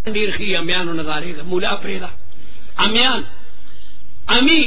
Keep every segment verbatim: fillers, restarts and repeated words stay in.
ډیر خي امیانو نظارې ده مولا پرېدا امیان امی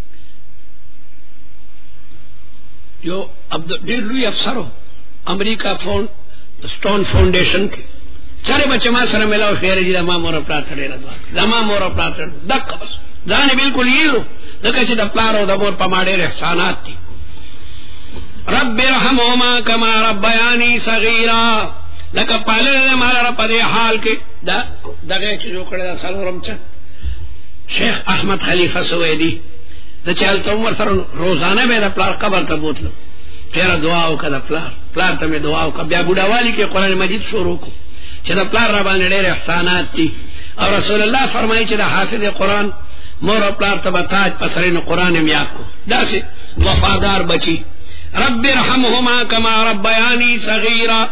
یو عبد ډیر لوی افسرو امریکا فاوند سټون فاونډیشن کې چاره بچ ما سره ملاو خیر دي ما مور پراتړې راځه زما مور پراتړ دک بس ځان بالکل یو دغه چې د پلارو د مور په ماډې احسانات دي رب ارحمهما كما ربياني صغيرا لك پالل مال رب دې حال کې دا دغه چې جوړ کړل سلورم چ شیخ احمد خلیفہ سویدی د چالت عمر سره روزانه به د پلار قبر ته بوتلو تیر دعا وکړه پلار پلار ته می دعا وکړه بیا بوډاوالی کې قران مجید شروع کو چې د پلار را باندې ډېر احسانات دي او رسول الله فرمایي چې د حافظ قران مور او پلار ته تاج پسرین قران می یاد کو داسې وفادار بچي رب ارحمهما كما ربياني صغيرا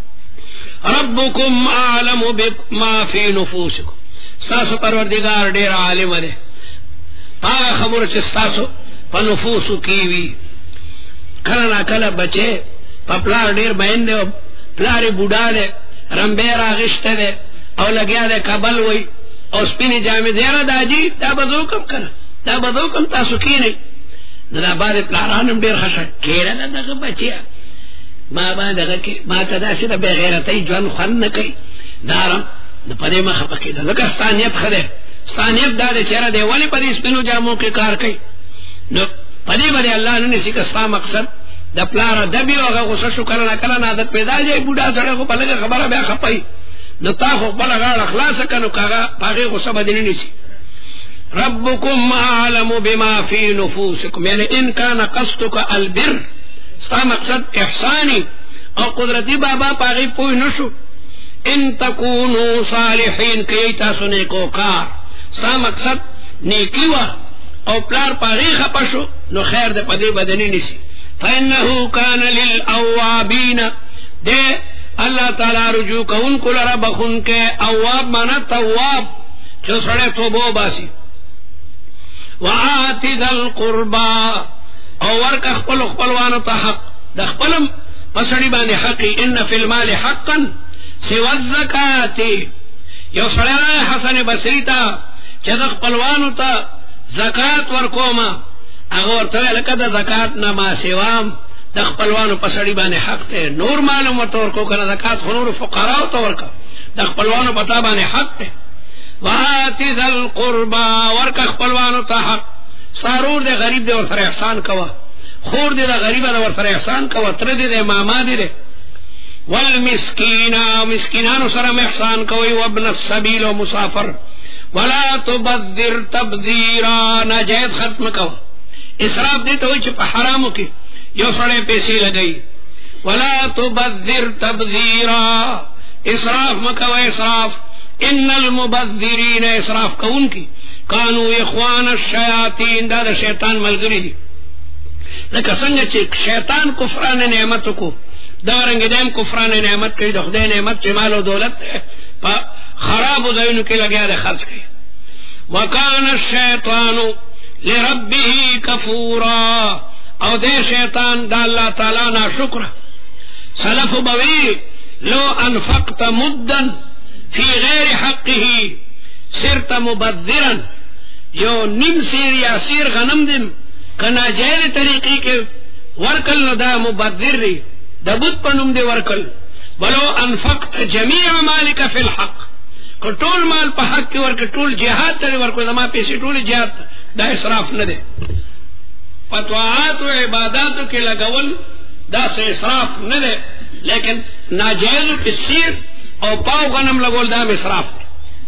ربكم اعلم بما في نفوسكم تاسو پروردگار ډیر عالم دی هغه خبره چې تاسو په نفوسو کې وی کله کله بچي په پلار ډیر باندې او پلار بوډا دی رمبه راغشته دی او لګیا دی کابل وای او سپینې جامې دی داجی دا بزو کم کړه دا بزو کم تاسو کې نه دا باندې پلارانم ډیر خشه کېره دغه بچي ما باندې کې ما ته دا چې د بغیرتۍ ژوند خوند نه کوي دارم د پدې مخه پکې ده لکه ستانیت خله ستانیت دا د چیرې دی ولی پدې سپینو جامو کې کار کوي نو پدې باندې الله نه نسی کستا مقصد د پلار د بي او غوسه شو کړه کله نه عادت پیدا جاي بوډا سره کو بلګه خبره بیا خپای نو تا خو بل غاړه اخلاص کنو کاغه پاغه غوسه بدلی نسی ربكم اعلم بما في نفوسكم يعني ان كان قصدك البر ستا مقصد احسانی او قدرتی بابا پاغی پوی نشو ان تکونو صالحین کئی تاسو نیکو کار ستا مقصد نیکیوا او پلار پاغی خپشو نو خیر دے پدی بدنی نسی فإنہو کان للأوابین دے اللہ تعالی رجوع کون کل ربخن کے اواب مانا تواب چو سڑے توبو باسی وآتی ذا القربا او ورک خپل خپلوانو ته حق د خپلم پسړی باندې حقي ان فی المال حقا سوى الزکات یو سره حسن بصری ته چې د خپلوانو ته زکات ورکوما هغه ورته لکه د زکات نه ما سیوام د خپلوانو پسړی باندې حق ته نور معلوم ورکو کنه زکات خنور فقراو ته ورکا د خپلوانو پتا باندې حق ته واتی ذل قربا ورک خپلوانو ته حق سارور دے غریب دے ور سره احسان کوا خور دے غریب دے ور سره احسان کوا تر دے ماما دے والمسکین مسکینانو سره احسان کوي وابن السبيل ومسافر ولا تبذر تبذيرا نجات ختم کوا اسراف دے ته چې په حرامو کې یو سره پیسې لګي ولا تبذر تبذيرا اسراف مکوا اسراف ان المبذرین اسراف کون کی کانو اخوان الشیاطین دا دا شیطان ملګری دي لکه څنګه چې شیطان کفران نعمت کو دا رنګ دیم کفران نعمت کوي د خدای نعمت چې مال او دولت په خراب ځایونو کې لګیا ده خرج کوي وکانه الشیطان لربه کفورا او دې شیطان د الله تعالی ناشکر سلف بوي لو انفقت مدا فی غیر حقه صرت مبذرا یو نیم سیر یا سیر غنم دم کنا جائل طریقی کے ورکل نو دا مبذر دی دا بود پنم دی ورکل ولو انفقت جمیع مالک فی الحق که طول مال پا حق کی ورکل طول جہاد تا دی ورکل زمان پیسی طول جہاد دا اسراف ندے فتوعات و عباداتو کے لگول دا سے اسراف ندے لیکن ناجائزو کی سیر او پاو غنم لگول دا اسراف دی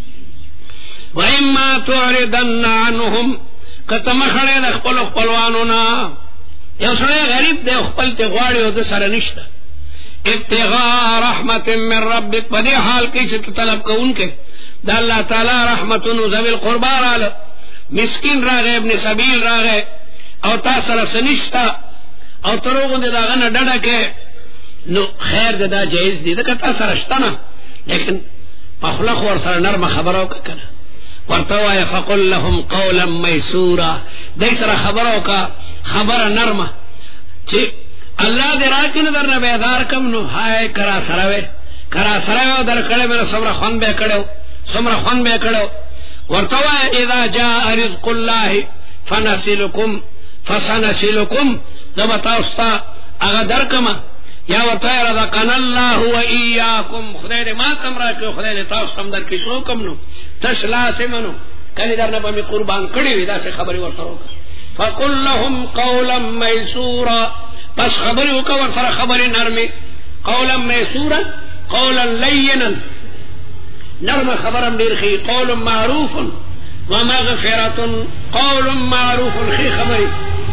وَإِمَّا تُعْرِضَنَّ عَنْهُمْ کتمخړې د خپل خپلوانو نه یو سره غریب دی خپل ته غواړي او د سره نشته ابتغاء رحمت من ربک په دې حال کې چې طلب کوونکې د الله تعالی رحمتونو ذوی القربا رااله مسکین راغی ابن سبیل راغی او تاسو سره سنشتا او تروغه دغه نه ډډه کې نو خیر دا جایز دی دا تاسو سره شته نه لیکن په خلق ور سره نرمه خبرو وکړه ورتوا فقل لهم قولا ميسورا دای سره خبرو کا خبر نرمه چې الله دې راځي نه درنه بیدار کم نو هاي کرا سره کرا سره در کړه مې صبر خوان به کړو سمرا خوان بے کڑو ورتوا اذا جاء رزق الله فنسلكم فسنسلكم زبتا استا اغا درکما یا ورتوا رزقنا الله واياكم خدای دې ما تم را کړو خدای دې تاسو سم در کې شو کم نو تشلا سمنو کله درنه به قربان کړی وي دا څه خبري ورته وکړه فقل لهم قولا ميسورا پس خبري وکړه ورسره خبري نرمي قولا ميسورا قولا لينا نرم خبرم ډیر خي قول معروف ومغفرة قول معروف خي خبري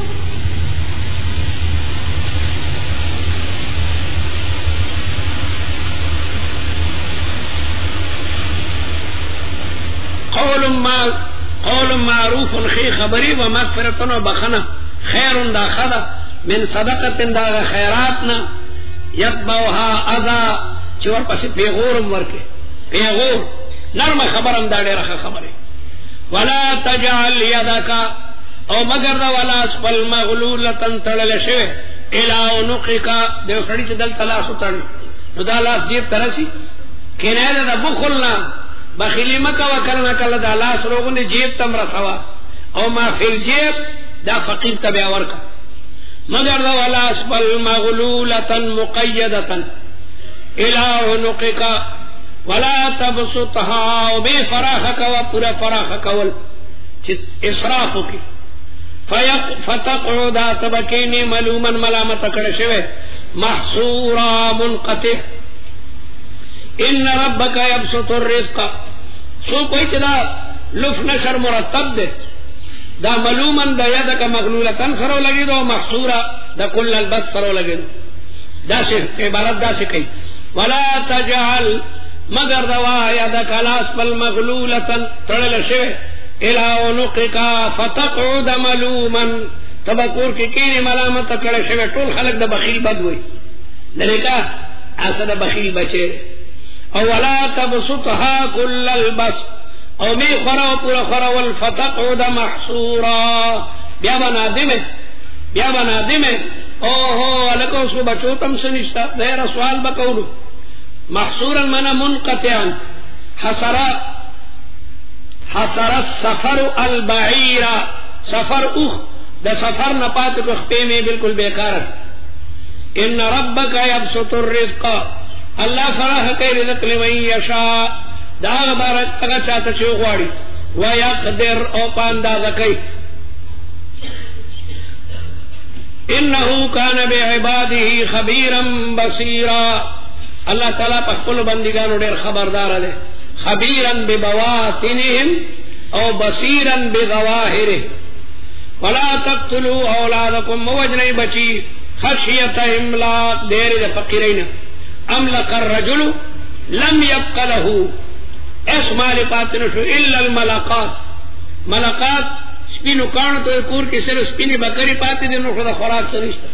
قول ما قول معروف خي خبري ومغفرة وبخنة خير دا خدا من صدقة دا خيراتنا يتبعها اذى چور پس پیغورم ورکه پیغور نرم خبرم دا ډیره خبره ولا تجعل يدك او مگر دا ولا اسفل مغلولة تلل شوه الى عنقك دیو خړی چې دل تلاسو تړ نو دا لاس جیب ترسي کنه دا بخلنا بخیلی مکا وکرنا کلا دا لاس روغن جیب تم رسوا او ما فی الجیب دا فقیر تبع ورکا مگر دا ولا اسفل مغلولة مقیدة الى عنقك ولا تبسطها وبي فراخك وپورا فراخك ول اسرافك فتقعد تبكيني ملوما ملامت کړه شوی محصورا منقطع ان ربك يبسط الرزق سو کوئی چدا لف نشر مرتب دے دا ملوما دا یدک مغلولتن سرو لگی دو محصورا دا کل البس سرو لگی دو دا سے عبارت دا سے کئی ولا تجعل مگر دوا یدک الاسفل مغلولتن ترل شوی الى عنقك فتقعد ملوما تبکور کی کینی ملامت کړه شوی ټول خلق د بخیل بد وای لکه اسد بخیل بچے او ولا تبسطها كل البسط او می خرا پورا خرا والفتقعد محصورا بیا بنا دمه بیا بنا دمه او هو لکه سو بچو تم سنشتا دیر سوال بکولو محصورا من منقطعا حسر حسر السفر البعیر سفر اوخ دا سفر نپات کو خپے میں بالکل بیکار ان ربک یبسط الرزق اللہ فراہ کئی رزق لمن یشاء دا غبارت اگا چاہتا چھو غواری ویقدر او پاندازہ کئی انہو کان بعباده خبیرا بصیرا اللہ تعالیٰ پخپل بندگانو دیر خبردار دے خبیرا ببواطنهم او بصیرا بظواہرهم ولا تقتلوا اولادکم موجنی بچی خشیت املاق دیر دے فقیرین املق الرجل لم يبق له اسماء لقاتنشو الا الملقات ملقات سپینو کانو تو کور کی صرف سپینی بکری پاتی دنو خدا خوراک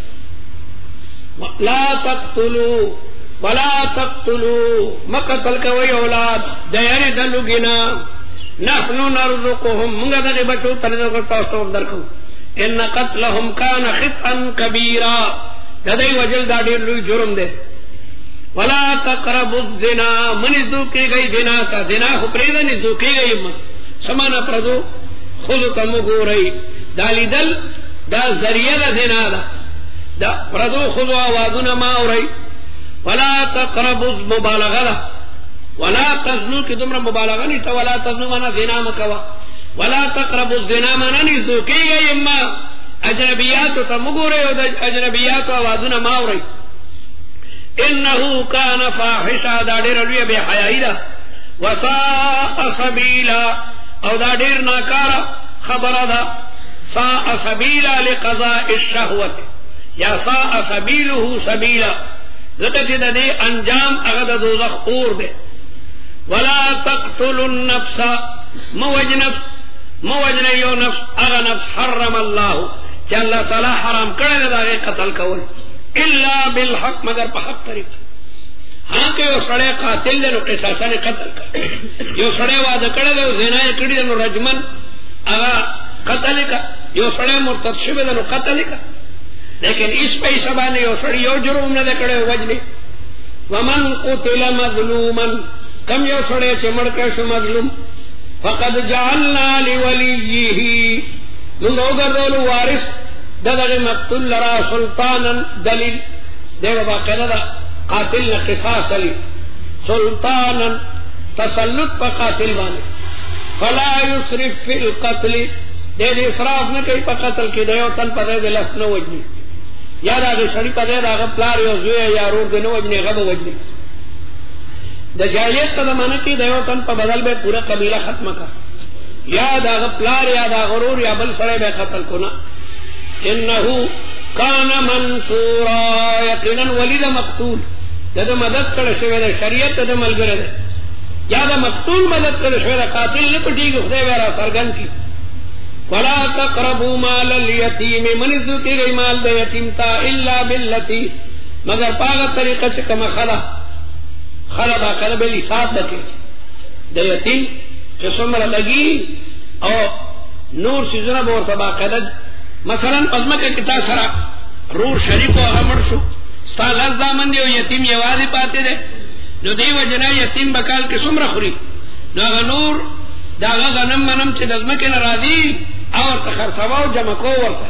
سنشتا لا تقتلوا ولا تقتلوا مقتل کوئی اولاد دیاری دلو گنا نحنو نرزقهم منگا دنی بچو تردو کرتا استواب درکو ان قتلهم کان خطئا کبیرا ددائی وجل دا دیر لوی جرم دے ولا تقربوا الزنا من ذوقی گئی زنا تا زنا خو پریدا نی ذوقی گئی من سمانا پردو خود تمو گو رئی دالی دل دا ذریعہ دا زنا دا دا پردو خود آوازونا ما ہو رئی ولا تقربوا مبالغہ دا ولا تزنو کی دمرا مبالغہ نہیں تا ولا تزنو منا زنا مکوا ولا تقربوا الزنا منا نی ذوقی گئی اما اجنبیاتو تمو گو رئی اجنبیاتو آوازونا ما ہو رئی انہو کان فاحشا دا دیر الوی بے حیائی دا وساء سبیلا او دا دیر ناکارا خبر دا ساء سبیلا لقضاء الشہوت یا ساء سبیلہو سبیلا ذکر دا دے انجام اغد دوزخ اور دے ولا تقتلوا النفس موج نفس موج نیو نفس اغا نفس حرم اللہ چا اللہ تعالی حرام کرنے دا غی قتل کول الا بالحق مگر پا حق طریقہ ہاں کہ یو سڑے قاتل دے نو قصاصا نے قتل کر یو سڑے وعدہ کڑے دے زنائے کڑی دے نو رجمن اگا قتل کا یو سڑے مرتد شبے دے نو قتل کا لیکن اس پہ سبانے یو سڑی یو جرم نہ دے کڑے وجنے ومن قتل مظلوما کم یو سڑے چمڑ کے شو مظلوم فقد جعلنا لولیه نو گردولو وارث دغه مقتول لرا سلطانا دلیل دیو باقاعدہ دا قاتل نہ قصاص علی سلطانا تسلط پا قاتل بانے فلا یسرف فی القتل دے دے اسراف نہ کئی پا قتل کی دیو تن پا دے دے لس نو وجنی یا دا دے شڑی پا دے دا غب پلار یو زوی یا رور دے نو وجنی غب وجنی دا جاہلیت قدم آنے کی دیو تن پا بدل بے پورا قبیلہ ختم کا یا دا غب پلار یا دا غرور یا بل سڑے بے قتل کنا انہو کان منصورا یقینا ولید مقتول دا مدد کر شوی دا شریعت دا ملگر دا یا دا مقتول مدد کر شوی دا قاتل نپٹی گی خدای بیرا سرگن کی ولا تقربوا مال اليتيم من ذکر مال دا یتیم تا الا باللتی مگر پاغا طریقہ چکم خلا خلا با قلب لیسات بکے دا یتیم چسمر لگی او نور سیزنہ بورتا باقیدہ مثلا پزمک کتا سرا رور شریف و غمر شو ستا غز دامن دیو یتیم یوازی پاتے دے نو دیو جنا یتیم بکال کسم رخوری نو اغا نور دا اغا غنم منم چی دزمک نرازی اور تخرسواو جمکو ورسا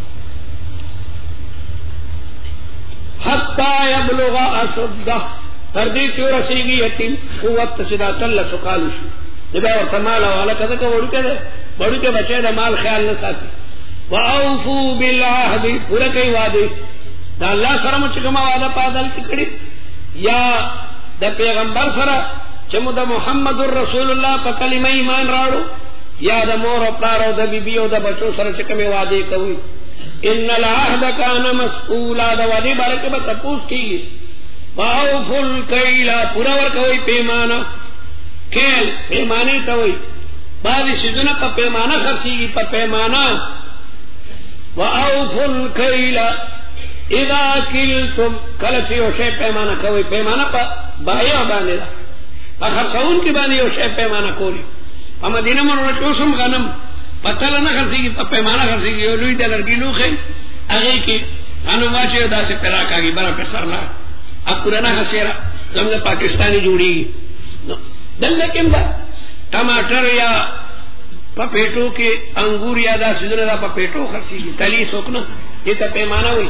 حتی یبلغ اسدہ تردی کیوں رسیگی یتیم قوت تسیدہ تل سکالو شو نبا ورطا مالا والا کدھا کہ وڑو کے دے وڑو کے بچے دا مال خیال نساتی وَأَوْفُوا بِالْعَهْدِ پورا کئی وعدے دا اللہ سرم چکما وعدہ پادل ککڑی یا دا پیغمبر سر چمو دا محمد الرسول اللہ پا کلمہ ایمان راڑو یا دا مور و پلارو دا بی بیو دا بچو سر چکمی وعدے کوئی ان العہد کان مسئولا دا وعدے بارکے با تپوس کی وَأَوْفُوا الْكَيْلَ پورا ورکوئی پیمانا کیل پیمانے کوئی بعضی سیزنہ پا پیمانا خرچی گی پا پیمانا وَأَوْفُوا الْكَيْلَ اِذَا كِلْتُمْ کلچی او شے پیمانا کوئی پیمانا پا بایا بانے دا پا خرقون کی بانے او شے پیمانا کولی پا مدینہ من رچوسم غنم پا تلنا خرسی کی پا پیمانا خرسی کی اولوی دا لرگی لوخے اگئی کی غنم واچے دا سے پیراک آگی برا پسر لا اب قرآن خسیرہ زمن پاکستانی جوڑی گی دل لکم دا ٹماٹر یا پپیٹو کے انگور یا دا سیزن دا پپیٹو خرسی گی تلی سوکنا یہ تا پیمانہ ہوئی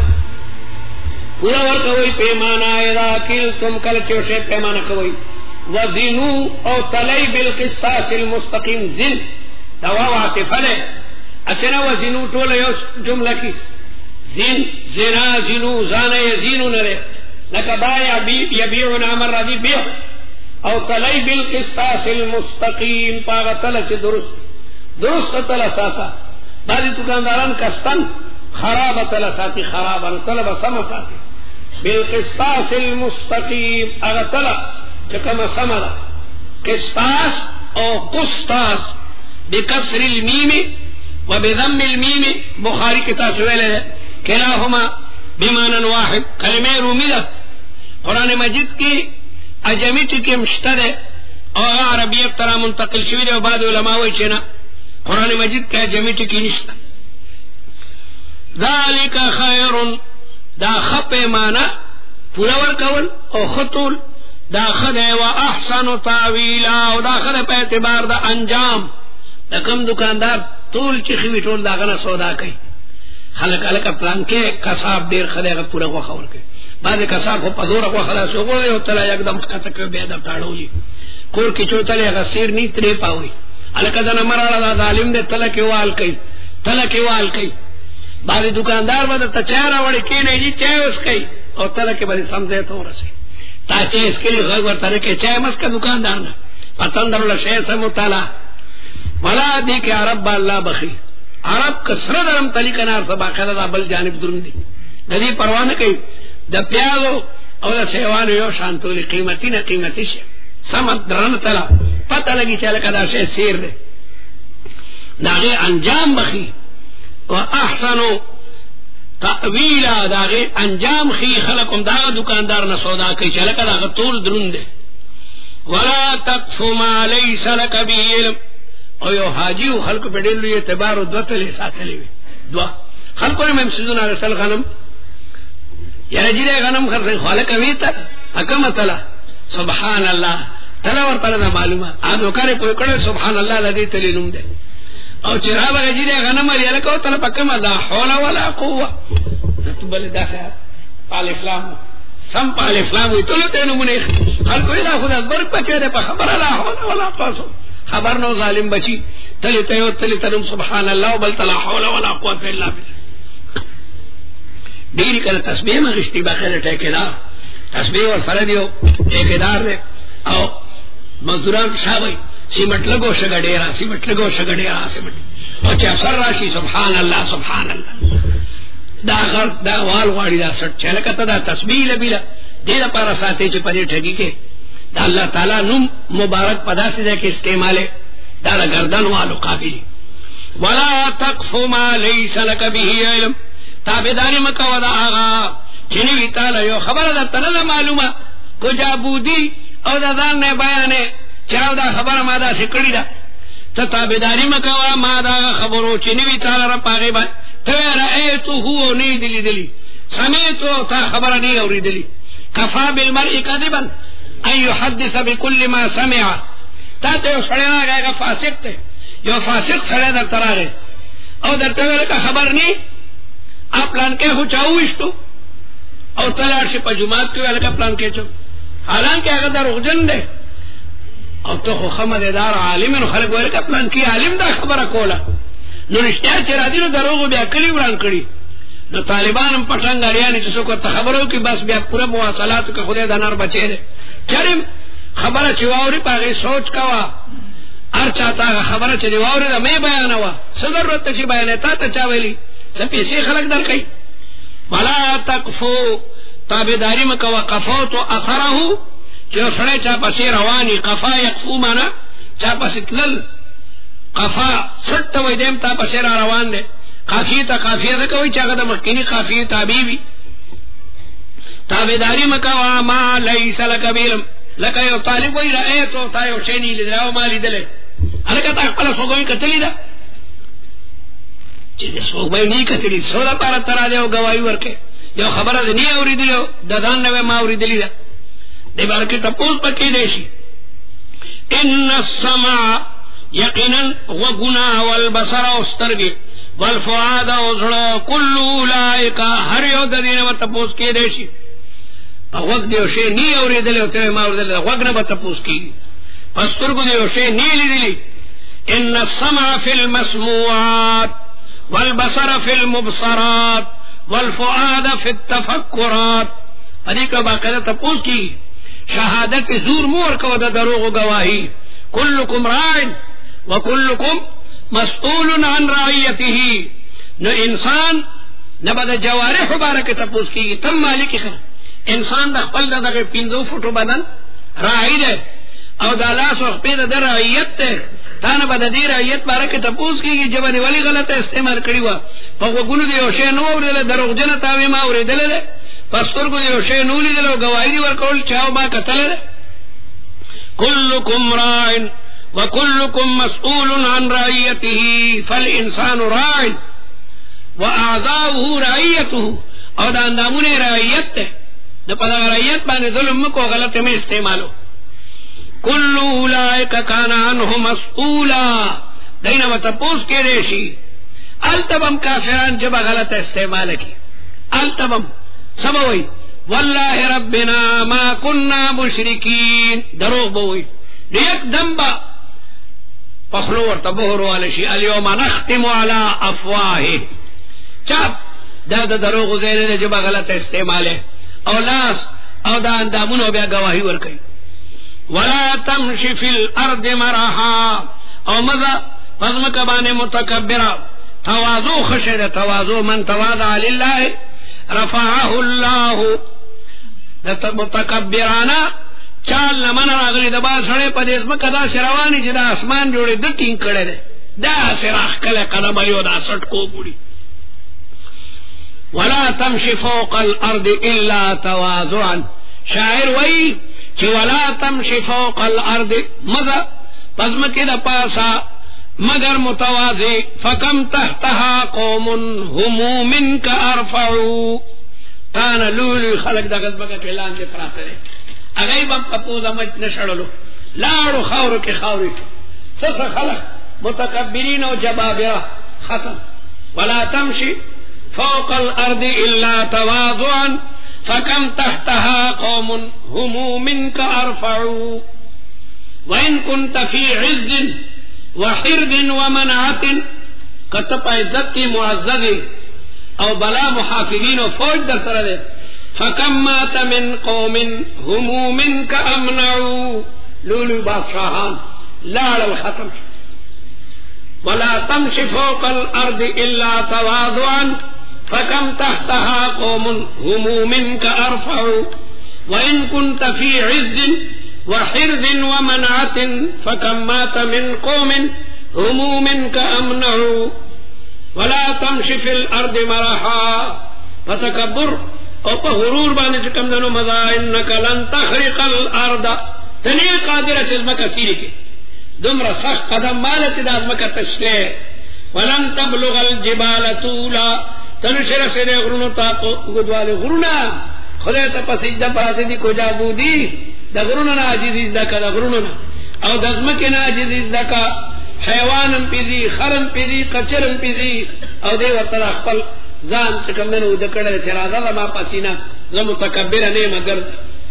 پورا ورکا ہوئی پیمانہ اذا کل تم کل چوشے پیمانہ کوئی وزنو او تلی بالقصاص المستقیم زن دواو عاطفہ لے اسنا وزنو طول یو جملہ کی زن زنا زنو زانا یزینو نرے لکا بایا یبیعون عمر رضی بیع او تلی بالقصاص المستقیم پاغا تلچ درست درست تلا ساتا بعضی دکانداران کستن خراب تلا ساتی خرابا تلا بسم ساتی بالقسطاس المستقیم اغا تلا چکم سمرا قسطاس او قسطاس بکسر المیم و بضم المیم بخاری کتاب سویلے ہے کلاہما بمانا واحد کلمہ رومی دا قرآن مجید کی اجمی ٹکی مشتد ہے اور عربیت ترہ منتقل شوید و بعد علماء ویچینا قرآن مجید کا جمیٹی کی نشتا ذالک خیر دا خپ مانا پورا کول او خطول دا خد و احسن تاویلا او دا خد پہ اعتبار دا انجام دا کم دکاندار طول چخوی طول دا غنا سودا کئی خلق علکا پلان کے کساب دیر خدے گا پورا کو خور کے بعد کساب کو پزورا کو خدا سو گو دے تلا یک دم خطا کے بیدب تاڑولی کور کی چوتلے گا سیر نی ترے پاوی الکا دن مرالا دا ظالم دے تلکی وال کئی تلکی وال کئی بعضی دکاندار با دا چہرہ وڑی کینے جی چاہ اس کئی اور تلکی بڑی سمجھے تو رسی تا چاہ اس کے لئے غیر ورطا رکے چاہ مس کا دکاندار نا پتندر اللہ شیع سے مطالعہ ولا دی کہ عرب با اللہ بخی عرب کسر درم تلی کنار سبا خیدہ دا بل جانب درم دی دی پروانہ کئی دا پیازو اور دا سیوانو یو شانتولی قیمتی نا قیمتی شے سمت درن تلا پتہ لگی چلکا دا شے سیر دے داغی انجام بخی و احسنو تأویلا داغی انجام خی خلقم دا دکاندار نا سودا کئی چلکا دا طول درن دے ولا تقف ما لیس لک بی علم او یو حاجی و خلق پہ ڈیلو یہ تبار و دو تلے ساتھلے ہوئے دعا خلقوں نے میں سیدنا رسل غنم یا رجیلے غنم خرسے خالق اویتا حکم تلا سبحان اللہ تلا ورته نه معلومه انو کړي په کړه سبحان الله دې تلې نوم ده او چې را وګړي دې غنم لري لکه تل پکمه لا حول ولا قوه تبل داخه على الاسلام سم په الاسلام وي ټول ته نمونه خلکو لا خدای اکبر پکې ده په خبره لا حول ولا قوه خبر نو ظالم بچي تل ته او تل ته سبحان الله بل لا حول ولا قوه الا بالله دې کله تسبیح مغشتي باخره ټیکدار تسبیح ور سره دیو ټیکدار دې او مزدوران شاوي سیمټ لګو شګډېرا سیمټ لګو شګډېرا سیمټ او چې اثر راشي سبحان الله سبحان الله دا غر دا وال غاړي دا سټ چلکته دا تسبیح لبیلا دې لپاره ساتي چې پدې ټګي کې دا الله تعالی نوم مبارک پداسې ده کې استعماله دا گردن والو قابل ولا تقف ما ليس لك به علم تابعداري مکو دا آغا چنی وی تعالی یو خبره ده تنه معلومه کو جابودی او دا ځان نه بیانې چاو دا خبره ما دا سکړی دا ته تابعداري مکو ما دا خبرو چنی وی تعالی را پاګې باندې ته رأيته هو ني دلی دلی سمعته تا خبر ني اوریدلی كفى بالمرء كذبا ان يحدث بكل ما سمع تا ته سړی راغی فاسق ته یو فاسق سړی در تراغه او درته ورکه خبر ني خپلان کې هو چاوښتو او تلار شي په جمعات کې ولکه پلان کې چو حالانکه هغه دروغجن دی او ته خو خمددار عالم نو خلک ورکه پلان کې عالم دا خبره کوله نو رښتیا چې را دي نو دروغ بیا کلی وران کړی نو طالبانم پټنګ اړیانې چې څوک ته خبرو کې بس بیا پوره مواصلات کې خدای د نار بچی دی چرم خبره چې واوري پاغه سوچ کوا هر چاته خبره چې واوري دا مې بیانوا څه ضرورت چې بیانې تا ته چا ویلي څه پیسې خلک درکې ولا تقفو تابعداري مکوا قفوت اثره چې سره چا پسې رواني قفا يقفو معنا چا پسې تلل قفا سټ وې دیم تا پسې را روان دي قافیه تا قافیه ده کوي چې هغه د مخکینی قافیه تابع وي تابعداري مکوا ما ليس لك بيلم لکه یو طالب وی رأيتو تا یو شی نه لیدل ما لیدل هغه تا خپل سوګوي کتلی ده چې د سوګوي نه کتلی سودا پر تر راځي او گواہی ورکه یو خبره ده نه اوریدلو د دان نه ما اوریدلی ده د بارکه تاسو پکې دی شي ان السماء یقینا وغنا والبصر واسترګي والفؤاد وزړه كل اولئک هر یو د دینه وت پوس کې دی شي په وخت دی شي نی اوریدل او ته ما اوریدل وخت نه وت پوس کې پسترګو دی شي نی لیدلی ان السمع في المسموعات والبصر في المبصرات والفؤاد في التفكرات ادیک باقاعده تپوس کی شهادت زور مور کو د دروغ گواہی كلكم راع وكلكم مسؤول عن رعيته نو انسان نبد جوارح مبارک تپوس کی تم مالک خ انسان د خپل دغه پینځو فوټو بدن راعي ده او د لاس او په د رعیت ته تانه بد دې رعیت بارک تپوس کیږي جبه ولی غلطه استعمال کړی و په وګونو دی او شی نو ورل دروغجن تاوي ما اوریدل پسترګو دی او شی نو لیدل او گواہی ورکول چاو ما قتل كلكم راع وكلكم مسؤول عن رعيته فالانسان راع واعضاؤه رعيته او دا اندامونه رعیت ته د په رعیت باندې ظلم کو غلطه می استعمالو كل اولئک کان عنه مسؤولا دینه وتپوس کې ریشي التبم کافران جب غلط استعمال کی التبم سبوي والله ربنا ما كنا مشرکین دروغ بوي یک دمبا پخلو ورته بهر واله شي اليوم نختم على افواه چپ دا د دروغ زینه جب غلط استعمال او لاس او دا اندامونو بیا گواہی ور کوي ولا تمشي في الارض مرحا او مذا فضمك باني متكبرا تواضع خشد تواضع من تواضع لله رفعه الله متكبرانا چال لمن راغلی د با سره په دې اسمه کدا شروانی چې د اسمان جوړې د ټینګ کړي ده دا سراخ کله قدم یو دا سټ کو بوړي ولا تمشي فوق الارض الا تواضعا شاعر وای چې ولا تمشي فوق الارض مذا پزمکه د پاسا مگر متواضع فکم تحتها قوم هم منك ارفعوا تانا لولو خلق د غزبګه اعلان دې پراته دي هغه په پپو د مت نشړلو لاړو خاورو کې خاورې څه خلق متکبرین او جبابره ختم. ولا تمشي فوق الارض الا تواضعا فكم تحتها قوم هم منك ارفعوا وان كنت في عز وحرد ومنعة قطب عزت کی معزز او بلا محافظین و فوج در سر دے فکم مات من قوم هم منك امنعوا لولو بادشاہان لاڑ ختم. ولا تمشي فوق الارض الا تواضعا فكم تحتها قوم هم منك ارفعوا وان كنت في عز وحرز ومنعة فكم مات من قوم هم منك امنعوا ولا تمشي في الارض مرحا فتكبر او په غرور باندې کوم دنو مزا انك لن تخرق الارض تنی قادر تزمک سیری کی دمرا سخت قدم مالت دازمک تشلے ولن تبلغ الجبال طولا تنشر سیدے غرونو تاقو گدوال غرونا خدای تا پسجدہ پاسی دی کو جابو دی دا غرونو نا عجیزیز دکا دا غرونو نا او دازمک نا عجیزیز دکا حیوانم پیزی خرم پیزی قچرم پیزی او دے ورطا اخپل زان چکم دنو دکڑا چرازا دا ما پاسینا زمو تکبر نیم اگر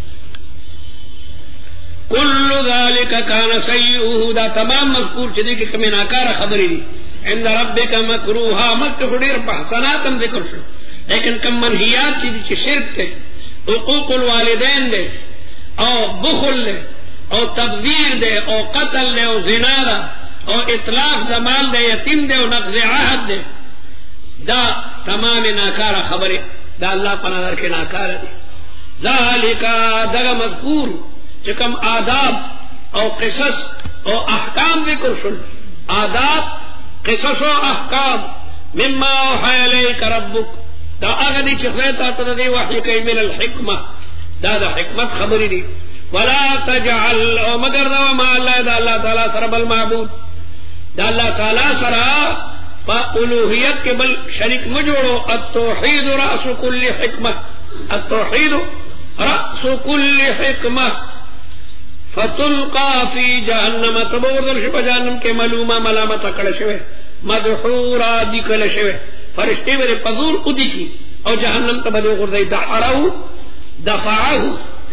کل ذالک کان سیئوه دا تمام مذکور چیزی کہ کمی ناکار خبری دی عند ربک مکروہا مکر خدیر بحسناتم ذکر شو لیکن کم منحیات چیزی چی شرک تے حقوق الوالدین دے او بخل دے او تبذیر دے او قتل دے او زنا دا او اطلاق دا مال دے یتیم دے او نقض عہد دے دا تمام ناکار خبری دا اللہ پناہ در کے ناکار دی ذالکا دا مذکور چکم آداب او قصص او احکام ذکر شل آداب قصص و احکام مما اوحی الیک ربک دا اغدی چخلیتا تدی وحی کئی من الحکمہ دا دا حکمت خبری دی ولا تجعل او مگر دا وما اللہ دا اللہ تعالی سرب المعبود دا اللہ تعالی سرا پا الوحیت کے بل شریک مجوڑو التوحید رأس کل حکمہ التوحید رأس کل حکمہ فتلقا فی جہنم تبوردل شپا جہنم کے ملومہ ملامت اکڑ شوے مدحورا دکل شوے فرشتے میرے پذور ادی کی او جہنم تبدو غردائی دحراو دفعاو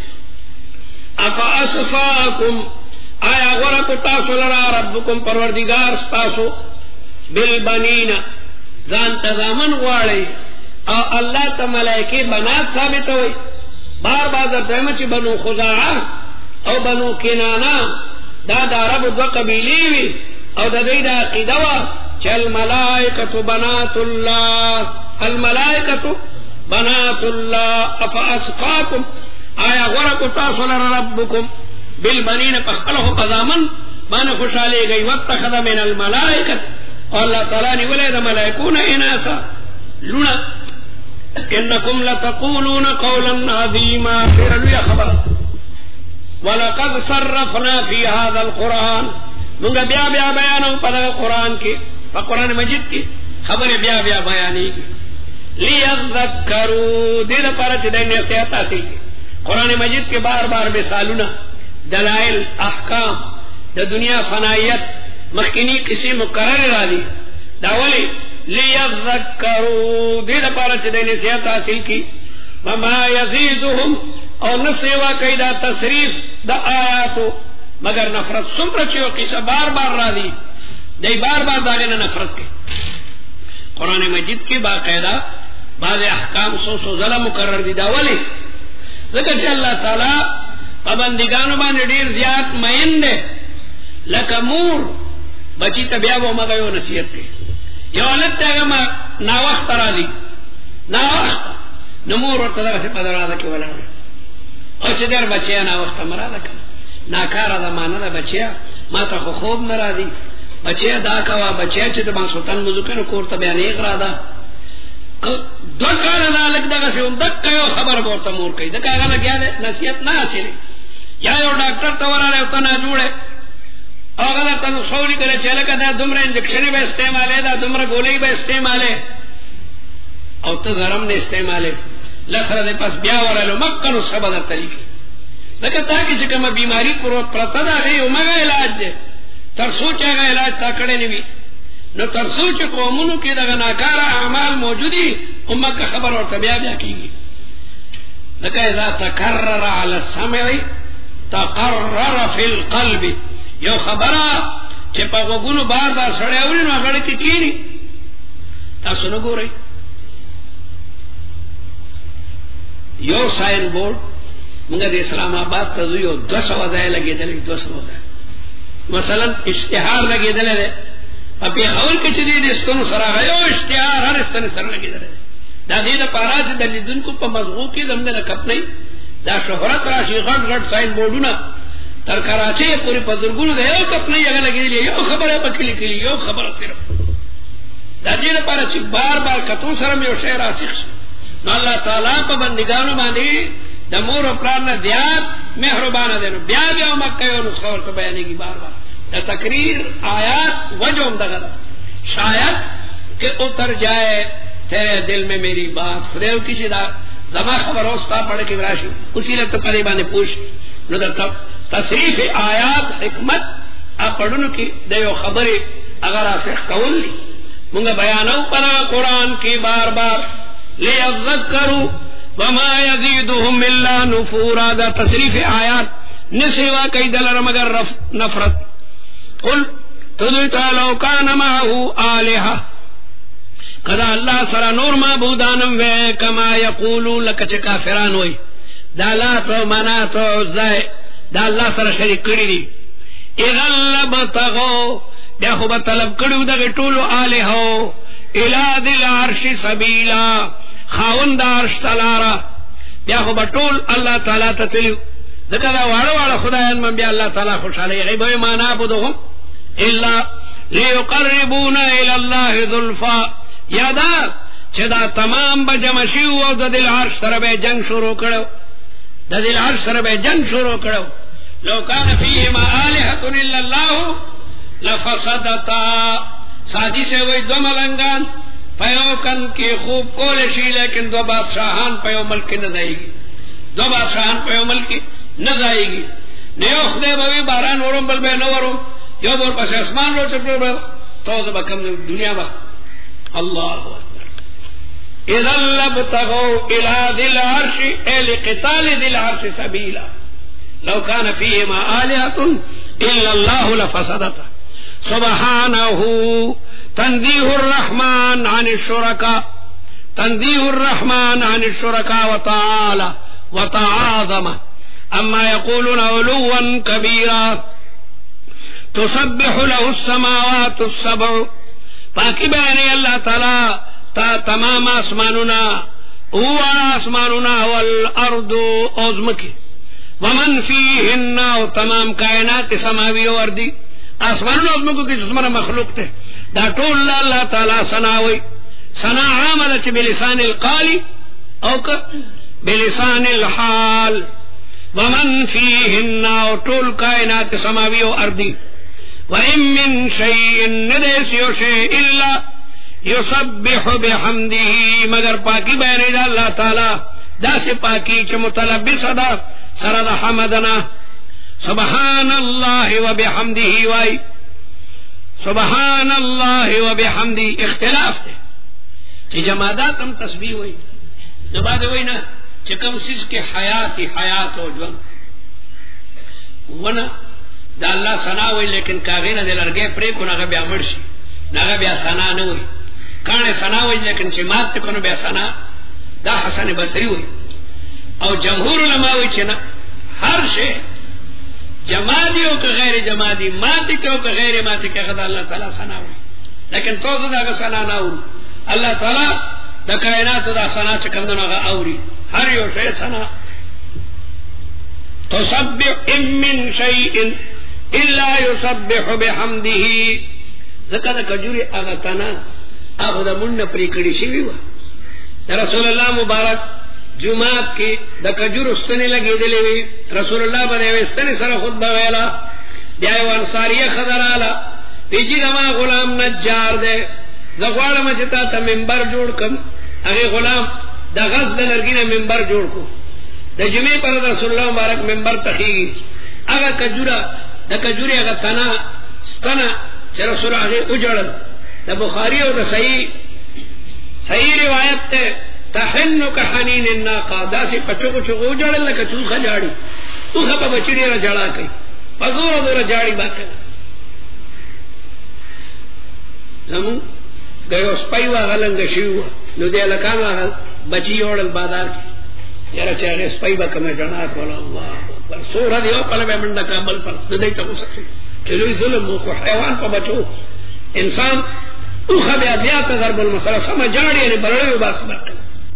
افا اسفاکم آیا غرق تاسو لرا ربکم پروردگار ستاسو بالبنین زان تزامن غواڑی او اللہ تا ملائکی بنات ثابت ہوئی بار بار در چی بنو خزاعہ او بنو کنانا دا دا رب دو قبیلی وی او دا دی دا قیدوا چه الملائکت بنات اللہ الملائکت بنات اللہ افا اسقاکم آیا غرق تاسو لر ربکم بالبنین پخلو قضامن بان خوشحالی گئی واتخذ من الملائکت اور اللہ تعالیٰ نے ولید ملائکون اناسا لنا انکم لتقولون قولا عظیما پھر لیا خبر وَلَقَدْ صَرَّفْنَا فِي هَذَا الْقُرْآنِ منگا بیا بیا بیانوں پدا قرآن کے پا قرآن مجید کی خبر بیا بیا بیانی کی لِيَذَّكَّرُوا دید پارچ دین نصیحت حاصل کی قرآن مجید کے بار بار مثالنا دلائل احکام دا دنیا فنائیت مخینی کسی مقرر را دی داولی لِيَذَّكَّرُوا دید پارچ دین نصیحت حاصل کی وَمَا يَزِيدُهُمْ اور نسیوا کئی دا تصریف دا آیاتو مگر نفرت سمر چیو قصہ بار بار را دی دی بار بار داغینا نفرت کے قرآن مجید کی باقاعدہ بعض احکام سو سو ظلم مقرر دی دا ولی ذکر چا اللہ تعالی پابندگانو باندې ډیر زیات مین دے لکا مور بچی تبیابو مگیو نصیحت کے یو علت تاگا ما ناوقت را دی ناوقت نمور اور تدر سے پدرادہ کی ولا اور چدر بچیا نا وقت مرادہ کنا ناکارا دا مانا دا بچیا ما تا خو خوب نرا دی بچیا دا کوا بچیا چی دا سلطان مزوکن کورتا بیان ایک را دا دو کارا دا لگ دا سی ام دک کئیو خبر بورتا مور کئی دکا اگا لگیا دے نصیحت نا حاصلے یا یو ڈاکٹر تورا رہے اتا نا جوڑے اور اگا تنو سولی کرے چلکا دا دمرا انجکشنی با استعمالے دا دمرا گولی با استعمالے او تا ضرم نے استعمالے لخر دے پس بیا ورالو مکن اس خبر طریقے لکه تا کې چې کومه بیماری پرته ده هغې همغه علاج دی تر څو چې هغه علاج تا کړی نه وي نو تر څو چې قومونو کې دغه ناکاره اعمال موجودي امکه خبر ورته بیا بیا کېږي لکه اذا تکرر علی السمع تقرر فی القلب یو خبره چې په غوږونو بار بار سړی اوري نو هغه کې کېني تاسو نه ګورئ یو ساين بورډ موږ د اسلام آباد ته ځو یو دوه سوه ځای لګېدلې دوه سوه ځای مثلا اشتهار لګېدلی دی په پېښور کې چې دی د ستنو سره هغه یو اشتهار هر ستنې سره لګېدلی دی دا دې دپاره چې د لیدونکو په مضغو کې زموږ د کپنۍ دا شهرت راشي غټ غټ ساين بورډونه تر کراچۍ پورې په زرګونو د یو کپنۍ هغه لګېدلې یو خبره پکې لیکلې یو خبره صرف دا دې لپاره چې بار بار کتو سره یو شی راسخ شي نو الله تعالی په بندګانو باندې د مور او پلار نه زیات مهربانه دی نو بیا بیا مکه یو نسخه ورته بیانېږي بار بار د تقریر آیات وجہ هم دغه ده شاید کہ اتر جائے تیرے دل میں میری بات خدایو کی چې دا زما خبر اوستا پڑھ کے راشي اسی لته پرې باندې پوښ نو د تصریف آیات حکمت اپړونو کې د یو خبرې اگر اسه قول مونږ بیانو پر قرآن کی بار بار لیذکروا وما یزیدهم الا نفورا دا تصریف آیات نسوا کئی دلر مگر نفرت قل تدویتا لو کان معه آلہا قدا اللہ سرا نور معبودانم وے کما یقولو لکچ کافران وی دا لات و منات و عزائے دا اللہ سرا شریک کری دی اغلب تغو بیا خوب طلب کریو دا غطولو آلہو الہ دل عرش سبیلا خاون دا عرش تلارا بیا خوب طول اللہ تعالی تتلیو ذکر دا وارا وارا خدایان من بیا اللہ تعالی خوش علی غیبوی ما نابدهم الا لیقربونا الاللہ ذلفا یادا چدا تمام بجمشیو و دا دل عرش سر بے جنگ شروع کرو دا دل عرش سر بے جنگ شروع کرو لو کان فیہما آلہت الا اللہ لفسدتا سادی سے وہی دو ملنگان پیو کن کی خوب کولشی لیکن دو بادشاہان پیو ملک نہ جائے گی دو بادشاہان پیو ملک نہ جائے گی نیو خدے بوی باران ورم بل بے نورم یو بور پس اسمان رو چپر بل تو بکم دنیا با اللہ اکبر اذا لبتغوا الى ذی العرش اے لقتال ذی العرش سبیلا لو کان فیہما آلہۃ الا اللہ لفسدتا سبحانہ تنزیہ الرحمن عن الشرکاء تنزیہ الرحمن عن الشرکاء وتعالی وتعاظم اما يقولون علوا كبيرا تسبح له السماوات السبع پاکی بیانی اللہ تعالی تا تمام آسماننا هو آسماننا والارض ازمکی ومن فیہن و تمام کائنات سماوی و اردی آسماننا ازمکو کی جسمنا مخلوق تے دا طول اللہ تعالی سناوی سنا عاملت بلسان القالی او کا بلسان الحال ومن فیہن و طول کائنات سماوی و اردی وَإِن مِّن شَيْءٍ نَدَيْسِيُ شَيْءٍ إِلَّا يُسَبِّحُ بِحَمْدِهِ مگر پاکی بیانی دا اللہ تعالی دا سے پاکی چھ متلبس دا سرد حمدنا سبحان اللہ و بحمده وائی سبحان اللہ و بحمده اختلاف دے چھ جمادات ہم تسبیح ہوئی نباد ہوئی نا چھ کم سیز کے حیاتی حیات ہو جوان ونا دا اللہ ثنا ہوئی لیکن کاغینا دے لرگے پرے کو ناغا بیا مرشی ناغا بیا ثنا نہ ہوئی کانے ثنا ہوئی لیکن چھ مات تے کنو بیا ثنا دا حسن بصری ہوئی او جمہور علماء ہوئی چھنا ہر شے جمادی ہو کہ غیر جمادی ماتی کے ہو کہ غیر ماتی کے خدا اللہ تعالیٰ ثنا ہوئی لیکن تو دا دا ثنا نہ ہوئی اللہ تعالیٰ دا کائنات دا ثنا چکم دا ناغا اوری ہر یو شے ثنا تسبح ام من شیئن الا یسبح بحمده ذکر کجوری اغتنا اخو دا من پریکڑی شوی وا دا رسول اللہ مبارک جمعات کی دا کجور استنی لگی دلی وی رسول اللہ بدے استنی سر خطبہ ویلا دیائی وانساریہ خدرالا پیجی دما غلام نجار دے زغوال مجتا تا منبر جوڑ کم اگے غلام دا غز دا لرگین منبر جوڑ کو د جمعې پر رسول الله مبارک منبر تخیږي هغه کجورا د کجوري هغه تنا ستنا چې رسول الله اجړل د بخاری او د صحیح صحیح روایت ته تحن كحنين الناقه داسې پچو چغو جړل لکه چوخه جاړي اوخه په بچړي را جړا کوي پزور دور جاړي باکه زمو غيو سپای وا غلنګ شیو نو دې لکان بچي وړل بازار یاره چې هغه سپای با کومه جنا کول الله پر سور دی او کله به منډه کابل پر دې ته وسه چلوې ظلم کو حیوان په بچو انسان اوخه بیا بیا ته ضرب المثل سم جاړي نه بلړې باس باکه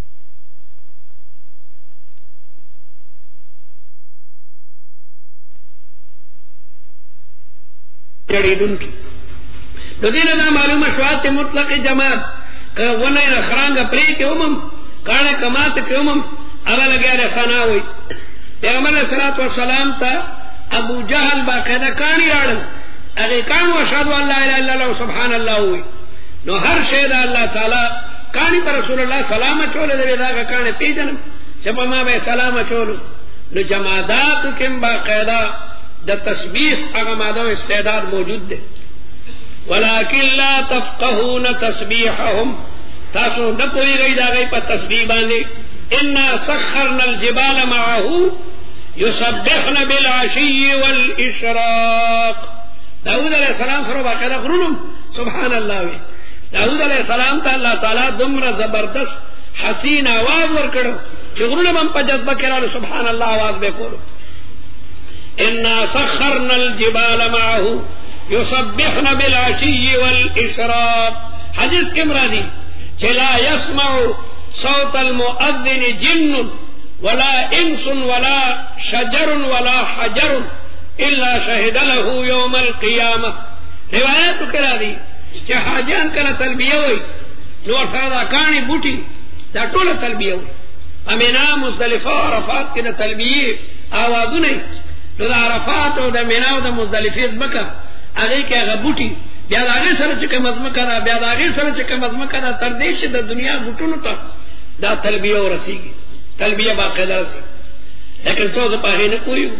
جړیدون کی د دې نه معلومه شوات مطلق جماعت ونه نه خرانګ پرې کې ومم کانه کمات کې ومم هغه لګاره سنا وي پیغمبر صلی الله علیه وسلم ته ابو جهل باقاعده کانی راړل هغه کان وشهد ان لا اله الا الله سبحان الله وي نو هر شی د الله تعالی کانی پر رسول الله سلام چول دې دا کانه پیژنم چې په ما به سلام چول نو جماعات کې باقاعده د تسبیح هغه ماده استعداد موجود ده ولكن لا تفقهون تسبيحهم تاسو نه کوي غي دا غي په تسبیح باندې ان سخرنا الجبال معه يسبحن بالعشي والاشراق داود علیہ السلام سره باقاعده غرونم سبحان الله وی داود علیہ السلام ته الله تعالی دمر زبردست حسین आवाज ورکړو چې غرونم په جذبه کړه سبحان الله आवाज به کولو ان سخرنا الجبال معه يسبحن بالعشي والاشراق حدیث کې مرادي چې لا يسمع صوت المؤذن جن ولا انس ولا شجر ولا حجر الا شهد له يوم القيامه روایت کرا دي چې حاجان کله تلبیه وي نو سره کانی بوټي دا ټول تلبیه وي امینا مزدلفه عرفات کې د تلبیه आवाजونه نو د عرفات او د مینا او د مزدلفه ځمکه هغه کې هغه بوټي بیا هغه سره چې کوم ځمکه را بیا هغه سره چې کوم ځمکه را تر دې چې د دنیا بوټونو ته دا تلبیه ورسیږي تلبیه باقاعده رسي لیکن څو په هغه نه کوي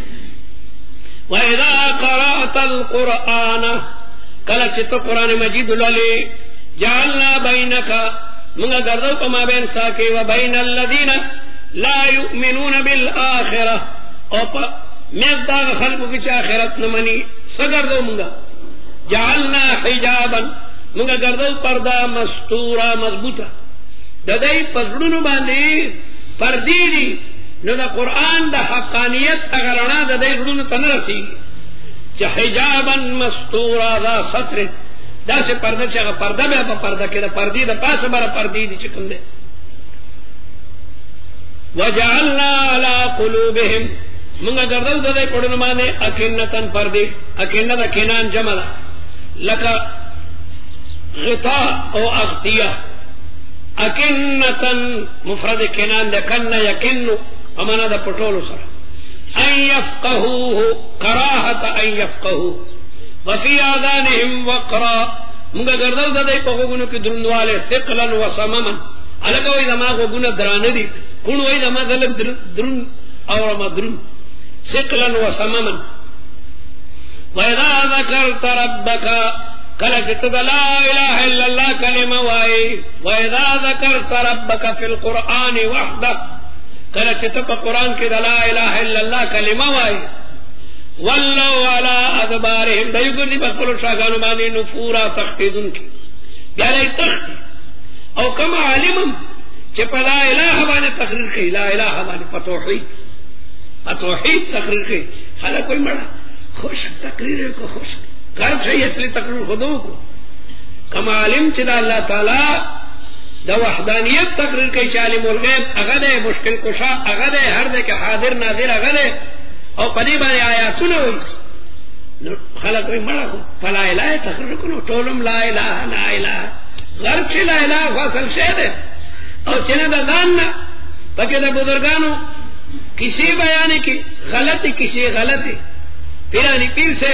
واذا قرات القران کله چې ته قران مجید ولولې جعلنا بينك موږ ګرځو په مابین ساکي و بین الذين لا يؤمنون بالاخره او په مېدا خلکو کې چې آخرت نه مني څنګه موږ جعلنا حجابا موږ ګرځو پردا مستورا مضبوطه د دې پزړونو باندې پردي دي نو د قران د حقانيت اگر انا د دې ورونو تن رسي چې حجابا مستورا ذا ستر دا چې پرده چې هغه پرده به په پرده کې د پردي د پاسه بره پردي دي چې کوم دي وجعلنا على قلوبهم موږ ګرځو د دې کډونو باندې اکینتن پردي اکینه د کینان جمع لکه غطاء او اغطیه اکنتن مفرد کنان ده کن یکنو امانا ده پټولو سره ان يفقهوه کراهه ان يفقهوه وفي اذانهم وقرا موږ ګرځاو د دې په وګونو کې دروندواله ثقلا وصمما الګو ای زما وګونه درانه دي کون وای زما دلک درون او مدرون ثقلا وصمما واذا ذكرت ربك کله چې ته لا اله الا الله کلمه وای واذا ذكرت ربك في القران وحده کله چې ته په قران کې لا اله الا الله کلمه وای ولوا على ادبارهم دایګونی په خپل شاګانو باندې نفورا تختیدون کی بیا لای تخت او کما عالمم چې په لا اله باندې تقریر کوي لا اله باندې په توحید په توحید تقریر کوي خلک کوئی مړه خوش تقریر کو خوش کار شي اصلي تقریر خودو کو کما عالم چې الله تعالی د وحدانیت تقریر کوي چې عالم الغیب هغه د مشکل کشا هغه د هر د کې حاضر ناظر هغه د او پدې باندې آیاتونه وي خلک یې مړه فلا اله تقریر کو ټولم لا اله لا اله غرب چې لا اله فاصل شه ده او چې نه ده ځان پکې د بزرګانو کسی بیان کی غلطی کسی غلطی پیرانی پیر سے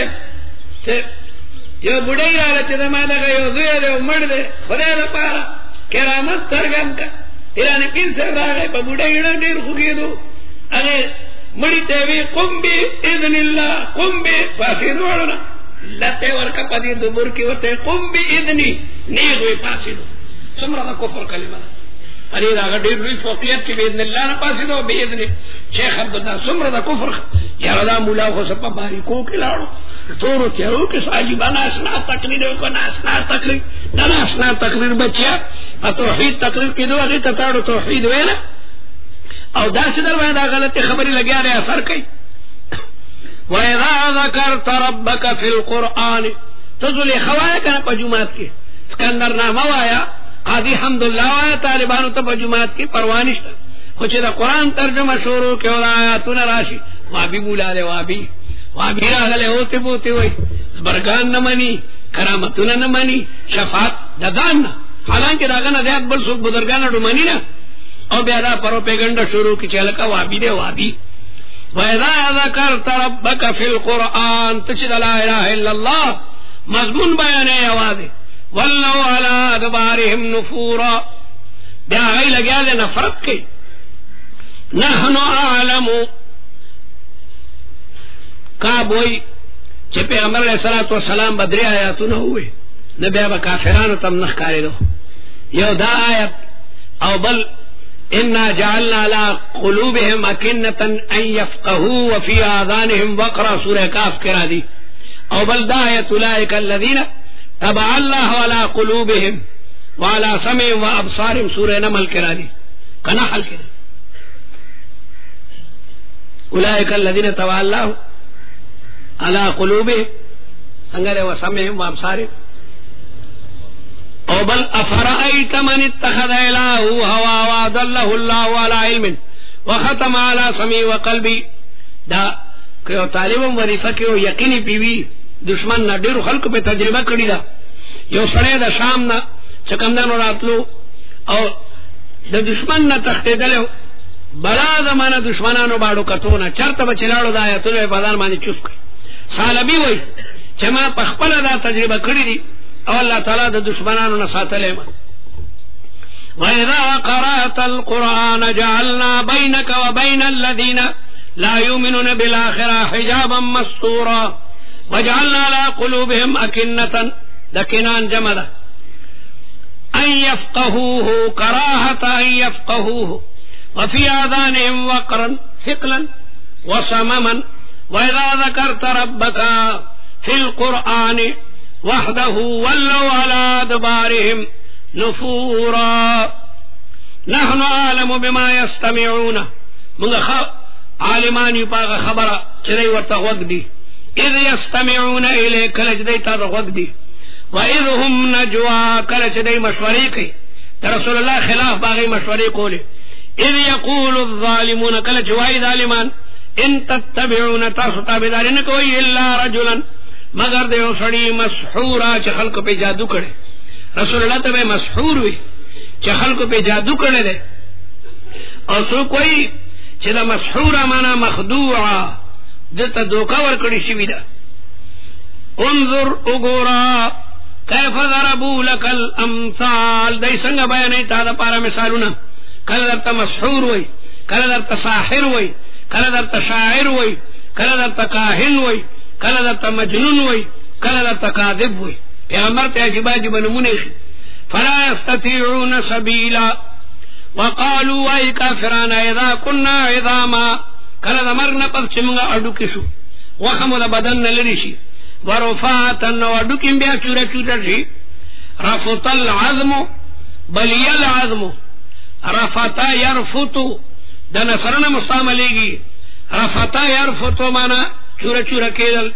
یو بډای راځي چې ما دا یو زوی دی مړ دی خدای لپاره کرامت څرګند کا پیرانی پیر سے راغی په بډای ډېر خوګېدو अरे मड़ी तेवी कुम बी इذن الله कुम बी पासीदो वाला लते वर्का पदी दुबुर की होते कुम बी इذنी नहीं हुई पासीदो समरा दा कुफर कलिमा अरे रागा डेढ़ हुई फौकियत की इذن الله ना पासीदो बी इذनी शेख अब्दुल्ला समरा दा कुफर यार दा मुला को सब बारी को खिलाड़ो तोरो तेरो के साजी बनासना तकरीर को नासना तकरीर नासना तकरीर बच्चा तौहीद तकरीर की दो अगे तताड़ो तौहीद वेला और दास दर वादा गलत खबरी लगा रहे असर कई वइज़ा ज़करत रब्बक फिल कुरआन तो जुले खवाया का पजुमात के सिकंदर नामा आया आदि हम्दुलिल्लाह आया तालिबान तो पजुमात की परवानिश कुछ दा कुरान तर्जुमा शुरू के आया तू न राशि वाबी बुला दे वाबी वाबी रागले होते बोते वही बरगान न मनी करामतुन न मनी शफात ददान हालांकि रागन अदयात बल सुख बुजुर्गान डुमनी ना और बेदा प्रोपेगेंडा शुरू की चल का वाबी दे वाबी वइज़ा ज़करत रब्बक फिल कुरआन तशद ला इलाहा इल्लल्लाह मजमून बयान है आवाज वल्लौ अला अदबारिहिम नुफूरा ब्याह लगा दे नफरत के नहनु आलमु का बोई चे पैगंबर अलैहिस्सलातु वस्सलाम बदरी आयातु न हुए न बेबा काफिरान तम नखकारे दो यो दा आयत औ बल इन्ना जअलना अला कुलूबिहिम अकिन्नतन अन यफ्क़हू व फी आज़ानिहिम वक़रा सूरह काफ करा दी औ बल दा आयत उलाइका अल्लज़ीना तबअ अल्लाहु अला कुलूबिहिम व अला समिहिम व अबसारिहिम सूरह नमल करा दी कनहल के उलाइका अल्लज़ीना तबअ अल्लाहु अला कुलूबिहिम संगरे व समिहिम व अबसारिहिम और बल अफराइत मन इत्तखज़ इलाहु हवा व अदल्लहु अल्लाहु अला इल्मिन व खतम अला समी व क़ल्बी दा के तालिबम वरीफा के यकीनी पीवी दुश्मन न डेर खल्क पे तजर्बा कड़ी दा यो सड़े दा शाम न चकंदन रातलो और द दुश्मन न तख्ते दले बड़ा जमाना दुश्मनानो बाड़ो कतो न चरत बचिलाड़ो दा आयतुल बदान माने चुप सालबी वही जमा पखपल दा तजर्बा कड़ी दी और अल्लाह ताला द दुश्मनानो न सातले मा वइज़ा क़रअतल कुरआन जअलना बैनक व बैनल लज़ीना ला युमिनून बिल आखिरह हिजाबन मस्तूरा वजअलना अला कुलूबिहिम अकिन्नतन लकिनान जमदा अन यफ्क़हूहु कराहत अन यफ्क़हूहु व फी आज़ानिहिम वक़रन सिक़लन व सममन वइज़ा ज़करत रब्बक फिल कुरआन वहदहु वल्लौ अला अदबारिहिम नुफूरा नहनु आलमु बिमा यस्तमिऊन मुंगा आलिमान युपागा खबरा चरई वर्ता वक्दी इज़ यस्तमिऊन इले कलच देता दा वक्दी व इज़ हुम नजवा कलच दे मशवरे के रसूलुल्लाह खिलाफ बागी मशवरे कोले इज़ यक़ूलु الظالمون कलच वाई जालिमान इन तत्तबिऊन तासुताबिदारी न कोई इल्ला रजुलन मगर दे सड़ी मशहूरा चखल को पे जादू करे रसूलुल्लाह तबे मशहूर हुई चखल को पे जादू करे दे और सो कोई चला मशहूरा माना मखदूआ जता धोखा वर कड़ी शिविदा उन्जुर उगोरा कैफ ज़रबू लकल अमसाल दई संग बयान है तादा पारा मिसालुना कल दरता मशहूर हुई कल दरता साहिर हुई कल दरता शायर हुई कल दरता काहिन हुई कल दरता मजनून हुई कल दरता कादिब हुई पैगंबर ते अजीबाजी बनमुने फला यस्ततीऊन सबीला वक़ालू आई काफिराना इज़ा कुन्ना इज़ामा कल दमरना पस चिमंगा अडुकिशु वखमुदा बदन नलरिशी वरफातन अडुकिम बिया चूरा चूरशी रफतल अज़मु बलियल अज़मु रफता यरफुतु दन सरना मुस्तामलेगी रफता यरफुतु माना चूरा चूरा केदल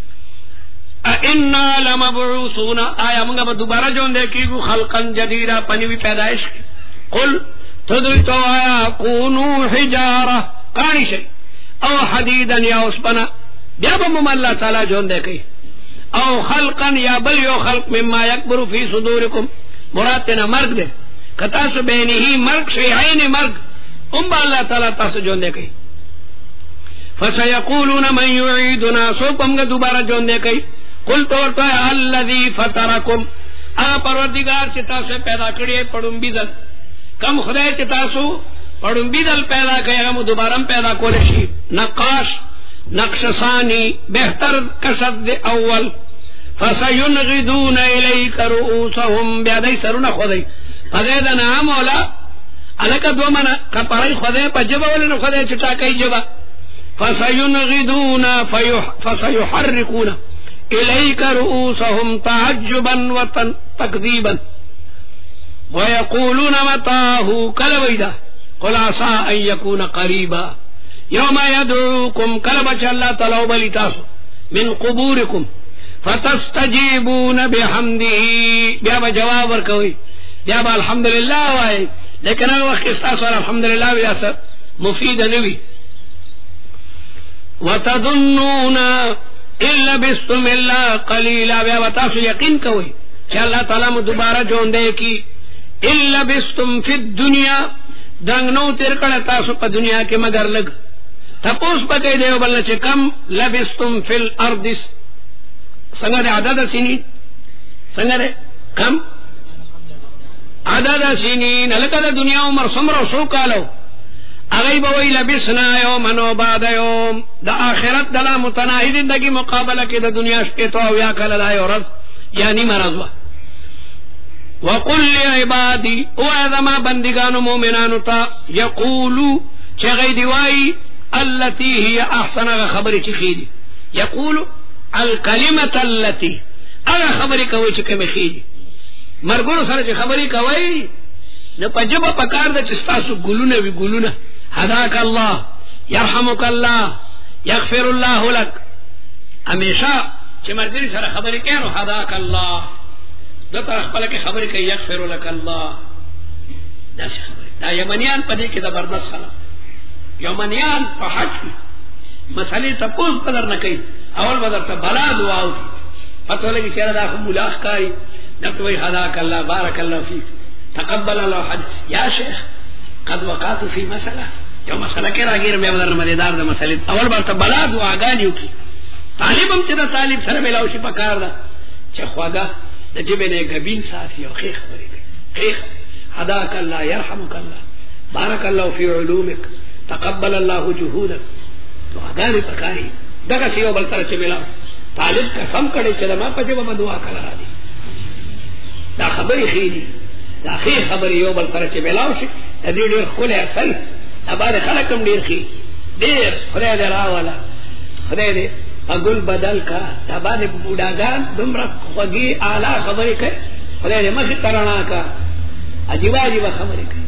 इन्ना लमबऊसूना आया मंगा दोबारा जोन देखी खल्कन जदीदा पनवी पैदाइश कुल तुदरी तो आया कूनू हिजारा कानी शे औ हदीदन या उसपना जब हम अल्लाह ताला जोन देखी औ खल्कन या बल यो खल्क मिम्मा यकबरु फी सुदूरिकुम मुराद न मर्ग दे कतास बेनिही मर्ग से आईने मर्ग उम्बा अल्लाह ताला तास जोन देखी फसयक़ूलून मन युईदुना सो पमगा दोबारा जोन देखी कुल तौर तो अल्लज़ी फतरकुम आ परवरदिगार चिता से पैदा करिए पड़ुम बिजन कम खुदाए चिता सु پڑھن بیدل پیدا کئے غم دوبارم پیدا کولشی نقاش نقش ثانی بہتر کشد اول فسینغدون الیک رؤوسهم بیادی سرون خودی فزید نعم اولا الکا دو من کپرائی خودی پا جبا ولن خودی چٹا کئی جبا فسینغدون فسیحرکون الیک رؤوسهم تعجبا وتکذیبا ویقولون متاہو کلویدہ قل عسى ان يكون قريبا يوم يدعوكم كلبچ الله تعالی بلی تاسو من قبوركم فتستجيبون بحمده بیا جواب ورکوي بیا الحمدلله وای لیکن هغه وخت تاسو الحمدلله بیا څه مفید نه وي وتظنون الا بسم الله قليلا بیا تاسو یقین کوي چې الله تعالی مو دوباره جون دی کی الا بستم فی الدنيا دنگ نو تیر کڑا تاسو پا دنیا کے مگر لگ تپوس پا کئی دیو بلنا چے کم لبستم فی الارض سنگر عدد سنین سنگر کم عدد سنین لکہ دا دنیا عمر سمرو سو کالو اغیب وی لبسنا یومن و بعد یوم دا آخرت دلا متناہی زندگی مقابلہ کی دا دنیا شپیتو او یا کل دا یو رز یعنی مرضوا وقل لعبادی او اعظم بندگان مومنان تا یقولو چغی دیوائی اللتی ہی احسن اغا خبری چی خیدی یقولو الکلمت اللتی اغا خبری کوئی چی کمی خیدی مرگونو سر چی خبری کوئی نو پا جب پکار دا چستاسو گلونا وی گلونا حداک اللہ یرحمک اللہ یغفر اللہ لک ہمیشہ چی مرگونی سر خبری کہنو حداک اللہ دو طرح پلا کے خبری کہ یغفر لک اللہ دا سی خبری دا یمنیان پا دی کی زبردست خلا یمنیان پا حج کی مسئلی تپوز قدر نکی اول بدر تا بلا دعاو کی فتو لگی چیرہ دا خب ملاخ کائی نبتو بی حداک اللہ بارک اللہ فیک تقبل اللہ حج یا شیخ قد وقاتو فی مسئلہ جو مسئلہ کی راگیر میں بدر مدیدار دا مسئلی اول بدر تا بلا دعا گانیو کی طالبم چیدہ طالب سر ملاوشی پکار دا چه خواگا دا جبنے گبین ساتھی اور خیخ بری گئی خیخ حداک اللہ یرحمک اللہ بارک اللہ فی علومک تقبل اللہ جہودک تو آگانی پکاری دگا سیو بلتر چے ملا طالب کا سم کڑے چلا ما پا جب دعا کلا دی دا خبری خیدی دا خیخ خبری یو بلتر چے ملاو شی دا دیر دیر خل اصل دا بار خلقم دیر خی دیر خدای دیر آوالا خدای دیر اگل بدل کا دا بعد بوداگان دمرا خوگی آلا خبری کر خدای دے مخی ترانا کا عجیبا عجیبا خبری کر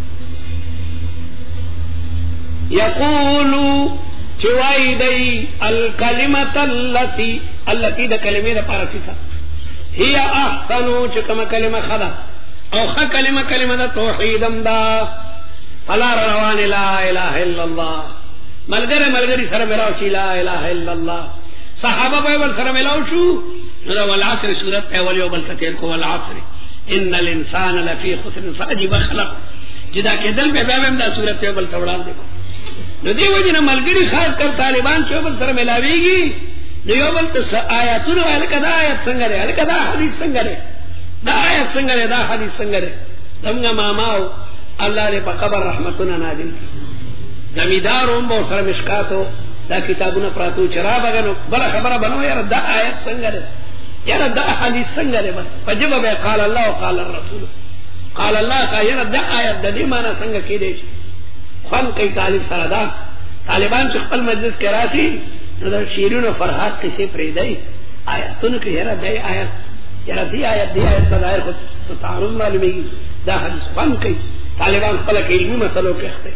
یقولو چوائی دی الکلمت اللتی اللتی دا کلمی دا پارسی تھا ہی احسنو چکم کلمہ خدا او خا کلمہ کلمہ دا توحیدم دا فلا روان لا الہ الا اللہ ملگر ملگری سر ملاو چی لا الہ الا اللہ صحابہ بیول سر ملاو شو ندا والعصر سورت پیولی و بلکتیر کو والعصر ان الانسان لفی خسر ساجی بخلق جدا کے دل پہ بیویم دا سورت پیول سوڑان دیکھو نو دی وجہ ملگری خاص کر طالبان چوبل سر ملاوی گی نو یوبل تس آیاتون والکا دا آیت سنگرے والکا دا حدیث سنگرے دا آیت سنگرے دا حدیث سنگرے دمگا ماماو اللہ نے پا قبر رحمتنا نازل کی زمیداروں بہت سر مشکاتو دا کتابونا پراتو چرا بگنو بلا خبر بنو یار دا آیت سنگرے یار دا حدیث سنگرے بس فجب بے قال اللہ و قال الرسول قال اللہ کا یار دا آیت دا دی مانا سنگ کی دے خون کئی طالب سردا طالبان چھ خپل مجلس کے راسی دا شیرین و فرحات کسی پریدائی آیتون کی یار دا آیت یار دی آیت دی آیت دا دائر خود تعارض معلومی گی دا حدیث خون کئی طالبان خپل علمی مسئلوں کے اختے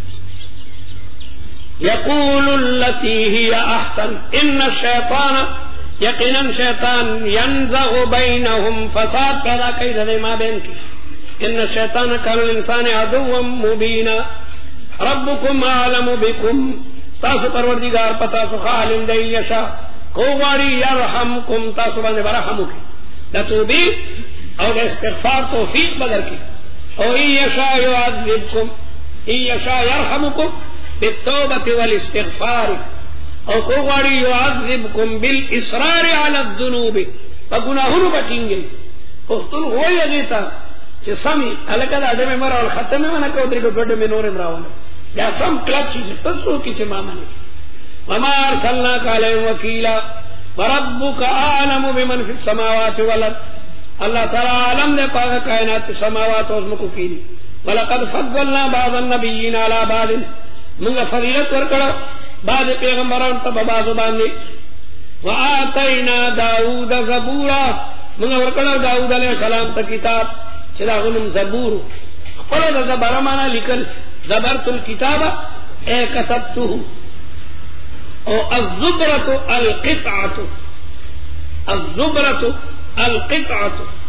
یقول اللتی ہی احسن ان الشیطان یقینا شیطان ینزغ بینہم فساد پیدا کئی دے ما بین کی ان الشیطان کان الانسان عدوا مبینا ربکم اعلم بکم تاسو پروردگار پتاسو خالم دی یشا قواری یرحمکم تاسو باندې برحمو کی لتوبی او استغفار توفیق بدر کی او یشا یعذبکم یشا یرحمکم بالتوبة والاستغفار او قواری یعذبکم بالإصرار على الذنوب فگناہنو بٹیں گے اختل ہوئی اگیتا چې سمي الکه د ادمه مر او ختمه ونه کو درې کو ګډ مې نورم راونه یا سم کلچ چې تاسو کې چې ما منه وما ارسلناك عليهم وكيلا وربك اعلم بمن في السماوات والارض الله تعالی عالم دے پاک کائنات سماوات اور مکو کی ولقد فضلنا بعض النبيين على بعض من فضیلت ورکړه بعض پیغمبرانو ته بعض باندې واتینا داوود زبورا من ورکړه داوود علیہ السلام ته کتاب چې دا غنم زبور خپل د زبر معنا لیکل زبرت الكتاب اے كتبته او الزبرة القطعة الزبرة القطعة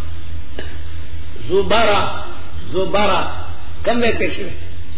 زبرة زبرة كم دیتے شوئے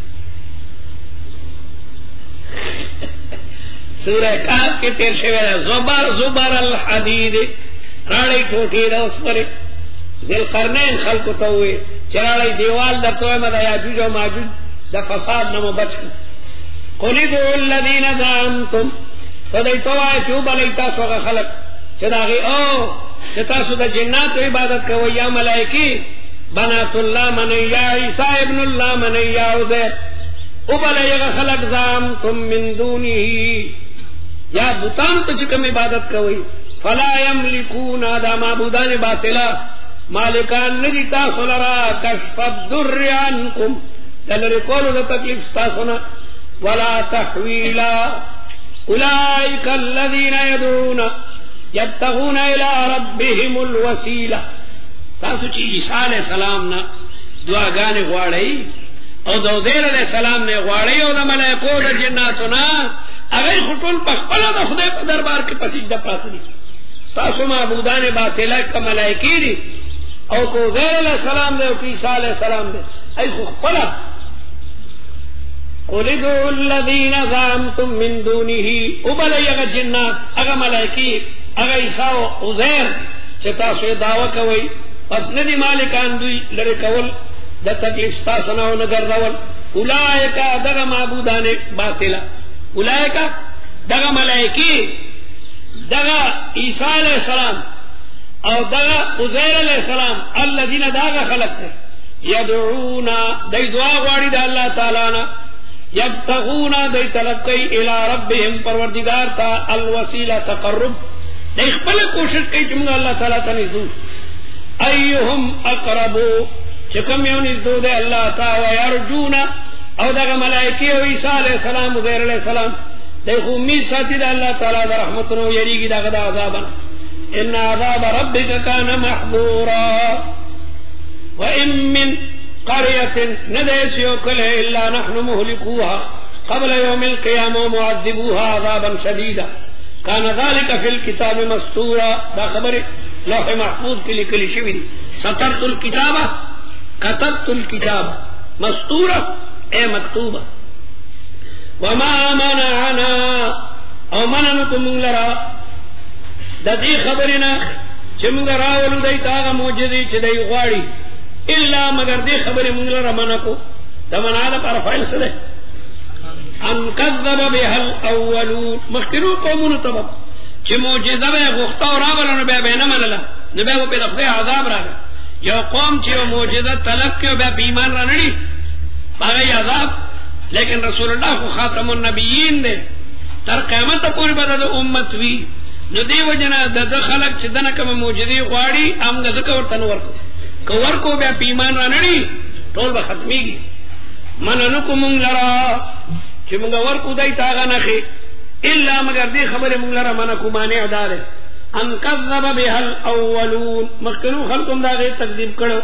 سورہ کاف کے تیر شوئے زبر زبر الحدید راڑی ٹوٹی دا اس پر ذل قرنین خلق توئے چراڑی دیوال در توئے مدہ یاجوج و ماجوج دا فساد نمو بچ کن قل ادعوا الذین زعمتم فدای توای چوب لیتا سوغه خلق چداغي او چتاسو د جنات عبادت کوي یا ملائکی بنات الله من یا عیسی ابن الله من یا عزیر او بلایغه خلق زعمتم من دونه یا بوتان ته کوم عبادت کوي فلا یملکون دا معبودان باطلا مالکان ندی تاسو لرا کشف الضر عنکم دلری کولو د تکلیف تاسو نه ولا تحویلا اولئک الذین یدعون یبتغون الی ربهم الوسیلہ تاسو چې عیسی علیہ السلام نه دعاګانې غواړئ او د عزیر علیہ السلام نه غواړئ او د ملائکو د جناتو نه هغه خټول په خپل د خدای په دربار کې پسیده پاتې دي تاسو معبودان باطله ک ملائکی دي او کو عزیر علیہ السلام نه او عیسی علیہ السلام نه ای خو خپل قل ادعوا الذين زعمتم من دونه وبلغ الجنات اغه ملائکی اغه عیسی او عزیر چې تاسو دعوا کوي پس ندی مالکان دوی لری کول د تکلیف تاسو نه ونګرځول اولئک دغه معبودان باطلا اولئک دغه ملائکی دغه عیسی علیہ السلام او دغه عزیر علیہ السلام الذين دغه خلق يدعون دای دعا غواړي د الله تعالی نه یبتغون دای تلقی الی ربهم پروردگار تا الوسیلہ تقرب دای خپل کوشش کوي چې موږ الله تعالی ته نږدې ایهم اقرب چې کوم یو نږدې دی الله تعالی یرجون او دغه ملائکه او عیسی علیہ السلام عزیر علیہ السلام دای خو امید ساتي د الله تعالی د رحمتونو یریږي دغه د عذاب ان عذاب ربک کان محذورا وان من قرية ندس يوكل إلا نحن مهلكوها قبل يوم القيامة ومعذبوها عذابا شديدا كان ذلك في الكتاب مسطورا دا خبر لوح محفوظ كلي كلي شوي سطرت الكتابة كتبت الكتابة مسطورة اي مكتوبة وما منعنا او منعنكم لرا دا دي خبرنا چمگ راولو دای تاغا موجدی چه دای غواری الا مگر دی خبر مونږ لره منکو دا مناله پر فایل سره ان کذب بها الاولون مخکرو قومون تبع چې معجزه به غوښته او راولنه به به نه منله نو به په دغه عذاب راغی یو قوم چې معجزه طلب کړي به ایمان را نړي هغه عذاب لیکن رسول الله خو خاتم النبیین دی تر قیامت پورې به د امت وی نو دی وجنه د خلق چې دنه کوم معجزه غواړي امغه ځکه ورته نور کور کو بیا پیمان را نړی ټول به ختميږي مننو کوم لرا چې موږ ورکو دای تاغه نخي الا مگر دې خبره موږ لرا منکو مانع دار ان کذب بها الاولون مخکرو خلقم دا غي تکذیب کړو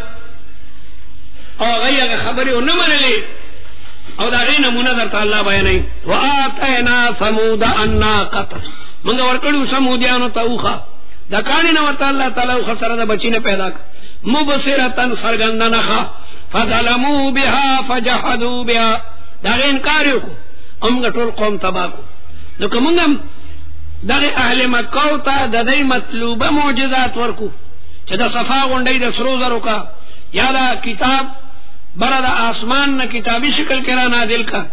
او غیغه خبره نه منلې او دا غي نمونه درته الله بیانې واتینا ثمود الناقه موږ ورکړو سمودیانو توخه دا کانی نو الله تعالی خسره د بچینه پیدا ک مبصرتن سرګندنخه فظلموا بها فجحدوا بها دا انکار وکړو هم ټول قوم تباہ کو نو کومم دغه اهل مکه ته د دې مطلوبه معجزات ورکو چې د صفا غونډې د سرو زرو کا یا دا کتاب بر د اسمان نه کتابي شکل کرا نازل کا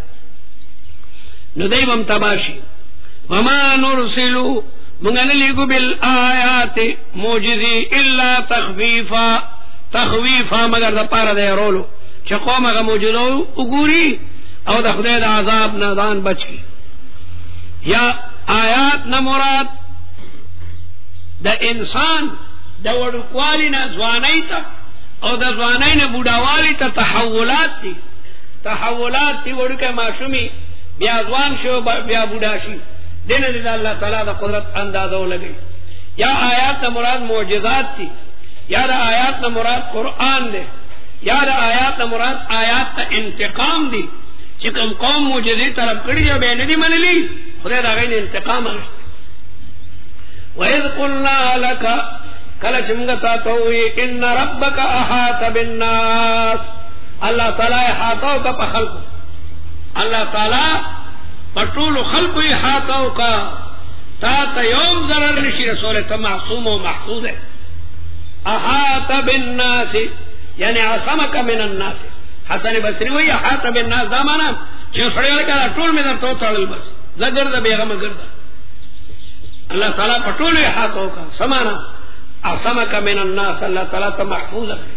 نو دایمم تباشي وما نرسلو منگل لگو بالآیات موجزی الا تخفیفا تخویفا مگر د پاره د رولو چې قوم هغه موجودو وګوري او د خدای د عذاب نه ځان بچي. یا آیات نه مراد د انسان د وړوکوالي نه ځوانۍ ته او د ځوانۍ نه بوډاوالي ته تحولات دي. تحولات دي وړوکی ماشومي بیا ځوان شو بیا بوډا شي، دینه دې الله تعالی د قدرت اندازو لګي. یا آیات نه مراد معجزات دي، یا د آیات نه مراد قرآن دی، یا د آیات نه مراد آیات ته انتقام دی چې کوم قوم معجزې طلب کړي او به نه دي منلي، خدای دا غي انتقام اخلي. وَإِذْ قُلْنَا لَكَ کله چې موږ تاسو وی ان ربک احاط بالناس، الله تعالی احاطه کا په خلق، الله تعالی په ټول خلق احاطه کا، تا ته یوم ضرر نشي رسول ته معصوم او محفوظ ہے. احاط بالناس یعنی عصمک من الناس. حسن بصری وی احاط بالناس دا معنا چې سړی لکه ټول مې درته تړل بس زګرد بیغمه ګرځا. الله تعالی په ټول احاطه کا سمانا عصمك من الناس، الله تعالی ته محفوظ کړي.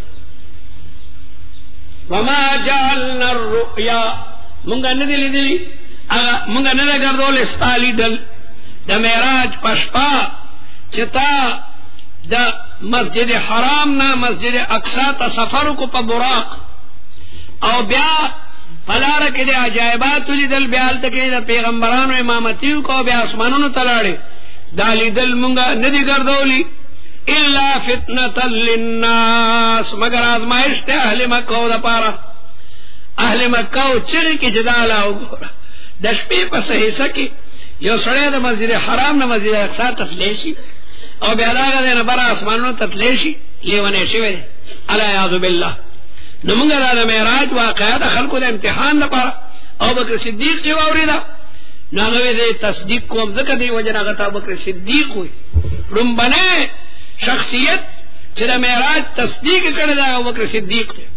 وما جعلنا الرؤيا مونږ نه دي لیدلي، مونږ نه ګرځول استالی دل د معراج پشپا چې تا د مسجد حرام نه مسجد اقصا ته سفر کو په براق او بیا پلار کې د عجایبات لیدل، بیا تل کې د پیغمبرانو امامتیو کو بیا اسمانونو تلاړي دالی دل مونږ نه دي ګرځولي الا فتنة للناس مگر آزمائش تے اہل مکہ دا پارا. اہل مکہ چلی کی جدالا وګوره د شپې په حصہ کې یو سړی د مسجد حرام نه مسجد اقصا تفلیشي او بیا راغی نه بر اسمانونو تفلیشي لیونه شوی الا یعذ بالله. نو موږ را د معراج واقعا د خلکو د امتحان لپاره او بکر صدیق چې واوریدا نو هغه تصدیق کوم ځکه دی وجه هغه ابو بکر صدیق وي رومبنه شخصیت چې د معراج تصدیق کړی دا ابو بکر صدیق دی.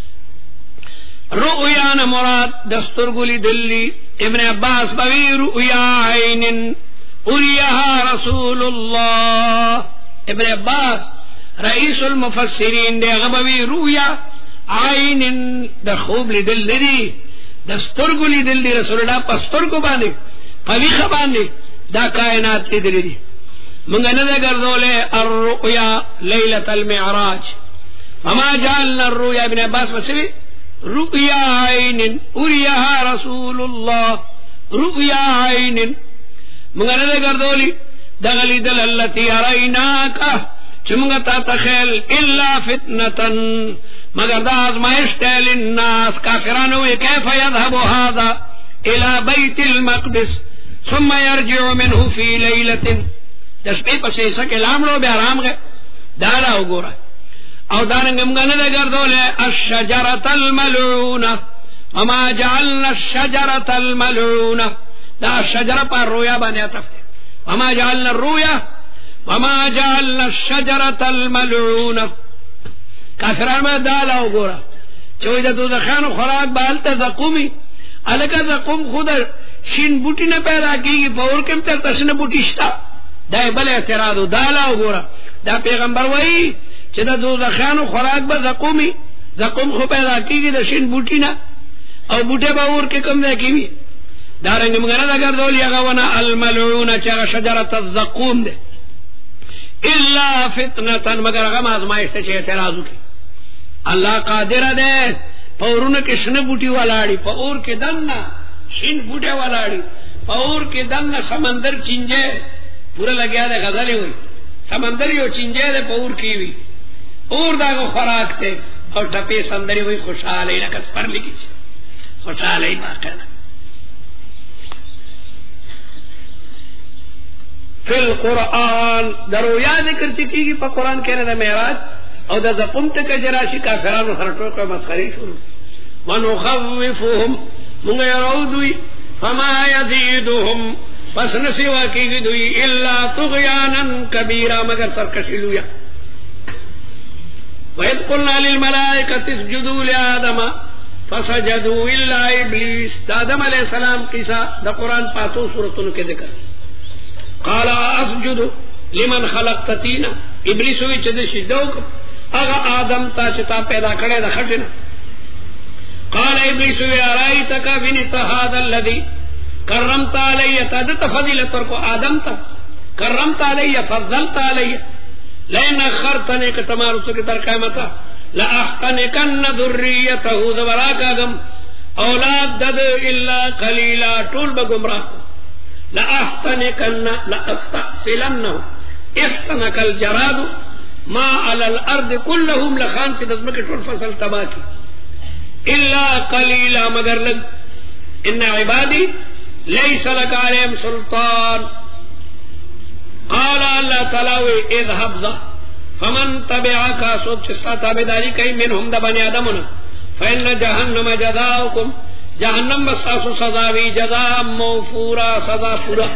رؤیا نه مراد دستورګلی دلی. ابن عباس بوی رؤیا عین اریها رسول الله. ابن عباس رئیس المفسرین دی، هغه بوی رؤیا عین د خوب لیدل لري، دستورګلی دلی رسول الله پسترګو باندې پویخه باندې دا کائنات لیدل دي. منگا نده گردوله الرؤیا لیلت المعراج. وما جعلنا الرؤیا ابن عباس بسوی رؤیا عین اریها رسول الله. رؤیا عین منگا نده گردولی دغلی دل اللتی اریناکا چه منگا تا تخیل الا فتنتن مگر دا آزمائش تیل الناس. کافرانوی کیف یذهب هذا الى بیت المقدس ثم يرجع منه في لیلت تشبیه پس ایسا کے لامڑو بے آرام گئے دارا ہو گورا او دارنگم گنے دے گردولے الشجرت الملعونہ وما جعلنا الشجرت الملعونہ دا شجر پر رویا بانے اتفتے وما جعلنا الرویا وما جعلنا الشجرت الملعونہ. کافران میں دالا ہو گورا چوئی دا دو دخان خوراک بالتا زقومی الکا زقوم خود شین بوٹی نہ پیدا کی گی پور کم تر تشن بوٹی شتا دا بل اعتراض دالا وګوره دا پیغمبر وایي چې دا دوزخانو خوراک به زقومي زقوم خو پیدا کیږي د شین بوټی نه او بوټه به اور کې کم ځای کیږي. دا رنګ موږ نه ګرځول هغه ونه الملعونه چې شجره الزقوم ده الا فتنه مگر هغه آزمائش ته چې اعتراض وکړي. الله قادر ده پورونه کې شنه بوټي ولاړی په اور کې دنه شین بوټه ولاړی په اور کې دنه سمندر چینجه پورا لگیا دے غزلے ہوئی سمندری ہو چنجے دے پور کی ہوئی اور دا کو خوراک تے اور ٹپے سمندری ہوئی خوشحال ہے لکس پر لگی چھ خوشحال ہے باقی فی القرآن درویا ذکر چکی گی پا قرآن کہنے دا معراج اور دا زقم تک جراشی کافران خرطوں کا مسخری شروع ونخوفهم منگا یرودوی فما یزیدهم پس نسوا کی گدوی الا طغیانا کبیرا مگر سرکشی لویا. وَإِذْ قُلْنَا لِلْمَلَائِكَةِ اسْجُدُوا لِآدَمَ فَسَجَدُوا إِلَّا إِبْلِيسَ. آدم علیہ السلام قصہ دا قرآن پاتو سورتوں کے ذکر. قَالَ أَسْجُدُ لِمَنْ خَلَقْتَ طِينًا ابلیس وی چې د سجده وکړه هغه آدم ته چې تا پیدا کړی د خټې نه. قال ابلیس وی ارایتک بنت هذا الذي کرمت علی، تا د فضیلت ورکو آدم ته، کرمت علی فضلت علی، لئن اخرتنی که تمہارو سکی تر قیمتا لاحقنکن ذریته زبراکاگم اولاد دد الا قلیلا طول بگمراہ لاحقنکن لاستأصلنه احتنک الجراد ما علی الارض كلهم لخان چی دزمکی طول فصل تباکی الا قلیلا مگر لگ ان عبادی لیس لک علیہم سلطان. قال اللہ تعالی اذهب ذا فمن تبعك سوچ ستا تابعداری کئی منهم دا بنی آدمنا فإن جہنم جزاؤکم جہنم بساسو سزاوی جزا موفورا سزا پورا.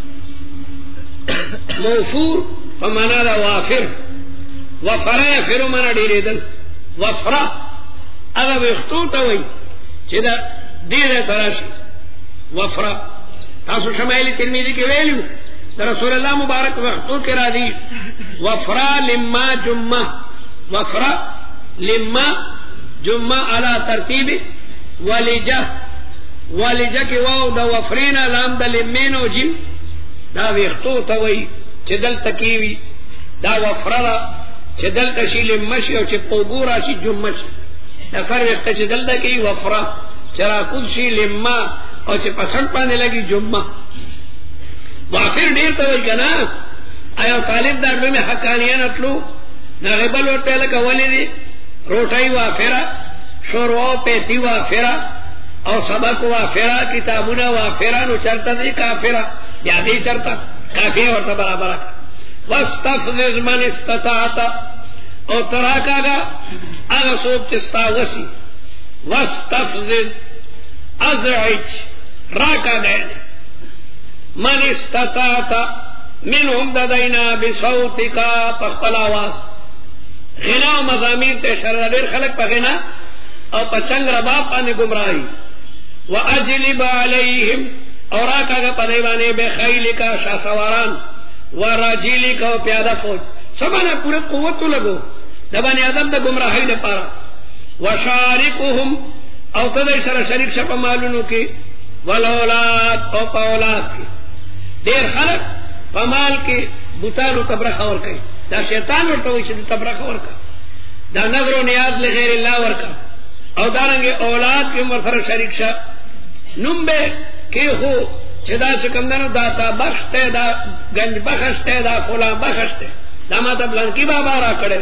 موفور فمانا دا وافر، وفرا یفرو مانا دیره دل، وفرا اگا ویختو تاوی چی دا دیر تراشی وفرا. تاسو شمائلی ترمیزی کی ویلیو رسول اللہ مبارک وقتو کرا دی وفرا لما جمع، وفرا لما جمع علا ترتیب ولجا، ولجا کی واو دا وفرین لام دا لمین و جم دا وقتو تاوی چه دل تکیوی دا وفرا دا چه دل تشی لمشی و چه پوگورا شی جمشی دا سر وقت چه دل تکی وفرا چرا کد شی لما اور چه پسند پانے لگی جمع. وافر ډیر ته وای کنه آیا طالب دارو میں حقانیان اٹلو نغبل ورته لکه ولې دي روټای وافرا شوروا پیتی وافرا او سبق وافرا کتابونه وافرا نو چرته دي کافرا یا دې چرته کافی ورته برابر. واستفزز من استطاعت او تراکاگا هغه څوک چې ستا وسی، واستفزز ازعج راکاگا من استطاعت منهم ددینا بصوتکا پخپل آواز. غنا و مضامیر تے شرع دیر خلق پا غنا او پا چنگ رباب پانے گمراہی. و اجلب علیہم اور آکا پا دیوانے بے خیلکا شاہ سواران و رجیلکا و پیادہ فوج سبانا پورے قوتو لگو دبانی آدم دا گمراہی دا پارا. و شارکوہم او تدی سر شریک شپا معلومو کی والولاد او پا اولاد کی. دیر خلق پمال کے بوتانو تبرخ اور کئی دا شیطان ورطا ہوئی چھے تبرخ اور کا دا نظر و نیاز لغیر اللہ ورکا او دارنگے اولاد کے مرسر شریک شا نمبے کی ہو چھے دا چکمدنو داتا بخشتے دا گنج بخشتے دا فلا بخشتے دا مطلب لنکی بابا را کڑے.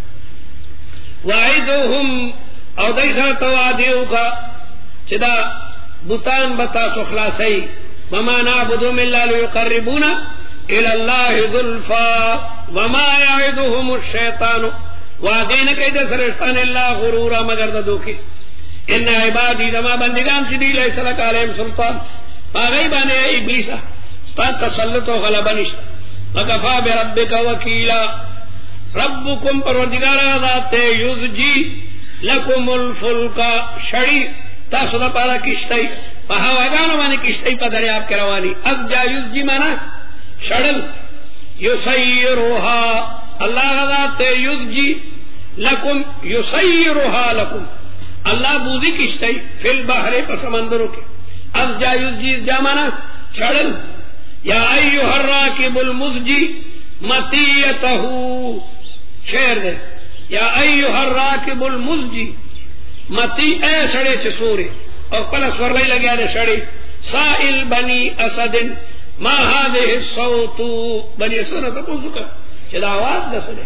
وعیدوہم او دیسا توادیو کا چھے دا بوتان بتا سخلاسی وما نعبدهم الا ليقربونا الى الله ذلفا وما يعدهم الشيطان وعدين كيد سرشتان الله غرورا مگر ددوکی. ان عبادی دما بندگان چدی لیس لک علیہم سلطان فغیبانے ابلیسا ستا تسلط و غلبہ نشتا. وکفا بربک وکیلا ربکم پروردگارا ذات یزجی لکم الفلکا شڑی تاسو دا پارا کشتی پہاوگانو مانے کشتی پا دریاب کے روانی. از جا یزجی مانا شڑل یسیروہا اللہ غذات یزجی لکم یسیروہا لکم اللہ بوزی کشتی فی البحر پا سمندروں کے. از جا یزجی جا مانا شڑل یا ایوہ الراکب المزجی مطیتہو شعر دے یا ایوہ الراکب المزجی متی اے سڑے چسورے اور پلس ورلی لگیا دے شڑی سائل بنی اسد ما هذه الصوت بنی اسد تا پوچھو کا چلا آواز دسلے.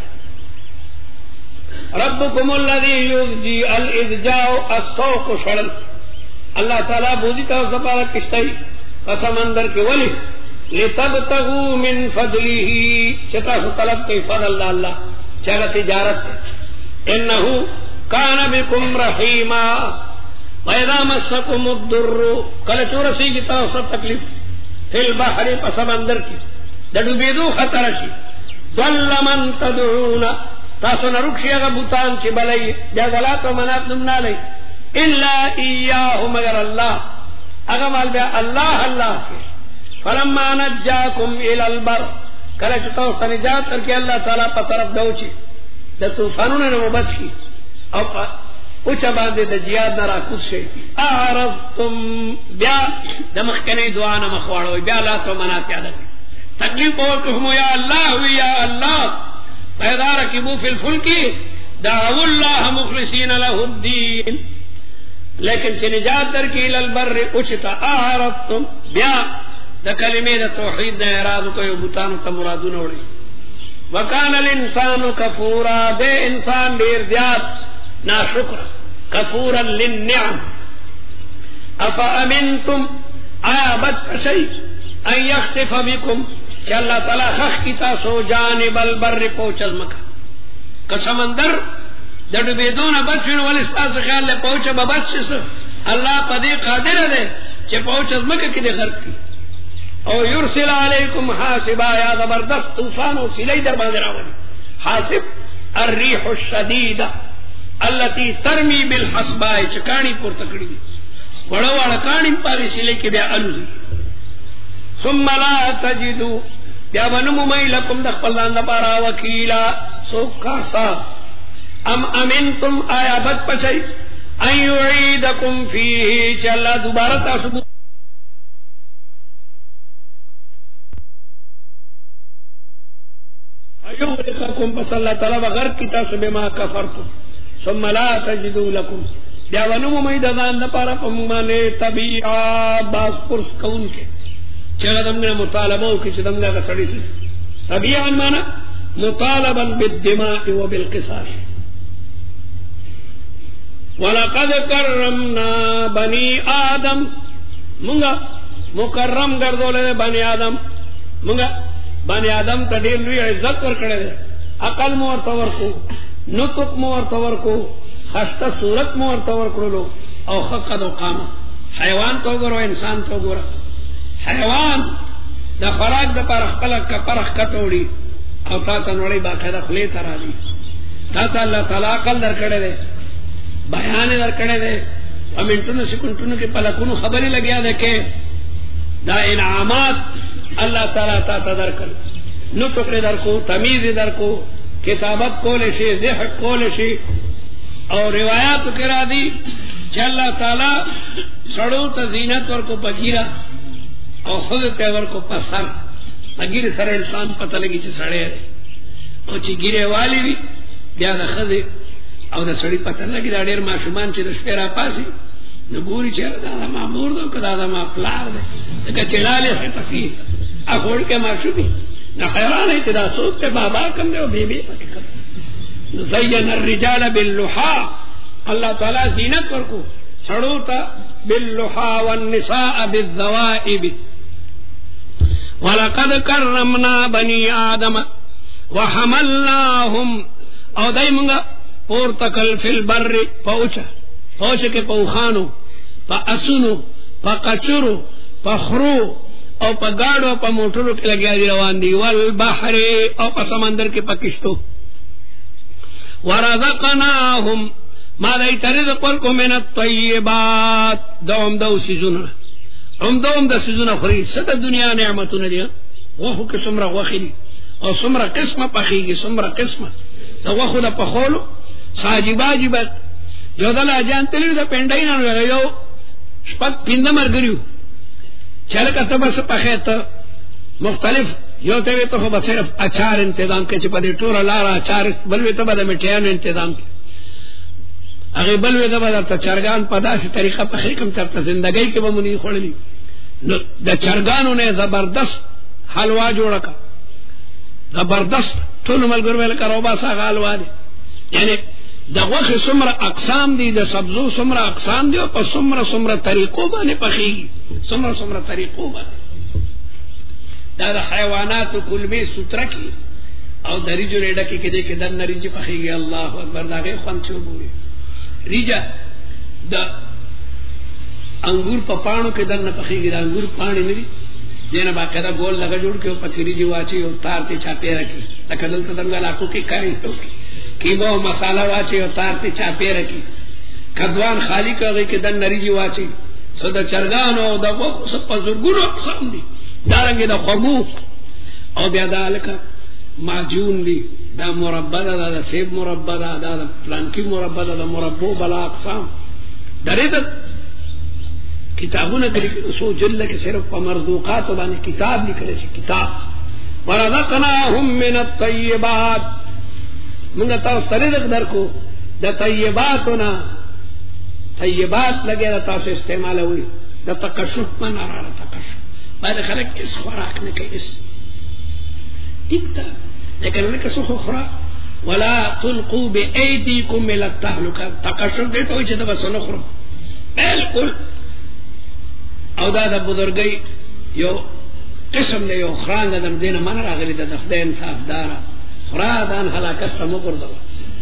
ربکم الذی یزجی الازجاء السوق شڑل اللہ تعالیٰ بوزی تا سپارا کشتائی سمندر کے ولی لتبتغوا من فضلہ چتا سو طلب کی فضل اللہ چلا تجارت انہو کان بکم رحیما وَإِذَا مَسَّكُمُ الضُّرُّ کل چورسی کی طرف سب تکلیف فی البحر پسمندر کی دڈوبیدو خطر شی ضل من تدعون تاسو نرکشی اگا بوتان چی بلائی بیا غلات و منات نمنا لئی الا ایاہو مگر اللہ اگا مال بیا اللہ اللہ کے فلما نجاکم الى البر کله چې تاسو ته نجات ورکړي الله تعالی په طرف دوچی د طوفانونو نه وبچ کی او او چا باندې د جهاد نه راکوز شي اعرضتم بیا د مخکنی دعا نه مخواړو بیا لا تو منات یاد تکلیف وکهم یا الله یا الله پیدا رکبو فی الفلک دعوا الله مخلصین له الدین لیکن چې نجات درکې ال البر اوچتا اعرضتم بیا د کلمې د توحید نه اعراض کوي بوتانو ته مرادونه وړي وکانه الانسان کفورا دے انسان ډیر زیات ناشکر کفورا للنعم افامنتم آبت شيء ان يخسف بكم کہ اللہ تعالی خخ کی تاسو جانب البر پوچل مکا کہ سمندر د ډوبېدو نه بچو ول استاس خیال له پوچه به بچس الله پدې قادر دی چې پوچل مکا کې دې غرق کی او يرسل عليكم حاسبا یا زبردست طوفان او سیلې در باندې راوړي حاسب الريح الشديده التي ترمي بالحسباء چکانی پر تکړی وړو وړ کانی پاري سیلې کې بیا الوزي ثم لا تجدوا بیا ونمو مې لكم د خپل ځان لپاره وکیلا سوکا سا ام امنتم آیا بد پشي ان يعيدكم فيه چلا دوباره تاسو ایو لکم پس اللہ تعالی وغر کی تاسو بما کفرتم ثم لا تجدوا لكم بیا ونمو مې د ځان لپاره په معنی طبيعه باز پرس کون کې چرا دمنا مطالبہ کی چدمنا کا سڑی سے طبيعا مانا مطالبا بالدماء وبالقصاص ولقد کرمنا بنی آدم منگا مکرم گردولے بنی آدم منگا بنی آدم کا ډیر لوی عزت ورکړه ده عقل مو ورته ورکو نطق مو ورته ورکو خسته صورت مو ورته ورکړلو او حق او قامت حیوان تو ګورو انسان تو ګورو حیوان دا خوراک د پر خپل کپرخ کټوړي او تا ته نوړي باقاعده خلی ترا دي تا ته الله تعالی عقل درکړه ده بیان درکړه ده امنټونو سکونټونو کې پلکونو خبري لګیا ده کې دا انعامات اللہ تعالی تا ته درکړه نو ټوکړه درکو تمیز درکو کتابت کول شي ذهق کول شي او روایت کرا دي چې الله تعالی سړو ته زینت ورکو پګیرا او خود ته ورکو پسر اګیر سره انسان پته لګی چې سړی او چې ګیره والی وی بیا د خزه او د سړی پته لګی دا ډیر ماشومان چې د شپې را پاسي نو ګوري چې دا ما مور دو کدا دا ما پلار ده دا چلاله ہے تفی اخوړ کې ماشومی نو حیران ای چې دا سوچ ته بابا کم دی او بیبي پکې زین الرجال باللحى الله تعالی زینت ورکو سړو ته باللحى والنساء بالذوائب ولقد کرمنا بنی آدم وحملناهم او دایمغه پورتکل فی البر پوچا پوچ کے پوخانو پا اسونو پا قچرو پا خرو او پا گاڑو پا موٹرو کے لگیا دی روان دی والبحر او پا سمندر کے پا کشتو ورزقناهم ما دیت رزق ورکو من الطیبات دوم دو سیزونا ام دوم دو سیزونا خری ست دنیا نعمتو ندیا وخو کے سمرا وخی دی او سمرا قسم پخیگی سمرا قسم دا وخو دا پخولو ساجبا جبت یو دل اجان تلو دا پینڈائی نانو لگا یو شپک پیندہ مرگریو چلکا تبس پخیت مختلف یو تیوی تو خب صرف اچار انتظام کے چپا دی ٹورا لارا اچار بلوی تبا دا مٹیانو انتظام کے اگه بلوی تبا دا چرگان پدا سی طریقہ پخیکم چرتا زندگی کے بمونی خوڑلی دا چرگانو نے زبردست حلوا جوڑا کا زبردست تونو ملگر ویلکا روبا ساگا حلوا دی یعنی دا وخ سمرا اقسام دی دا سبزو سمرا اقسام دی پا سمرا سمرا طریقو بانے پخیگی سمرا سمرا طریقو بانے دا دا حیوانات کلمی سترہ کی او دا ریجو ریڈا کی کدے کہ دن ریجی پخیگی اللہ اکبر دا غیر خوان چھو بوری ریجا دا انگور پا پانو کے دن پخیگی دا انگور پانی نری دینا باقی دا گول لگا جوڑ کے پتی ریجی واچی اور تارتی چاپی رکی لکہ دلتا دنگا لاکو کی کاری ہوکی کیمو مسالہ واچی اور تارتی چاپی رکی کدوان خالی کرگئی کہ دن نریجی واچی سو دا چرگانو دا وقت سب پا زرگونو اقسام دی دارنگی دا خموق او بیا دا لکه معجون دی دا مربع دا دا سیب مربع دا دا دا پلانکی مربع دا دا مربع بلا اقسام دره دا کتابونه کلی سو جلد کے صرف پا مرزوقات بانے کتاب لکلے سی کتاب ورزقناهم من الطیبات منگا تاو سردق در کو دا طیباتنا طیبات لگے دا تاو سے استعمال ہوئی دا تقشف من آرارا تقشف بعد خلق اس خوراک نکے اس ٹکتا لیکن انہیں کسو خورا ولا تلقوا بأيديكم الى التهلكة تقشف دیتا ہوئی چھتا بس نخورا بالکل او دا دا بزرگی یو قسم دے یو خران دا دم دین من راغلی دا دخدے انصاف دارا خرا دان حلاکت تا مگر دا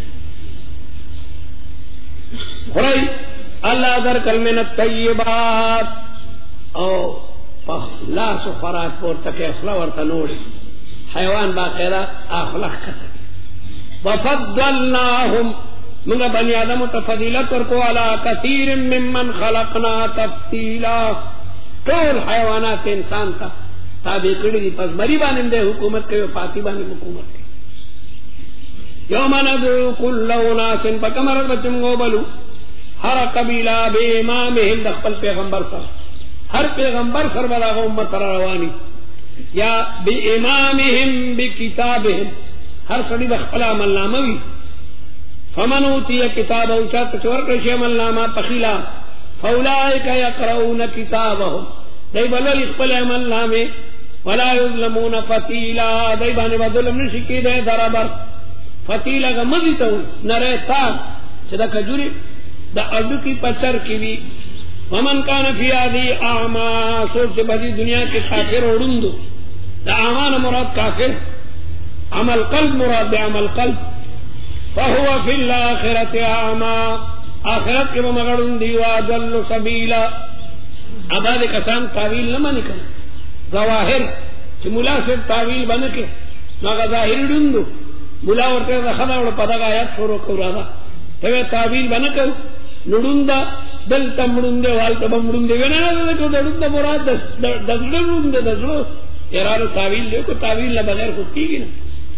خرائی اللہ در کل من الطیبات او لاس و خراک پور تک اخلا ورطا نوڑی حیوان باقیدہ اخلاق کتا وفضلناهم منگا بنی آدم تفضیلت ورکو علا کثیر ممن خلقنا تفصیلا طول حیوانات انسان تا تابع کردی دی پس بری بانم دے حکومت کے پاتی بانم حکومت کے یوم ندعو کل اناس پکمرت بچنگو بلو ہر قبیلہ بے امامہم دخپل پیغمبر سر ہر پیغمبر سر بلا امت سر روانی یا بے امامہم بے کتابہم ہر سڑی دخپل عمل ناموی فمن اوتی کتاب اوچا تچور کرشی عمل نامہ پخیلا فاولائک یقرؤون کتابہم دی بلل اخپل عمل نامے ولا یظلمون فتیلا دی بانے با ظلم نشکی دے درابر فتیلا کا مزیتا ہوں نرے تاک چدا کجوری دا اردو کی پچر کی بھی ومن کان فی آدھی اعما سوچ سے بدی دنیا کے کافر اڑندو دا اعمان مراد کافر عمل قلب مراد دا عمل قلب فہو فی الاخرت اعما آخرت کے بمغرن دیوا دل سبیلا اباد کسان تاویل نہ نکل ظواہر چھ ملا سے تاویل بنکے ماغا ظاہر ڈندو ملا ورتے دا خدا وڑ پدا آیات شروع کرا دا تے تاویل بنکو نڈندا دل تمڑندے وال تبمڑندے ونا نہ کو دڑندا مراد دزڑندے دزڑو یارو تاویل دیکھو تاویل نہ بغیر کو کی نا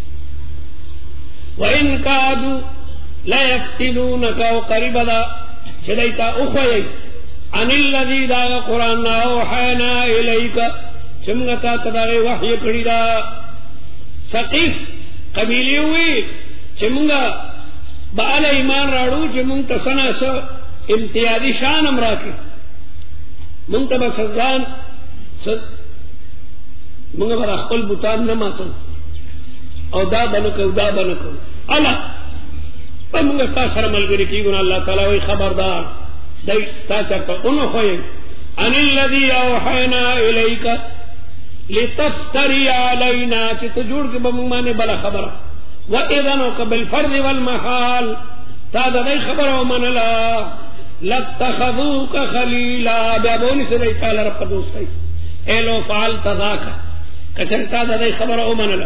وان کادو لا یفتنونک او قریب دا چلیتا اخوی ان الذی دا قرآن اوحینا الیک چمگتا تداغی وحی کری دا سقیف قبیلی ہوئی چمگا بآل ایمان راڑو چمگ تسنا سا امتیازی شان امراکی منتبہ سزان منگا برا خل بطان نماتن او دا بنکو دا بنکو اللہ پر منگا تا سر ملگری کی گنا اللہ تعالی وی خبردار دی تا چرتا انو خوئی ان الذی اوحینا الیک لتفتری علینا چی تجوڑ کے بمانے بلا خبر و اذنو کا بالفرد والمحال تا دا دی خبر و من لا لاتخذوک خلیلا بیابونی سے دی تعالی رب دوستی ایلو فعال تذاکا کچھر تا دا دی خبر و من لا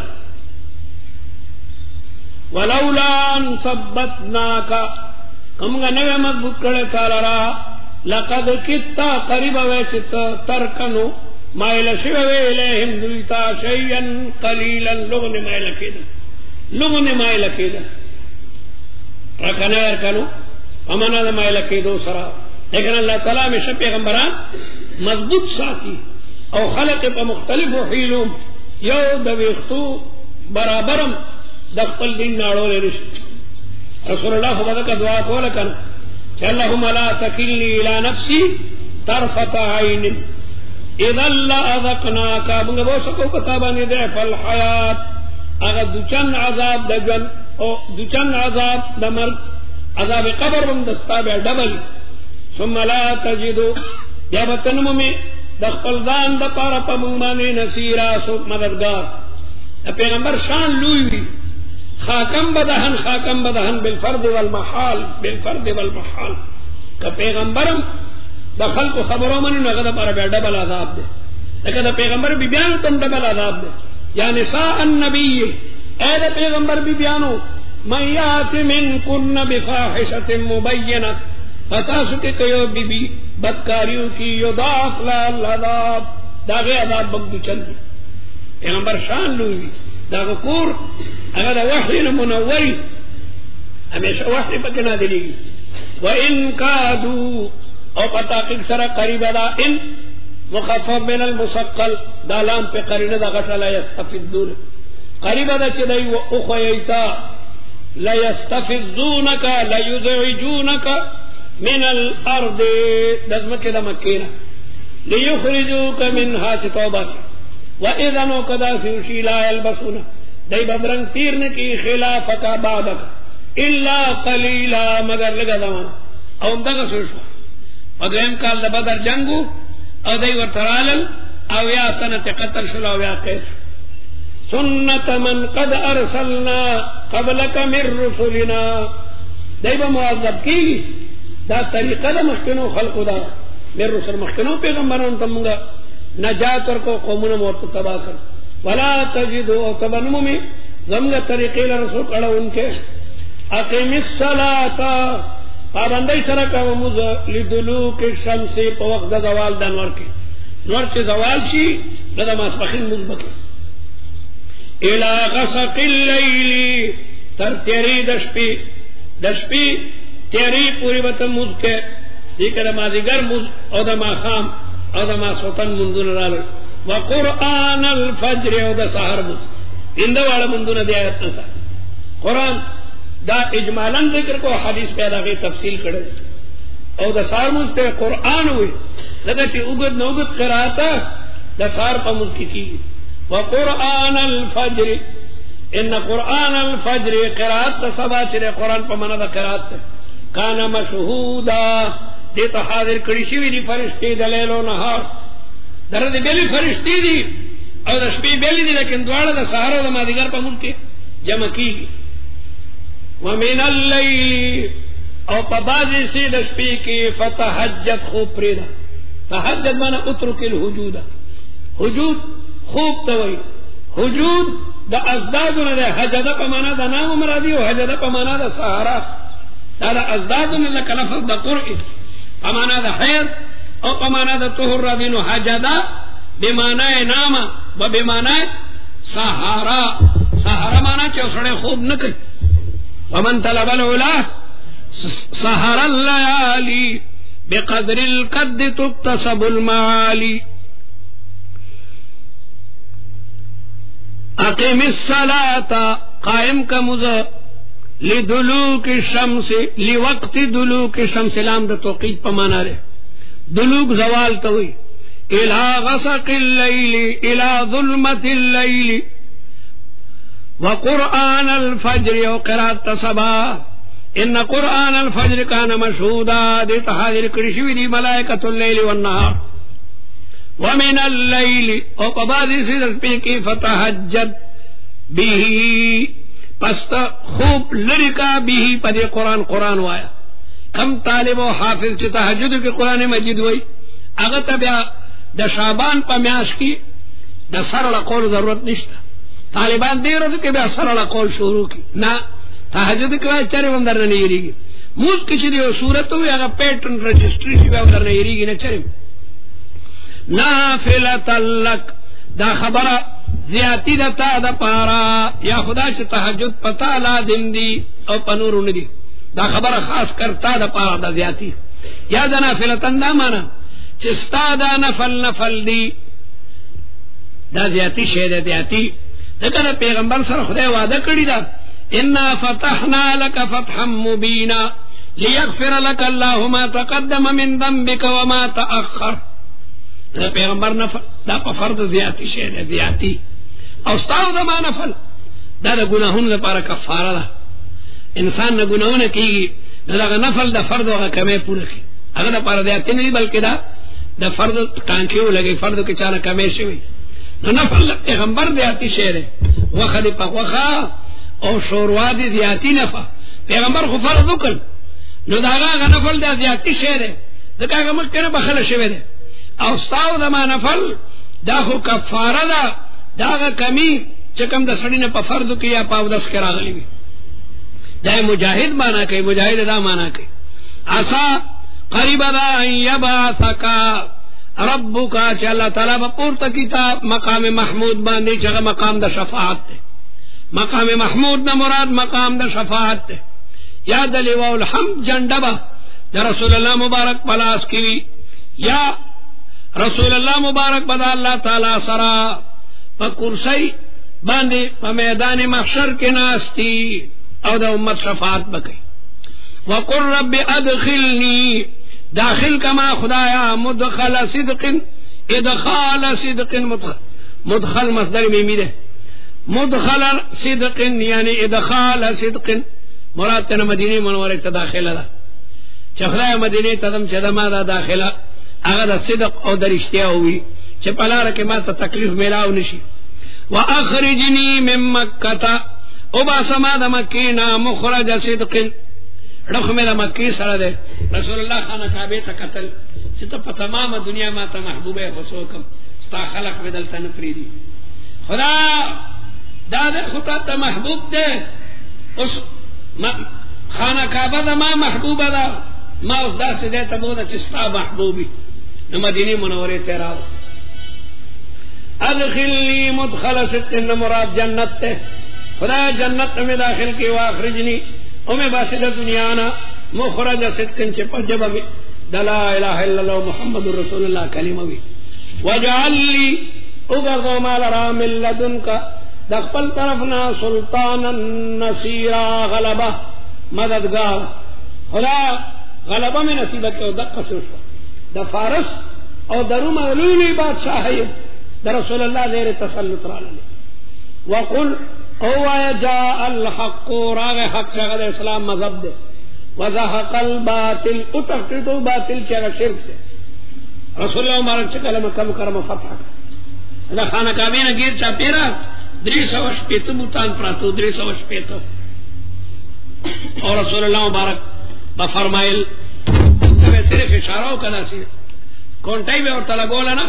ولولا ان ثبتناک کمگا نوے مضبوط کرے تعالی را لقد کتا قریب ویچت ترکنو مائل شوے الیہم دویتا شیئن قلیلا لوگوں نے مائل کیدا لوگوں نے مائل کیدا رکھنا ارکنو امانا دا مائل کیدو سرا لیکن اللہ تعالیٰ میں شب پیغمبران مضبوط ساتھی او خلق پا مختلف حیلوم یو دویختو برابرم دخل دین ناڑو لے رشت رسول اللہ خبادہ کا دعا کو لکن کہ اللہم لا تکلنی الى نفسی طرفت عین اذا اللہ اذقناکا منگا بو سکو کتابانی ضعف الحیات اگر دوچن عذاب دا جن او دوچن عذاب دا مرد عذاب قبر بم دستابع ڈبل ثم لا تجدو یا بتنمو میں دخل دان دا پارا پا منگمانی نصیرہ سو مددگار دا پیغمبر شان لوئی خاکم بدہن خاکم بدہن بالفرد والمحال بالفرد والمحال کہ پیغمبرم دخل کو خبروں من نہ پر ڈبل عذاب دے لیکن پیغمبر بھی بیان تم ڈبل عذاب دے یا نساء النبی اے دے پیغمبر بھی بیانو من یات منکن بفاحشۃ مبینہ پتا سکے کہ بی بی بدکاریوں کی یضاعف لها العذاب داغے عذاب بگدو چل دی پیغمبر شان لوی دا کور هغه د وحی منوری همیشه وحی پکې نازلېږي. وان کادو او پتا کې سره قریب دا ان مخفف من المثقل دا لام په قرینه دا غټه لا یستفدون قریب دا چې دی او خو ایتا لا یستفدونک لا یزعجونک من الارض دزمکه د مکینا ليخرجوك منها توبه واذا نو کدا سوشی لا يلبسون دای بدرنگ تیر نه کی خلافک بعدک الا قليلا مگر لگا زمان او دغه سوشو اګم کال د بدر جنگو او دای ورترال او یا سنه قتل شلو او یا قیس سنت من قد ارسلنا قبلك من رسلنا دای به معذب کی دا طریقه د مخکنو خلقو دا مر رسول مخکنو پیغمبرانو ته موږ نجات ورکو قومونه مرتد تباہ کر ولا تجدوا تبنم میں زمغه طریقې له رسول کړه انکه اقیم الصلاه پابندۍ سره کوم موږ لدلوک الشمس په وخت د زوال د انور کې نور چې زوال شي د ماسپخین موږ بکې الى غسق الليل تر تیری د شپې د شپې تیری پوری وته موږ کې ذکر مازیګر موږ او د ماخام او د ماسوتن منځونه راغلل وقرآن الفجر او د سحر موږ انده واړه منځونه دی آیت نه قرآن دا اجمالا ذکر کو حدیث پیدا کی تفصیل کړي او د سحر موږ ته قرآن وي لکه چې وګد نوګد قراءت د سحر په موږ کې کی وقرآن الفجر ان قرآن الفجر قراءت سبا چې قرآن په معنا د قراءت کان مشهودا دې ته حاضر کړي شي دي فرشتي د لیل او نهار درته بیلی فرشتي دي او د شپې بیلی دي لیکن دواړه د سحر او د مازیګر په موږ کې جمع کیږي ومن الليل او په بازي سي د شپې کې فتهجد خوب پرېدا تهجد معنا اترك الوجود وجود خوب ته وایي وجود د ازدادونه د حجده په معنا د نام مرادي او حجده په معنا د سحر دا د ازدادونه لکه لفظ د قرء په معنا د حیض او په معنا د طهور راځي حجده بمعنى نام و بمعنى سحر سحر معنا چې سره خوب نه کوي ومن طلب العلا سحر الليالي بقدر القد تكتسب المعالي اقم الصلاة قائم کا مزا لدلوک الشمس لوقت دلوک الشمس لام دا توقید پا مانا رہے دلوک زوال توی الى غسق الليل الى ظلمت الليل وقرآن الفجر وقرات صبا ان قرآن الفجر كان مشهودا دي تحاضر کرشوی دی ملائکة الليل والنهار ومن الليل او قبادی سیدر پیکی فتحجد به پست خوب لرکا به پدی قرآن قرآن وایا کم طالب و حافظ چی تحجد کی قرآن مجید وی اغتا بیا دا شابان پا میاش کی دا سرل قول ضرورت نشتا طالبان دیر رضو که بیا سرل قول شروع کی نا تحجد کی وای چرے وم در نیری گی موز کچی دیو صورت ہوئی اگا پیٹرن رجسٹری سی بیا در نیری گی نا چرے نافلت لک دا خبر زیادتی دا تا دا پارا یا خدا چه تحجد پتا لازم دی او پنورون دی دا خبر خاص کرتا دا پارا دا زیادتی یا دا نافلتن دا مانا چستا دا نفل نفل دی دا زیادتی شید زیادتی دکر پیغمبر سر خدای وعدہ کری دا انا فتحنا لک فتحا مبینا لیغفر لک اللہ ما تقدم من ذنبک وما تأخر دا پیغمبر نفل دا پا فرد زیادتی شید زیادتی او ستاو دا ما نفل دا دا گناہون دا پارا کفارا دا انسان نا گناہون کیگی دا دا نفل دا فرد وغا کمی پورا کی اگر دا پارا زیادتی نہیں بلکہ دا دا فرد ٹانکیو لگی فرد کی چانا کمی شوی نو نفل پیغمبر زیادتی شید وخا دی پا وخا او شوروا دی زیادتی نفا پیغمبر خو فرد دکل نو دا آغا نفل دا زیادتی شید دا کاغا مکن بخل شوی دی او ستاو دا ما نفل دا خو کفاره دا داغا کمی چکم دا سڑی نے پا فردو کی یا پاو دس کرا غلی بی دا مجاہد مانا کئی مجاہد دا مانا کئی عصا قریب دا ان یبعثکا ربک چې الله تعالی په پورته کتاب مقام محمود باندې چې مقام د شفاعت ده. مقام محمود نه مراد مقام د شفاعت ده. یا د لواء الحمد جندبه د رسول الله مبارک پلاس کی یا رسول الله مبارک بدا الله تعالی سره په کرسی باندې په میدان محشر کې ناشتي او د امت شفاعت وکړي. وقل رب ادخلني داخل کما خدایا مدخل صدق ادخال صدق مدخل, مدخل مصدر میمی ده مدخل صدق یعنی ادخال صدق مراد تن مدینه منوره ته داخله ده چې خدای مدینه ته دم چې دما ده داخله هغه د صدق او د رښتیا وي چې په لار کې ما ته تکلیف میلاو نشي. واخرجني من مکه او با سما د مکینا مخرج صدق رخ میرا مکی سره ده. رسول الله خانه کعبه ته قتل چې ته په تمامه دنیا ما ته محبوبه خصوصم ستا خلق بدل تن فریدي خدا دا ده خدا ته محبوب ده. اوس خانه کعبه ده ما محبوبه ده ما اوس داسې ده ته بوده چې ستا محبوبي د مدینه منوره ته راو. ادخلني مدخل صدق مراد جنت ته خدا جنت میں داخل کی. واخرجنی او میں باسد دنیا نا مخرج صدقن چه پجب میں لا الہ الا اللہ محمد رسول اللہ کلمہ بھی. وجعل لی اگردو مال را من لدنکا دخپل طرفنا سلطانا نصیرا غلبہ مددگار خدا غلبہ میں نصیبہ کے دقا سرشا دا فارس او دروم علومی بادشاہ ہے دا رسول اللہ زیر تسلط را لے. وقل او جاء الحق راغ حق شغل اسلام مذہب دے وزحق الباطل اتقتدو باطل چگہ شرک دے. رسول اللہ مبارک چکل مکم کرم فتح کا خانہ کعبہ گیر چا پیرا دری سو شپیتو بوتان پراتو دری سو شپیتو اور رسول اللہ مبارک بفرمائل صرف اشارہ کنا سی کونٹائی میں اور تلگولا نا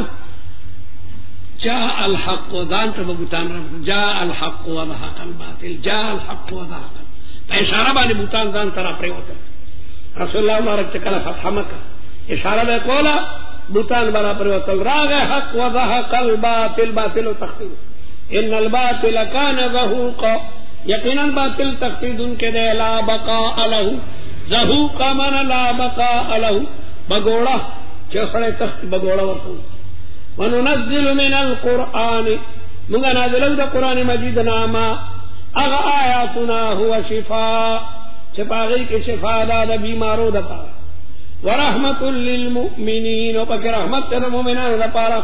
جاء الحق ودانت بوتان رب جاء الحق وضحق الباطل جاء الحق وضحق اشارہ باندې بوتان ځان تر پرې وته. رسول الله مبارک کله فتح مکه اشارہ به کولا بوتان باندې پرې وته راغ حق وضحق الباطل باطل تخفيف ان الباطل كان زهوقا یقینا باطل تخفيف کے دے لا بقاء له زهوق من لا بقاء له بغوڑا چخڑے تخت بغوڑا ورته. وننزل من القرآن منگا نازلو دا قرآن مجید ناما اغا آیاتنا هو شفاء شفاغی کے شفاء دا دا بیمارو دا پارا ورحمت للمؤمنین وپک رحمت دا مومنان دا پارا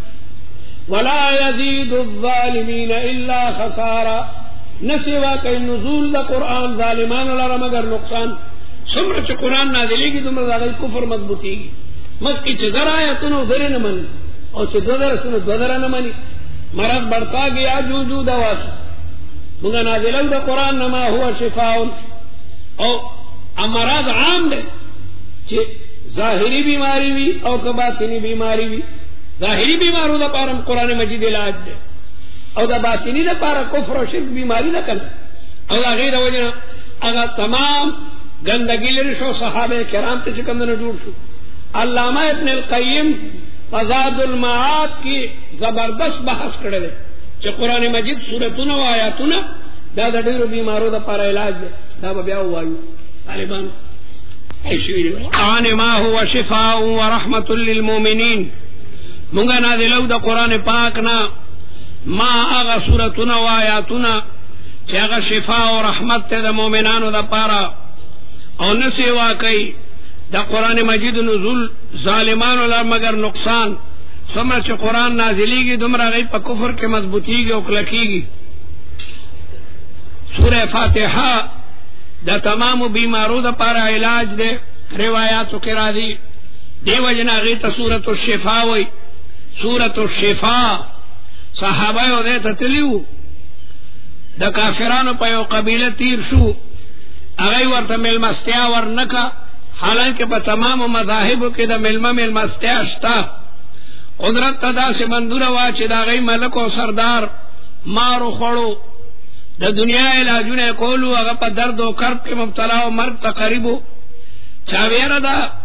ولا يزيد الظالمین الا خسارا نسوا کئی نزول دا قرآن ظالمان لرا مگر نقصان. سمرچ قرآن نازلے گی تم رضا کفر مضبوطی گی مکی چزر آیاتنو ذرے نمانی اور چې دودر سنو دودر نه مانی مرض بڑھتا گیا جو جو دوا منگا نازلو دا قرآن نما ہوا شفاء او امراض عام دے چې ظاہری بیماری بھی او باطنی بیماری بھی. ظاہری بیماروں دا پارم قرآن مجید علاج دے او دا باطنی دا پارا کفر و شرک بیماری دا کنا او دا غیر وجنا اگر تمام گندگی لرشو صحابہ کرام تے چکم دنو جوڑ شو. علامہ ابن القیم فزاد المعاد کی زبردست بحث کرے دے کہ قرآن مجید سورتنا و آیاتنا دا دا دیر بیمارو دا پارا علاج دے دا بیاو وایو طالبان قرآن ما هو شفاء و رحمت للمومنین منگا نازلو دا قرآن پاکنا ما اغا سورتنا و آیاتنا چی اغا شفاء و رحمت دا مومنانو دا پارا او نسی واقعی دا قرآن مجید نزول ظالمانو لر مگر نقصان سمرا چه قرآن نازلی گی دمرا غیب پا کفر کے مضبوطی گی اکلکی گی. سورہ فاتحہ دا تمام بیمارو دا پارا علاج دے روایاتو کے راضی دی وجنا غیتا سورت الشفا وی سورت الشفا صحابہ دے تتلیو دا کافرانو پا یو قبیلہ تیر شو اغی ورطا ملمستیا ورنکا حالانکہ پا تمام مذاہبو کے دا ملما ملمستیا اشتا قدرت تدا سے مندور واچی دا غی ملک و سردار مارو خورو دا دنیا علاجون کولو اگا پا درد و کرب کے مبتلا و مرد تقریبو چاویر دا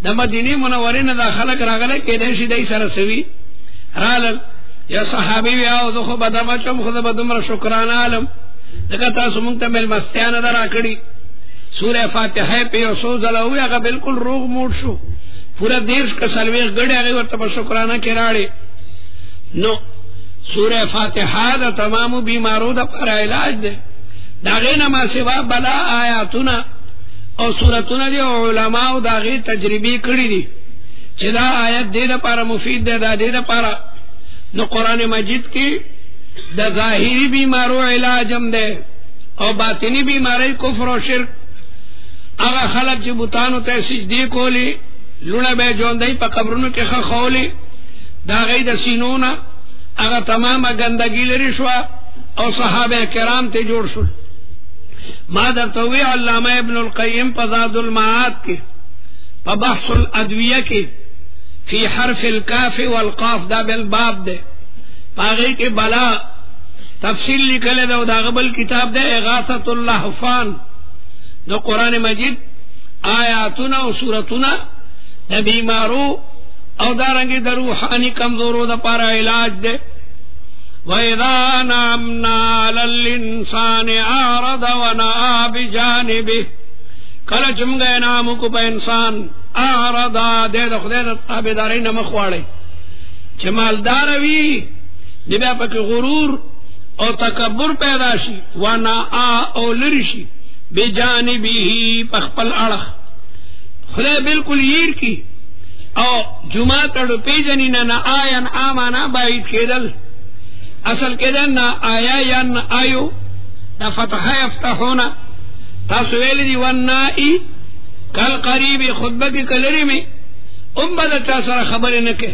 د مدینه منورې نه د خلک راغله کې دې شي دای سره سوي رالل یا صحابي یا او خو بدما چم خو به دومره شکرانه عالم دغه تاسو مونږ ته مل مستیانه درا کړی سورہ فاتحه په یو سو ځلوي هغه بالکل روغ موړ شو پورا دیش کا سلویخ گڑی هغه ورته په شکرانه کې راړي نو سورہ فاتحه د تمام بیمارو د پر علاج ده داغه نه ما سوا بلا آیاتونه او سورتونه دی علماء داغه تجربی کړی دي چې دا آیت دې لپاره مفید ده دا دې لپاره نو قران مجید کې د ظاهری بیمارو علاج هم ده او باطنی بیماری کفر او شرک هغه خلک چې بوتانو ته سجدي کولی لونه به ژوندۍ په قبرونو کې خخولي دا غي د سینونه هغه تمامه ګندګي لري شو او صحابه کرام ته جوړ شول ما درته وی علامه ابن القیم په زاد المعاد کې په بحث الادویه کې فی حرف الکاف والقاف دا بل باب ده پاره کې بلا تفصیل لیکل دا دا غبل کتاب ده اغاثه اللهفان دو قران مجید آیاتنا او سورتنا د بیمارو او دارنګي د روحاني کمزورو د پاره علاج ده وَإِذَا نَعَمْنَا عَلَى الْإِنسَانِ أَعْرَضَ وَنَأَى بِجَانِبِهِ کله چې موږ انعام کو په انسان اعرض د خدای د تابعداري نه مخواړي چې مالدار وي د بیا پکې غرور او تکبر پیدا شي ونأى او لری شي بجانبه په خپل اړه خدای بالکل ير کی او جمعه تړو پیجنی نه نه آیان امانه باید کېدل اصل کېدل نه آیا یا نه آیو دا فتحه یفتحونا تاسو ویل دی ونائی کل قریب خطبه کی کلری میں ام بدتا سر خبر نکے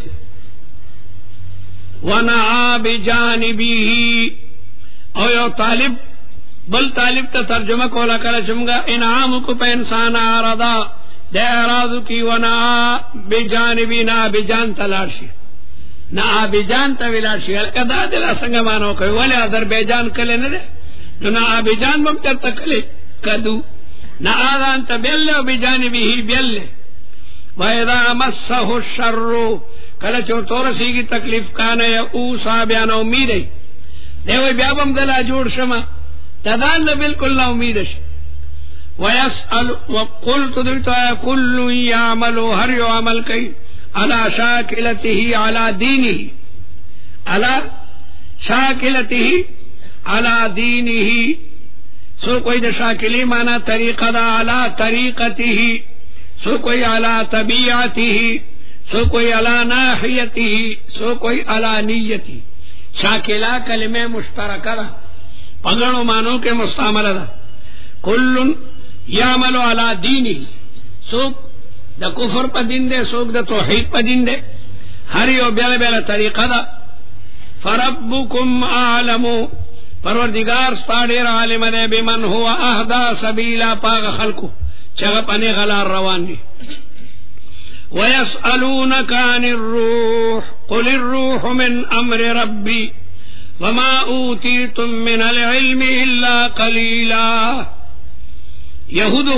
ونعا بجانبی او یو طالب بل طالب تا ترجمہ کولا کلا چمگا انعام کو پہ انسان آردا دے ارادو کی ونعا بجانبی نا بجان تلاشی نا بجان تلاشی الکدا دلا سنگا مانو کوئی ولی ادر بیجان کلے ندے نا بجان ممتر تکلے کدو نا آغان تبیلے و بجانبی بیلے وَإِذَا مَسَّهُ الشَّرُّ کله چو تورسی کی تکلیف کانا یا اوسا بیانا امیدی دیوی بیابم دلا جوڑ شما تدان بالکل نا امیدش ویسأل وقلت دیتا کل یعملو ہر یو عمل کئی علا شاکلته علا دینه علا شاکلته علا دینه سو کوئی دا شاکلی مانا طریقہ دا علا طریقته سو کوئی علا طبیعته سو کوئی علا ناحیته سو کوئی علا نیتی شاکلہ کلمہ مشترکہ دا پگڑو مانو کے مستعمل دا کل یعمل علا دینی سوک دا کفر پا دین دے سوک دا توحید پا دین دے ہر یو بیل بیل طریقہ دا فربکم اعلمو پروردگار ستادیر عالم دے بمن ہوا اہدا سبیلا پاگ خلقو چگپ انے غلار روان دی وَيَسْأَلُونَكَ عَنِ الرُّوحِ قُلِ الرُّوحُ مِنْ أَمْرِ رَبِّي وَمَا أُوتِيتُم مِّنَ الْعِلْمِ إِلَّا قَلِيلًا یہودو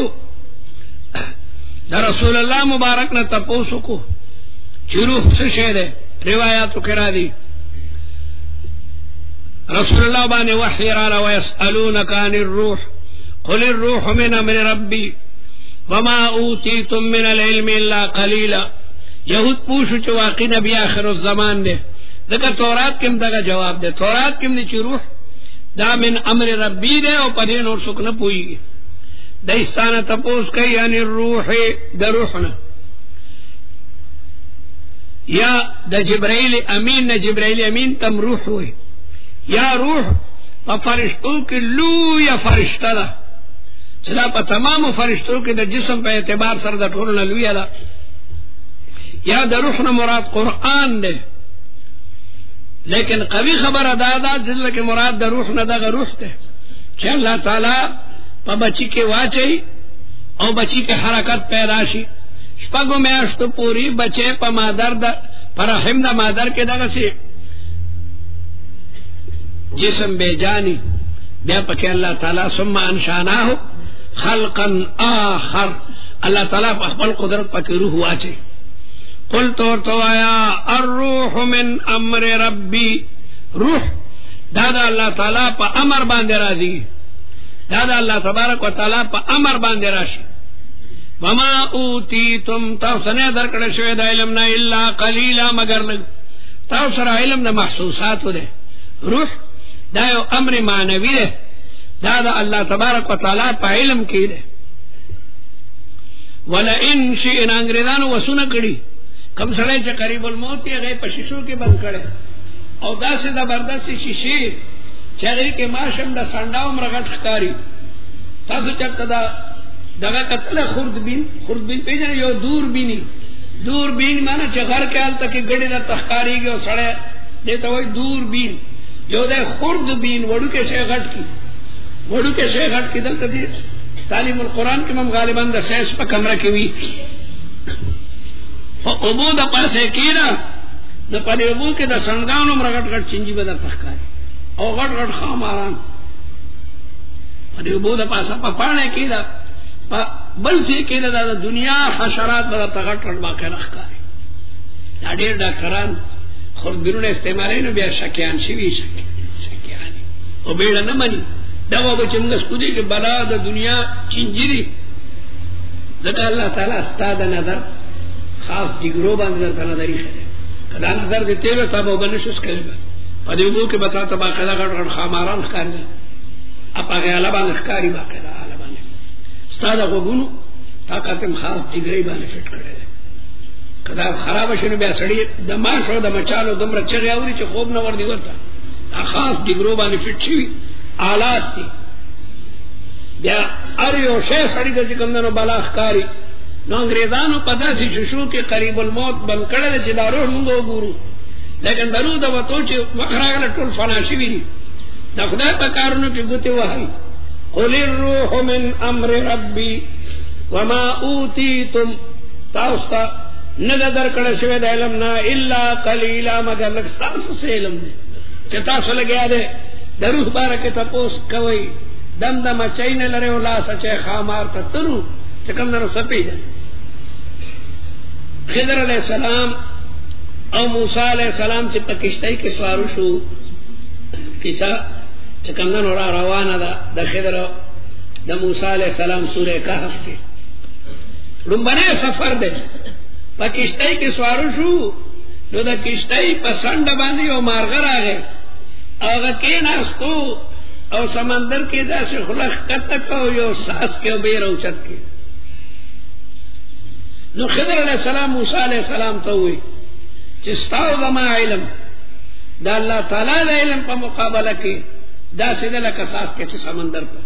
دا رسول اللہ مبارک نے تپوسو کو چی روح سے شہد ہے روایاتو کرا دی رسول اللہ بانے وحی رالا وَيَسْأَلُونَكَ عَنِ الرُّوحِ قُلِ الرُّوحُ مِنْ أَمْرِ رَبِّي وما اوتیتم من العلم الا قلیلا یہود پوچھو چو واقعی نبی آخر الزمان دے دکا تورات کم دکا جواب دے تورات کم دے چی روح دا من امر ربی دے او پدین اور سکن پوئی گی دائستانا تپوس کئی یعنی روح دا روحنا یا دا جبرائیل امین نا جبرائیل امین تم روح ہوئی یا روح پا فرشتو کی لو یا فرشتہ دا چلا پا تمام فرشتوں کے دا جسم پہ اعتبار سر دا ٹھولنا لویا دا یا دا روحنا مراد قرآن دے لیکن قوی خبر ادا دا جل کے مراد دا روحنا دا غا روح دے چا اللہ تعالی پا بچی کے واچئی او بچی کے حرکت پیدا شی شپگو میں اشتو پوری بچے پا مادر دا پا رحم دا مادر کے دا سی جسم بے جانی بیا پا کہ اللہ تعالی ثم انشاناہو خلقا آخر اللہ تعالیٰ پا خپل قدرت پا کی روح واچے. قل تو توایا الروح من امر ربی، روح دادا اللہ تعالیٰ پا امر باندے رازی، دادا اللہ تبارک و تعالیٰ پا امر باندے راشی. وما اوتیتم تاوسنے درکڑ شوید علمنا الا قلیلا مگر لگ. تاوسر علم دا محسوساتو دے، روح دایو امر معنوی دے، دادا اللہ تبارک و تعالیٰ پا علم کی دے. ولئن شئنا انگریزانو وسونه کړي کم سړی چې قریب الموت یې هغه په شیشو کې بند کړي او داسې زبردست شیشې چې هغه کې ماشم د سانډاو مرغټ ښکاری. تاسو چرته دا دغه کتله خوردبین، خوردبین پیژنئ؟ یو دوربینی، دوربین معنی چې غر کې حالت کې ګډې د تخکاریږي او سړی دې ته وایي دوربین. یو د خوردبین وړوکې شی غټ کی، وړوکې شی غټ کی. دلته دې تعلیم القرآن کی مم غالباً دا سیس پا کمرہ کی وی فقبو دا پاسے کی نا دا پا دیبو کی دا سنگانو مرا گٹ گٹ چنجی بدا تخکاری او گٹ گٹ خاماران پا دیبو دا پاسا پا پانے کی دا پا بل سی کی دا دا دنیا حشرات بدا تغٹ گٹ باقی رخکاری. دا دیر ڈاکٹران خوردگرون استعمالی نو بیا شکیان شوی شکیانی او بیڑا نمانی دوا بچنگس کدی کہ بلا دا دنیا چنجری. ذکر اللہ تعالیٰ استاد نظر خاص جگرو باندھ در نظری خیلے کدا نظر دیتے ہوئے تب او بنشوس کرے گا پدیبو کے بتا تبا قیدہ گھڑ گھڑ خاماران خکاری گا اپا غی علبان خکاری با قیدہ علبان استاد اگونو طاقتم خاص جگری باندھ فٹ کرے گا کدا خراب شنو بیا سڑی دماش ہو دمچالو دم رچگی آوری چی خوب نور دیورتا خاص جگرو باندھ فٹ شوی آلات تی بیا اریو شے سڑی دا چکم دنو بلاخ کاری. نو انگریزانو پتا سی ششو کے قریب الموت بند کردے چی دا روح مندو گورو لیکن درو دا وطو چی مخراغل ٹول فناشی بھی دا خدای پا کارنو کی گوتی وحی قل الروح من امر ربی وما اوتیتم تاوستا ندر کڑشوید علمنا الا قلیلا مگر لکستاسو سے علم دے چتاسو لگیا دے دروح بارک تپوس کوئی دم دم چین لرے اولا سچے خامار تا تنو چکم درو سپی جا. خضر علیہ السلام او موسیٰ علیہ السلام چی پکشتائی کے سوارو شو کسا چکم درو را روانا دا دا خضر دا موسیٰ علیہ السلام سورہ کہف کے رنبنے سفر دے پکشتائی کے سوارو شو جو دا کشتائی پسند باندی او مارغر آگئے آغا کین آستو او سمندر کی دا سے خلق کتکو یو ساس کے بیر اوچت کے. نو خضر علیہ السلام موسیٰ علیہ السلام تو ہوئی چستاو زما علم دا اللہ تعالیٰ دا علم پا مقابلہ کی دا سیدہ لکا ساس کے چھ سمندر پا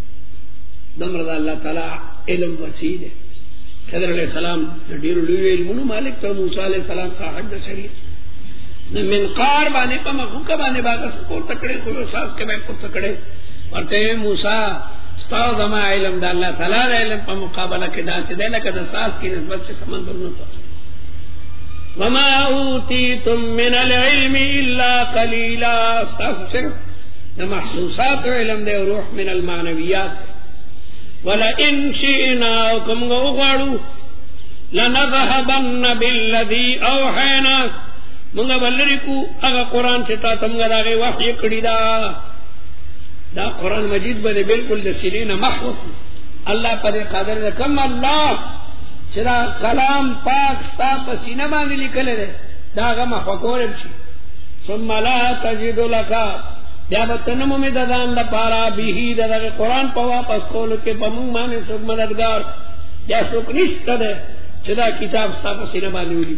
دمر دا اللہ تعالیٰ علم وسیع ہے. خضر علیہ السلام دیرو لیو علمونو مالک تو موسیٰ علیہ السلام کا حج دا شریف منقار بانے پا مخوکا بانے باگا سکور تکڑے خلو ساس کے بیک کو تکڑے ورتے ہیں موسیٰ ستاو زما علم دا اللہ تعالیٰ دا علم پا مقابلہ کے دا سے دے لکا دا ساس کی نسبت سے سمندر نتا. وما اوتیتم من العلم الا قلیلا ستاسو صرف دا محسوسات علم دے روح من المعنویات. ولئن شئنا وکم گو غاڑو لنذهبن بالذی اوحینا منگا بلرکو اگا قرآن سے تا تمگا دا غی وحی کڑی دا دا قرآن مجید بنے بالکل دا سنین محوف اللہ پر قادر دا کم اللہ چرا کلام پاک ستا پا سینہ باندی لکلے دے دا غا محوکورم شی ثم لا تجد لکا بیا بتنمو میں دادان دا پارا بیہی دا دا قرآن پا واپس کولو کے پا منگ مانے سوک مددگار یا سوک نشتا دے چرا کتاب ستا پا سینہ باندی ہولی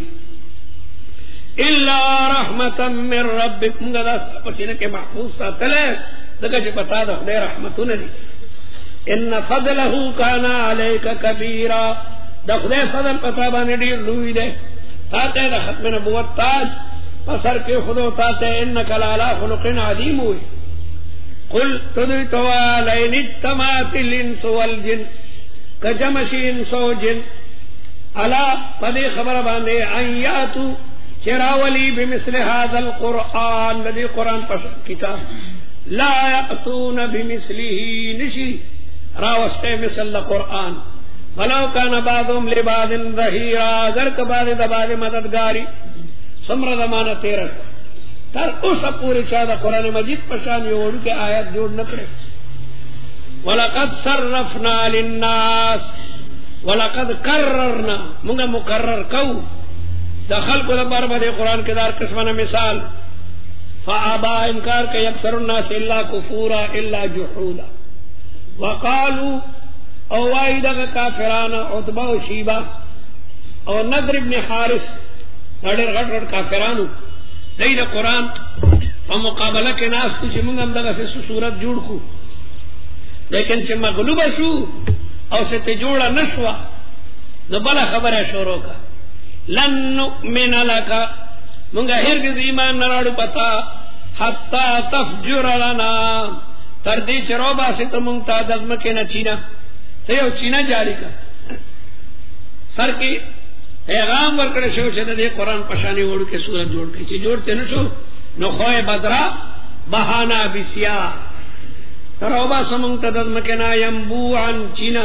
الا رحمتا من ربک منگا دا پسینے کے محفوظ ساتلے دکا چی پتا دا خدای رحمتو ندی. ان فضلہو کانا علیکا کبیرا دا خدای فضل پتا بانے دیر لوی دے تاتے دا ختم نبوت تاج پسر کے خدو تاتے انکا لالا خلق عظیم ہوئی. قل تدویتوا لین اجتماعت الانس والجن کجمشی انسو جن علا پدی خبر بانے آیاتو چراولی بمثل هذا القرآن لدی قرآن پس کتاب لا یأتون بمثله نشی راوستے مثل قرآن वलो कान बादुम लिबादिन ज़हीरा, अगर कबाद दबाद मददगारी समर ज़माना तेरह तर उस पूरी चादा कुरान मजीद पशान योड़ के आयत जोड़ न करे। वलक़द सर्रफ़ना लिन्नास, वलक़द कर्ररना मुंगा मुकर्रर कऊ दखल को दबर बदे कुरान के दार किस्मना मिसाल फ़अबा इनकार के अक्सर उन्नास इल्ला कुफूरा इल्ला जुहूदा वक़ालू अवाइदा का काफिराना उतबा व शीबा और नदर इब्न हारिस नडर गट गट काफिरानु दई द कुरान और मुकाबला के नास कुछ मुंगम दगा से सूरत जुड़ को, लेकिन से मगलूब शू और से ते जोड़ा नशवा न बला खबर है शोरों का लन नुमिन लका मुंगा हिरगिज़ ईमान नराडू पता हत्ता तफजुर लना तरदी चरोबा से तो मुंगता दज़म के न चीना ते यो चीना जारी का सर की पैगाम वर्कड़े शो से दे कुरान पशानी ओढ़ के सूरत जोड़ के ची जोड़ते न शो न खोए बदरा बहाना बिसिया तरोबा समंगता दज़म के ना यंबू आन चीना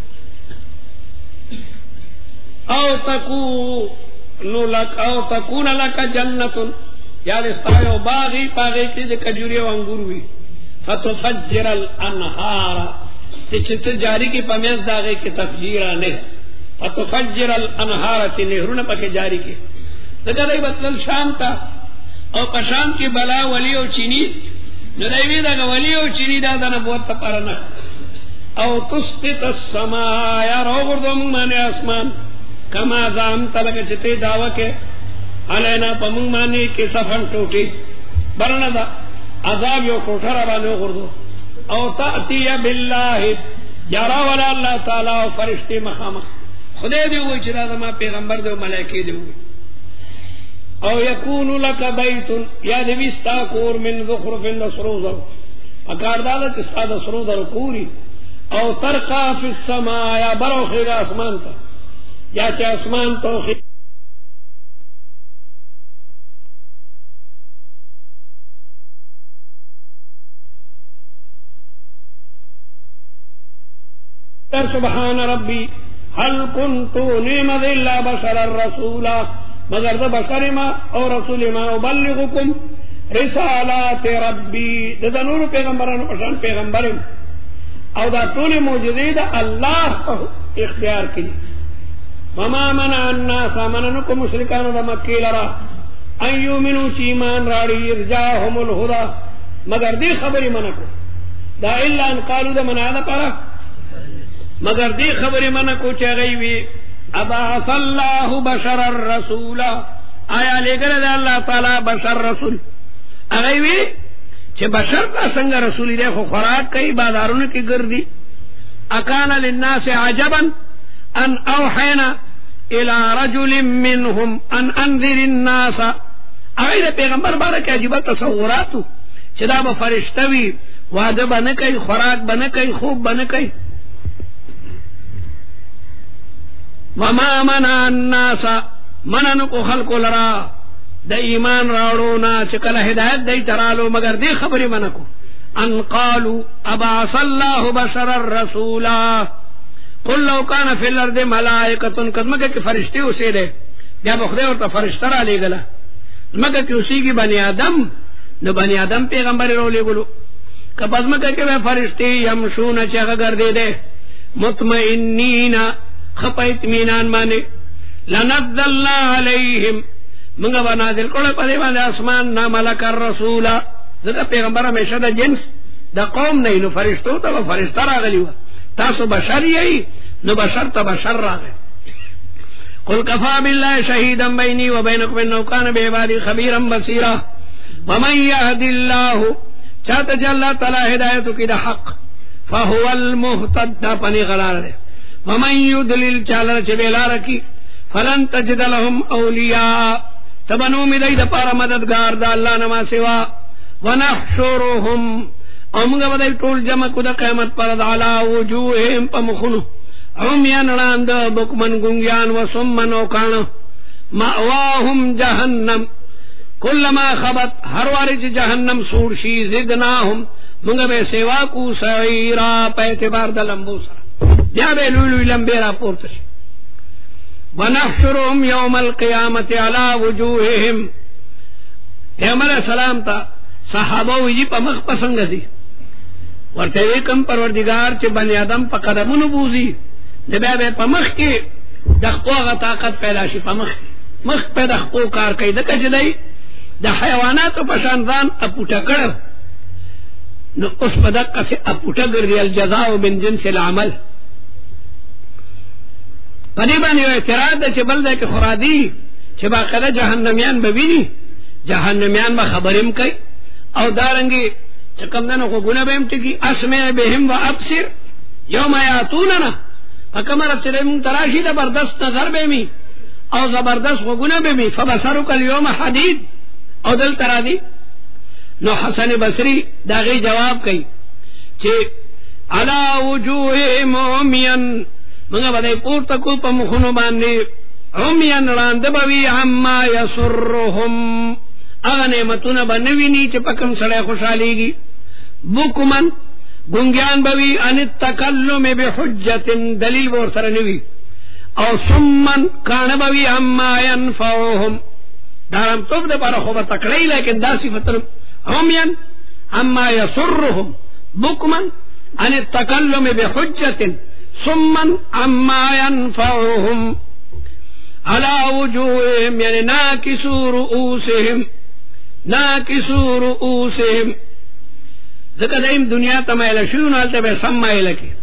औ तकू नो लक औ तकून लक जन्नतुन याद इस्तायो बागी पागे की खजूरी व अंगूर हुई फतुफज्जिरल अनहारा चित जारी की पमेस दागे की तफजीरा ने फतुफज्जिरल अनहारा ची नेहरू न पके जारी के दगदई बतल शाम था और पशाम की बला वली और चीनी नदैवी दगा वली और चीनी दादा न बहुत तपरना औ तुस्तित समाया रोगुर्दम माने आसमान कमा जाम तलक चिते दावा के अलैना पमुंग मानी के सफन टूटी बरना दा अजाब यो कोठरा बानो गुर्दो औ तातिया बिल्लाहि यारा वाला अल्लाह ताला और फरिश्ते मकामा खुदे दे वो चिरा मा पैगंबर दे मलाइके दे औ यकूनु लक बैतुन या देविस्ता कोर मिन ज़ुखरुफिन नसरूज़ अकारदादा चिस्ता दसरूज़ पूरी औ तरका फिस समाया बरो खेगा आसमान का या चाहे आसमान तो सुबहान रब्बी हल कुन्तु निमदिल्ला बशरर रसूला मगर द बशरिमा और रसूलिमा उबल्लिगुकुम रिसालात रब्बी द नूर पैगंबरन पठान पैगंबरन और दा तूने मौजूद अल्लाह इख्तियार की वमा मना अन्नास मनन को मुशरिकान व मक्कीलरा अयुमिनु ईमान राड़ी इरजाहुमुल हुदा मगर दी खबरी मन को दा इल्ला अन कालू द मना दा पारा मगर दी खबरी मन को चे गई वी अबासल्लाहु बशरर रसूला आया लेकर अल्लाह ताला बशर रसूल अगई वी चे बशर का संग रसूली देखो खुराक कई बाजारों की गर्दी अकाना लिन्नास अजबन अन औहैना इला रजुलिम मिनहुम अन अंदिरिन नासा अगई दे पैगंबर बारे के अजीब तसव्वुरातु चिदा ब फरिश्तवी वादे बने कई खुराक बने कई खूब बने कई वमा मना अन्नासा मनन को खल्को लरा द ईमान रावड़ो ना चिकल हिदायत दई तरालो मगर दे खबरी मन को अन कालू अबासल्लाहु बशरर रसूला कुल लौ कान फिल अर्द मलाइकतुन कदम के फरिश्ते उसे दे जब खुदा और तो फरिश्ता ले गला मगर कि उसी की बनी आदम न बनी आदम पैगंबर रो ले गुलो कबज़म के वे फरिश्ते यमशून चग कर दे दे मुतमइन्नीना खपा इत्मीनान माने लनज़्ज़लना अलैहिम मंगा बना दिल कोड़े पदे वाले आसमान ना मलकर रसूला जदा पैगंबर हमेशा द जिन्स द कौम नहीं नो फरिश्तो तो फरिश्ता रा गली हुआ तासो बशर यही नो बशर तो बशर रा गए कुल कफा बिल्लाहि शहीदन बैनी व बैनकुम इन्नहु कान बिइबादी खबीरन बसीरा वमन यहदिल्लाहु चाहत जल्ला तला हिदायत की द हक फहुवल मुहतद पनी गलार दे वमन युदलिल चालर चबेला रखी फलन तजिद लहुम औलिया तबनु मिदई द पारा मददगार द अल्लाह नमा सिवा वनहशुरुहुम अमगा बदई टोल जमा कुद क़यामत पर अला वजूहिम पमखुनु उम्यान रांद बुकमन गुंगियान व सुम्मन औकान मावाहुम जहन्नम कुल्लमा खबत हर वारिज जहन्नम सूरशी जिदनाहुम मुंगा बे सेवा कु सईरा पैते बार द लंबू सरा بیا به لوی لوی لمبې راپورته شي. ونحشرهم یوم القیامت علی وجوههم. پیغمبر علیہ السلام تا صحابه وی په مخ پسنګ دي ورته وی کوم پروردگار چې بنی آدم په قدمونو بوزي د بیا به په مخ کې د خپل طاقت پیدا شي، په مخ مخ پیدا خپل کار کوي. د کجدای د حیواناتو په شان ځان اپوټه کړ، نو اوس په دقه سي اپوټه ګرځي. الجزاء من جنس العمل. په دې باندې اعتراض ده چې بل ځای کې خرادي چې باقاعده جهنميان به ویني، جهنميان به خبرېم کوي او دارنګي چې کوم نه خو ګونه به هم ټکی اسمع بهم وابصر یوم یاتوننا. فکمر چې موږ تراشي زبردست نظر به می او زبردست خو ګونه به می فبصرک اليوم حدید او دل ترادی. نو حسن بصری دا غي جواب کوي چې علا وجوه مومین منگا بدای پورتا کو پا مخونو باندی عمین راند بوی عما یسرهم اغا نعمتون بنوینی چه پکم سڑے خوشحالیگی. بکمن گنگیان بوی ان التکلم بحجت دلیل بور سر نوی. او سمن کان بوی عما ینفعهم دارم توب دا پارا خوبا تکڑی لیکن دا صفتن عمین عما یسرهم. بکمن ان التکلم بحجت ثم عما ينفعهم على وجوههم يعني ناكسوا رؤوسهم ناكسوا رؤوسهم. ذکر دائم دنیا تمائل شون حالتا بے سمائل کی.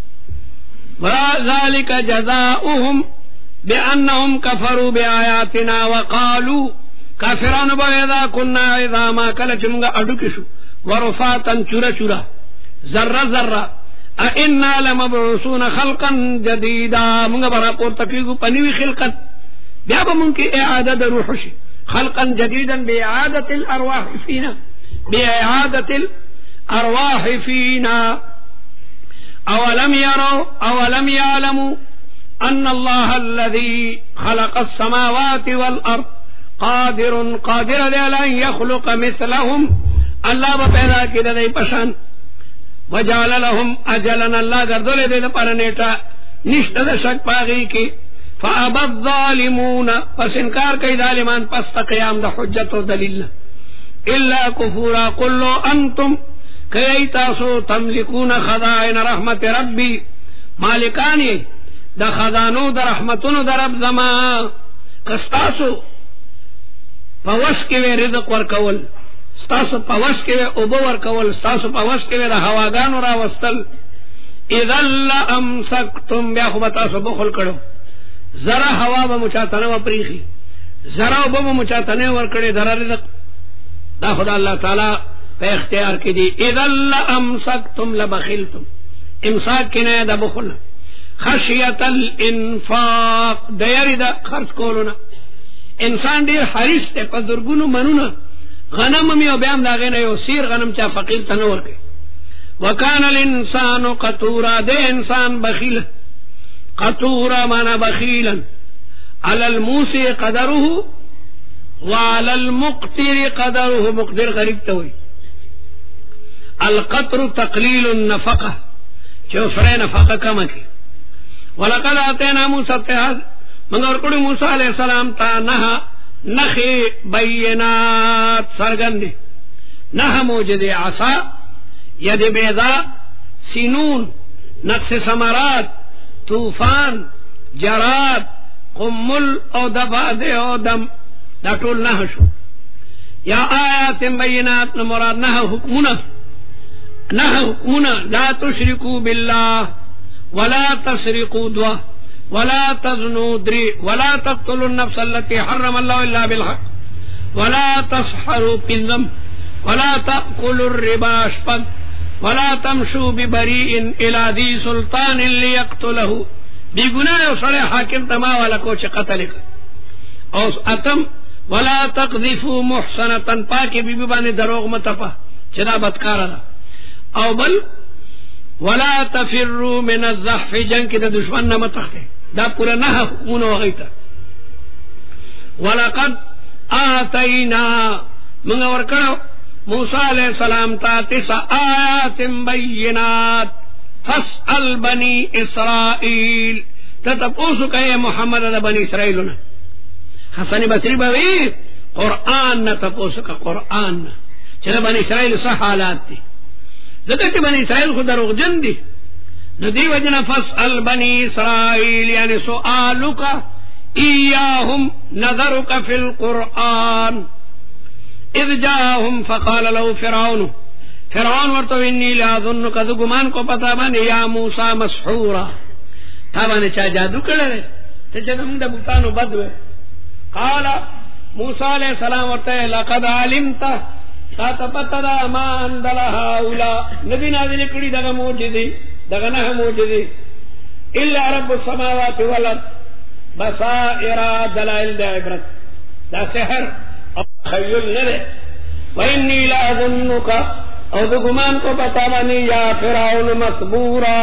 وذلك جزاؤهم بأنهم كفروا بآياتنا وقالوا كافران بإذا كنا عظاما كالچمگا اڈکشو ورفاتا چورا چورا ذرہ ذرہ اِنَّا لَمَبْعُوثُونَ خَلْقًا جَدِيدًا. منگا برا پورتا کیگو پنیوی خلقت بیا با من کی اعادت روح شی خلقا جدیدا بإعادة الارواح فینا بإعادة الارواح فینا. اولم يروا اولم يعلموا ان الله الذي خلق السماوات والارض قادر قادر على ان يخلق مثلهم. اللہ با پیدا کی دائی پشان وجعل لهم اجلا اللہ گردولے دے دا پر نیٹا نشت دا شک پاگی کی. فابا الظالمون پس انکار کئی ظالمان پس تا قیام دا حجت و دلیل الا کفورا. قل لو انتم کئی تاسو تملکون خزائن رحمت ربی مالکانی دا خزانو دا رحمتونو دا رب زمان کستاسو پوس کی وی رزق ورکول ستاسو پوس کے اوبو ورکول ستاسو پوس کے دا هواګانو را وستل اذا لامسکتم بیا خو تاسو بخل کړو زرا هوا به مچاتنه و پریخي زرا اوبو به مچاتنه ور کړي در رزق دا خدا الله تعالی په اختیار کې دی. اذا لامسکتم لبخلتم امساک کنه دا بخل خشیت الانفاق دیاری دا خرچ کولونه. انسان ډیر حریص ته په درګونو منونه غنم میو بیام دا غینه یو سیر غنم چا فقیر تنور کے. وکان الانسان قطورا دے انسان بخیل قطورا مانا بخیلا علی الموسی قدره وعلى المقتر قدره. مقدر غریب توئی القطر تقلیل النفقه چو سرے نفقه کم کی. ولقد آتینا موسی التحاد مگر کڑی موسی علیہ السلام تا نہا نخی بینات سرگندی نہ موجد عصا ید بیضا سینون نقص ثمرات طوفان جراد قمل او دفاد او دم دا طول نہ شو. یا آیات بینات نمراد نہ حکمنا نہ حکمنا لا تشرکو باللہ ولا تسرقوا دوا ولا تزنوا دري ولا تقتلوا النفس التي حرم الله إلا بالحق ولا تسحروا بالذم ولا تأكلوا الربا شپد ولا تمشوا ببريء إلى ذي سلطان ليقتله. بی گناہ سڑے حاکم تما والا کو چ قتل او اتم ولا تقذفوا محصنة پاک بی بی باندې دروغ متپا چدا بدکار دا. او بل ولا تفروا من الزحف جنگ کی دشمن نہ متختے دا پورا نہ حکمونو غیتا. ولقد آتینا منگا ورکڑو موسیٰ علیہ السلام تا تسع آیات بینات فاسأل بنی اسرائیل تتپوسو کہے محمد دا بنی اسرائیل نا. حسن بصری بوی قرآن نا تپوسو کا قرآن نا چلا بنی اسرائیل سا حالات دی ذکر کہ بنی اسرائیل خود دروغ جن دی نو دی وجنا فاسأل بنی اسرائیل یعنی سؤالک ایاہم نظرک فی القرآن اذ جاہم فقال له فرعون فرعون ورتو انی لاظنک ذو گمان کو پتا بانی یا موسیٰ مسحورا تا بانی چا جادو کرے تے جنم دا بوتانو بدوے. قال موسیٰ علیہ السلام ورتے لقد علمتا تا تپتا دا ما اندل هاولا نبی نازل کری دغا موجدی دغا نہ موجدی الا رب السماوات والارض بصائر دلائل دا عبرت دا سحر او خیل نرے. وانی لاظنک او دو گمان کو بتا بانی یا فرعون مسبورا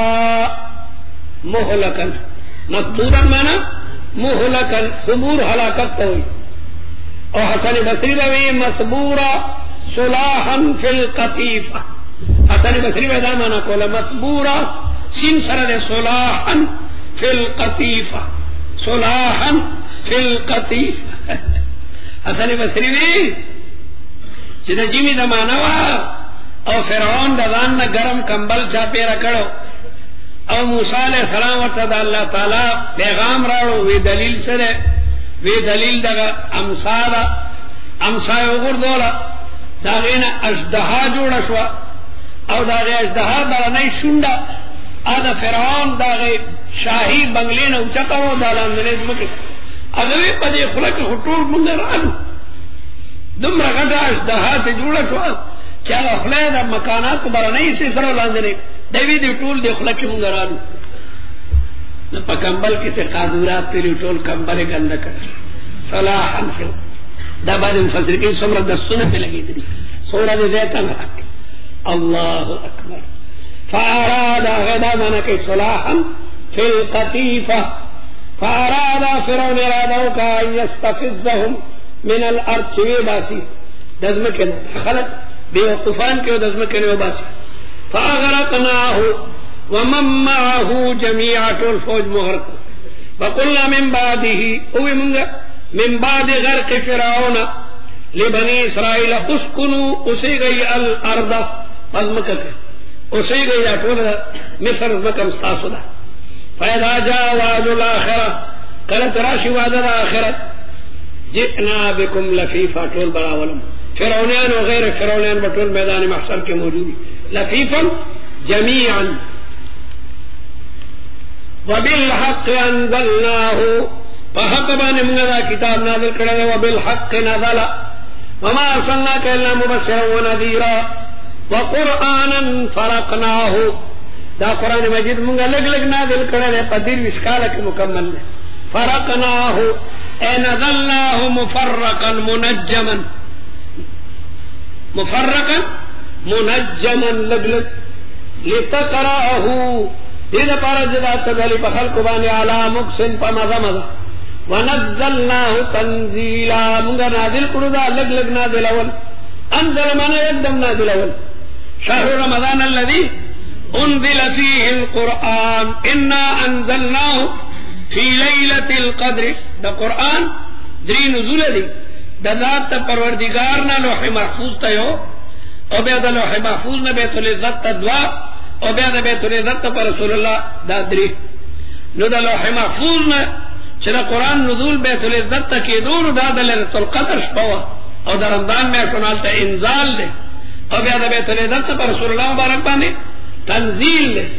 محلکن مسبورا مانا محلکن سبور ہلاکت ہوئی. اور حسن بصری بوی مسبورا صلاحا فی القطیفہ حسن بصری بوی دا مانا کولا مسبورا سین سرد صلاحا فی القطیفہ صلاحا فی القطیفہ. حسن بصری بوی چیزا جیمی دا مانوا او فرعون دا دان نا گرم کمبل چا پیرا کرو او موسیٰ علیہ السلام ورطا دا اللہ تعالی پیغام راڑو وی دلیل سرے وی دلیل دا امسا دا امسا اگر دولا دا غینا اجدہا جوڑا شوا او دا غی اجدہا برنائی شنڈا آدھا فرعون دا غی شاہی بنگلین اوچتا ہو دا لاندنیز مکس اگوی پا دے خلق خطور منگر آنو دم رگتا اجدہا تے جوڑا شوا کیا خلای دا مکانات برنائی سے سر لاندنے دیوی دی ٹول دی خلق کی منگرانو پا کمبل کسی قادورات تیری ٹول کمبل گندہ کر صلاحا فی دا بعد مفسر کی سمرہ دستوں پہ لگی تری سورہ دی زیتن حق اللہ اکبر. فارادا غدا مانا کی صلاحا فی القطیفہ فارادا فرعون ارادو کا ان یستفزهم من الارض چوی باسی دزمکن خلق بیوقفان کے دزمکن وباسی. فاغرقناه ومن معه جميعا طول فوج مغرق. فقلنا من بعده اوی منگا من بعد غرق فرعون لبنی اسرائیل اسکنوا اسی گئی الارض ازمکت اسی گئی طول مصر ازمکن استاسو دا. فاذا جاء وعد الاخرة قلت راشی وعد الاخرة جئنا بكم لفیفا طول براولم فرعونیان و غیر فرعونیان بطول میدان محشر کے موجودی لفیفا جمیعا وبالحق انزلناه فحق بان منگا کتاب نازل کرنے وبالحق نزل وما ارسلناك الا مبشرا ونذيرا وقرآنا فرقناه دا قرآن مجید منگا لگ لگ نازل کرنے پدیر وشکالک مکمل فرقناه اے نزلناه مفرقا منجما مفرقا منجما لگ لگ لتقرأه إذا پارجدات تبالی بخلق بانی علا مقسن پا مزا مزا ونزلناه تنزیلا منگا نازل کردا لگ لگ نازل اول انزل مانا یکدم نازل اول. شهر رمضان الذي انزل فيه القرآن انا انزلناه في ليلة القدر. دا قرآن دری نزول دی دا ذات پروردگارنا لوح محفوظ تا یو او بیا دا لوح محفوظ نا بیت العزت تا دعا او بیا دا بیت العزت تا پر رسول اللہ دا دری. نو دا لوح محفوظ نا چرا قرآن نزول بیت العزت تا کی دور دا دا لرت القدر شپوا او دا رمضان میں کنالتا انزال دے او بیا دا بیت العزت تا پر رسول اللہ مبارک بانے تنزیل دے.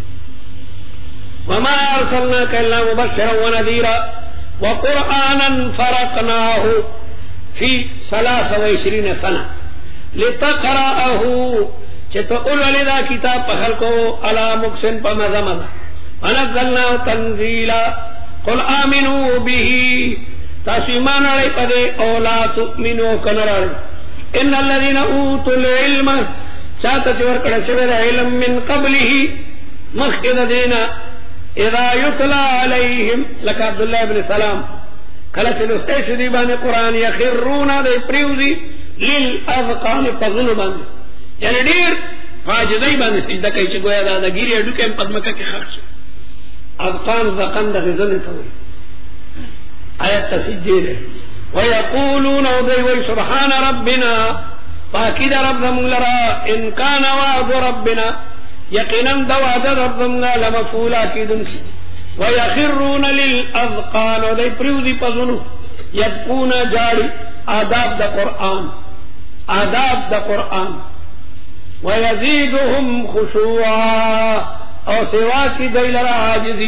وما ارسلناك الا مبشرا ونذيرا وقرآنا فرقناه في ثلاث وعشرين سنة لتقرأه چتقل لذا کتاب پخل کو على مقسن پا مزا مزا ونزلناه تنزيلا. قل آمنوا به تاسیمان علی پدے اولا تؤمنوا کنرار ان الذين اوتوا العلم چاہتا چور کڑا علم من قبله مخد دینا اذا یتلا علیہم لکا عبداللہ ابن سلام کلچ نستیش دیبان قرآن یخرون دے پریوزی للاذقان پغنو باندے یعنی دیر فاجزای باندې سجده کوي چې ګویا دا د ګیری اډو کې پدمکه کې خرڅ اذقان ذقن د غزل ته وي آیت تسجیل ويقولون وذي سبحان ربنا فاكيد رب زملرا ان كان وعد ربنا يقينا دواد رب زمنا لمفعولا كيدن ويخرون للاذقان وذي پریودي پزونو يبقون جاري آداب دا قرآن آداب دا قرآن ويزيدهم خشوعا او سواکی دیلرا عاجزی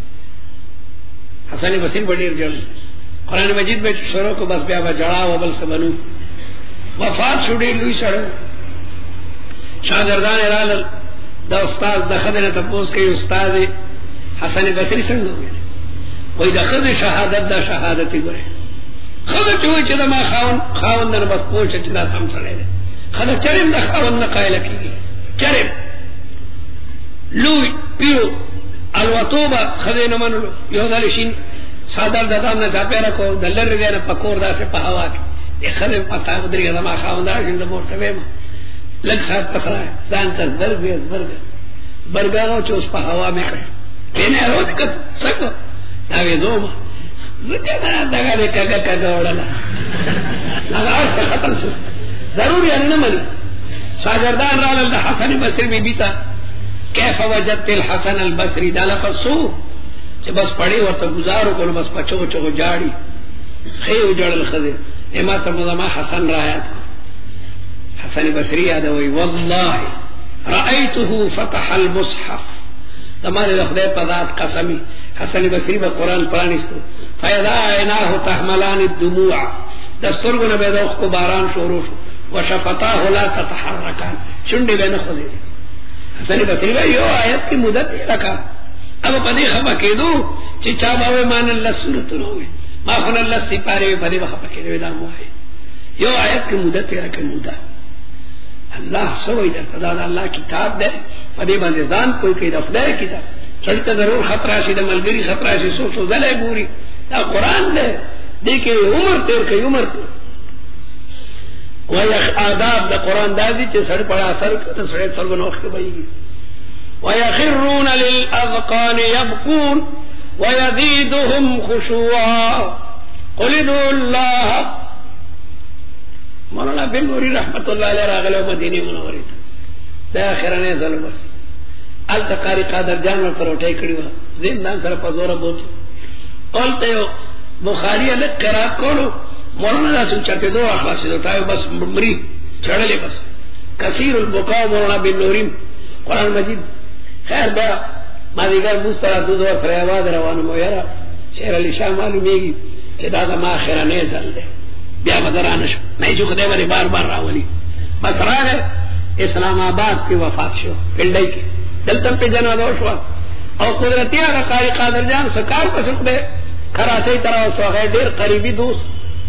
حسن بصیر بڑیر جل قرآن مجید میں شروع کو بس بیا بجڑا و بل سبنو وفات شوڑی لوی سڑو شاگردان رالل دا استاذ دا خدن تپوس کئی استاذ حسن بصری سنگو گئے وی دا خد شہادت دا شہادتی گئے خد چوئی چی دا ما خاون خاون دا بس پوچا چی دا سم سڑے دے خد چرم دا خاون نقائل کی گئی چرم لوی پیو الوطوبہ خدے نمانلو یو دالشین سادر دادام نا جاپے رکھو دلر رگے نا پکور دا سے پہوا کی ایک خدے پتا بدری گا دما خواندار شن دا مورتا بیما لگ صاحب پسرا ہے دان تا برگ بیز برگ برگا گو چو اس پہوا میں کرے پینے رو دکت سکو داوی دوما زکر نا دگا دے کگا کگا اوڑالا اگر آج تا ختم شد ضرور یعنی نمانی شاگردان رالل دا حسن بصری بی بیتا کیف وجدت الحسن البصری دا لفظ سو چه بس پڑی ورطا گزارو کنو بس پچو چو جاڑی خیو جڑل خزر اما تا مزما حسن رایت کو حسن بصری یادوئی واللہ رأیتو فتح المصحف تمہارے لخدے پذات قسمی حسن بصری با قرآن پرانستو فیدا ایناہو تحملان الدموع دسترگو نبید اوخ کو باران شورو شو وشفتاہو لا تتحرکان چنڈی بین خزر حسن بصری با یو آیت کی مدت نہیں رکھا اب پدی خبا کے دو چی چاباوے مان اللہ سورت نوے ما خون اللہ سپارے پدی خبا کے دو دامو آئے یو آیت کی مدت رکھا مدت اللہ سوئی در تداد اللہ کتاب دے پدی باندے زان کوئی کئی دفدے کتاب چلتا ضرور خطرہ سی دا ملگری خطرہ سی سو سو دلے بوری دا قرآن دے دیکھے عمر تیر کئی عمر تیر ویخ آداب دا قرآن دازی چی سڑ پڑا سر کتا سڑے سرگن وقت بئی گی ويخرون للأذقان يبكون ويزيدهم خشوعا قل ادعوا الله مولانا بن نوری رحمت اللہ علیہ راغلو مدینی منوری دا آخرانه ظلم بس التقاری قادر جان ورطا روٹے کڑی وا زندان سر پزورا بوتو قلتا یو بخاری علق قرآن کولو مولانا دا سنچاتے دو اخلاصی دو تایو بس مری چڑھلے بس کثیر البقاء مولانا بن نوریم قرآن مجید خیر با ما دیگر بوسترا دو دور فریواد روانو مویرا شیر علی شاہ معلومیگی چه دادا ما خیرانه زل دے بیا بدرانشو میں جو خدے بری بار بار راولی بس را گئے اسلام آباد کی وفات شو پلڈائی کی دلتم پہ جنہ دو شو اور قدرتی آگا قاری قادر جان سکار کو سکھ دے کراسی طرح سو غیر دیر قریبی دوست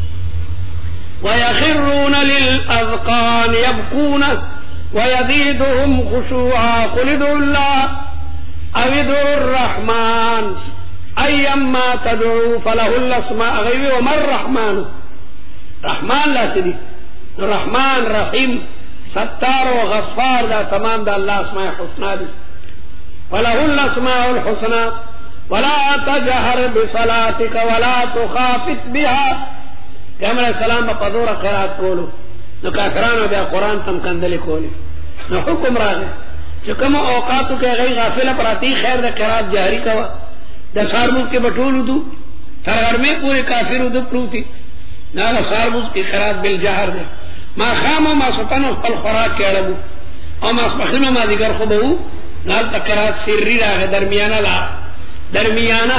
وَيَخِرُّونَ لِلْأَذْقَانِ يَبْكُونَ وَيَزِيدُهُمْ خُشُوعًا قُلِ ادْعُوا اللَّهَ أَوِ ادْعُوا الرَّحْمَنَ أَيَّمَّا تَدْعُوا فَلَهُ الْأَسْمَاءُ الْحُسْنَى وَمَا الرَّحْمَنُ رحمان لا سدی رحمان رحیم ستار و غفار دا تمام دا اللہ اسماء حسنہ دی وَلَهُ الْأَسْمَاءُ الْحُسْنَى وَلَا تَجْهَرْ بِصَلَاتِكَ وَلَا تُخَافِتْ بِهَا پیغمبر السلام با پدور قرآت کولو نو کافرانو بیا قرآن تم کندلی کولی نو حکم را گئے چکم اوقاتو کے غی غافل پراتی خیر دا قرآت جہری کوا دا سارموز کے بطولو دو ترغر میں پوری کافرو دو پروتی نالا سارموز کی قرآت بالجہر دے ما خامو ما سطنو پل خوراک کے عربو او ما سپخنو ما دیگر خوبو نال تا قرآت سری را گئے درمیانہ لا درمیانہ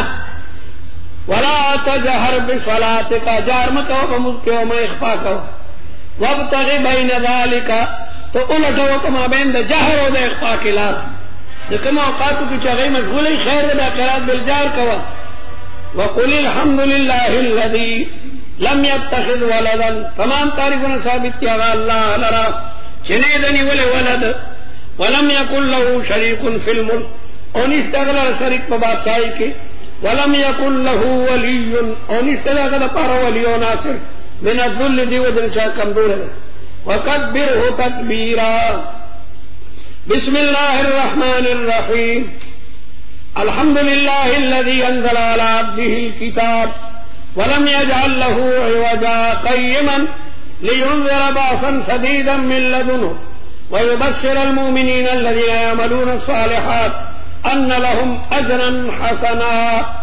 ولا تجهر بصلاتك جار مکو بمذکو ما اخفا کو وابتغ بین ذالک تو الٹو کما بین دا جہر و دا اخفا کی لار کما اوقاتو کی چاگئی مشغولی خیر دا قرآت بالجار کوا وقل الحمدللہ الذی لم يتخذ ولدا تمام تاریخنا ثابت کیا اللہ لرا چنیدنی ولی ولد ولم یکن له شریک فی الملک اونیس تغلر شریک ببادشاہی کی ولم يكن له ولي ان استغفر پر ولي ناصر من الذل دي ودل شا کمزور ہے وكبره تكبيرا बिस्मिल्लाहिर्रहमानिर्रहीम अल्हम्दुलिल्लाहिल्लज़ी अंज़ला अला अब्दिहिल किताब वलम यजअल लहू इवजा क़य्यिमन लियुनज़िरा बअसन शदीदन मिन लदुन्हु वयुबश्शिरल मुमिनीन अल्लज़ीना यअमलूना अस्सालिहात अन्न लहुम अजरन हसना।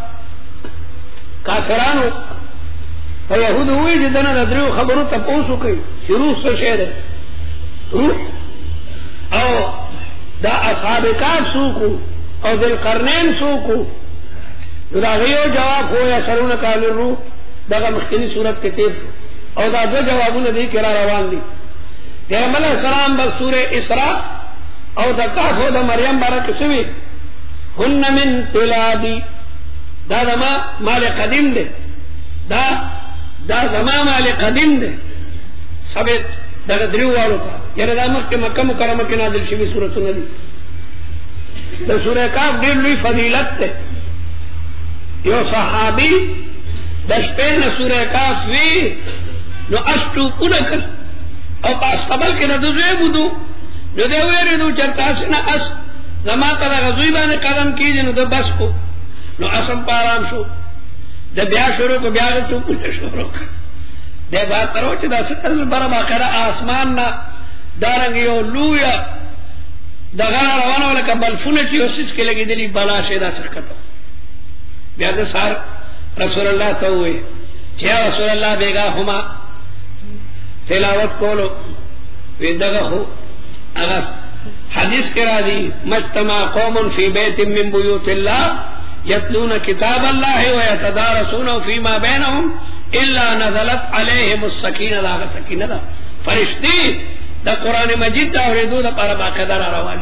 काफिरानो यहूद हुई जिदना नदरियो खबरों तपोसु कई शुरू से शेर रूह और दा असहाब काफ सूकू और दिल करनैन सूकू दुदागियो जवाब हो या सरून काल रूह दगा मखनी सूरत के तेज और दा दो जवाबों ने दी किरा रवान दी पैगंबर सलाम बस सूरे इसरा और दा काफ हो दा मरियम बारक सिवी हुन्न मिन तिलादी दा दमा माल कदीम दे दा दा जमा माल कदीम दे सबे दगा द्रिव वालों का यानी दा मक्के मक्का मुकर्रमा के नादिल शिवी सूरत नदी दा सूरह काफ डेढ़ लुई फजीलत थे यो सहाबी दशपेन सूरह काफ वी नो अष्टू पुनकर और पास कबल के नदुज़े बुदू जो दे हुए रे दो चरता से ना अस जमा करा गजुइबा ने कदम कीजिए नो दो बस को नो असम पाराम शो दे ब्याह शुरू को ब्याह तो पुणे शुरू कर दे बात करो चिदा सकल बरबा करा आसमान ना दारंगियो लूया दगाना रवाना वाला का बलफुने की कोशिश के लगी दिली बला शेदा सकता ब्याह दे सार रसूलुल्लाह तो हुए छह रसूलुल्लाह बेगा हुमा तिलावत कोलो वेदगा हो अगर हदीस के राजी मजतमा कौमुन फी बैतिन मिन बुयूतिल्लाह यतलून किताबल्लाह व यतदारसूना फीमा बैनहुम इल्ला नज़लत अलैहिमुस सकीनह सकीनह फरिश्ती द कुरान मजीद दा औरेदो द पर बाकायदा रवानी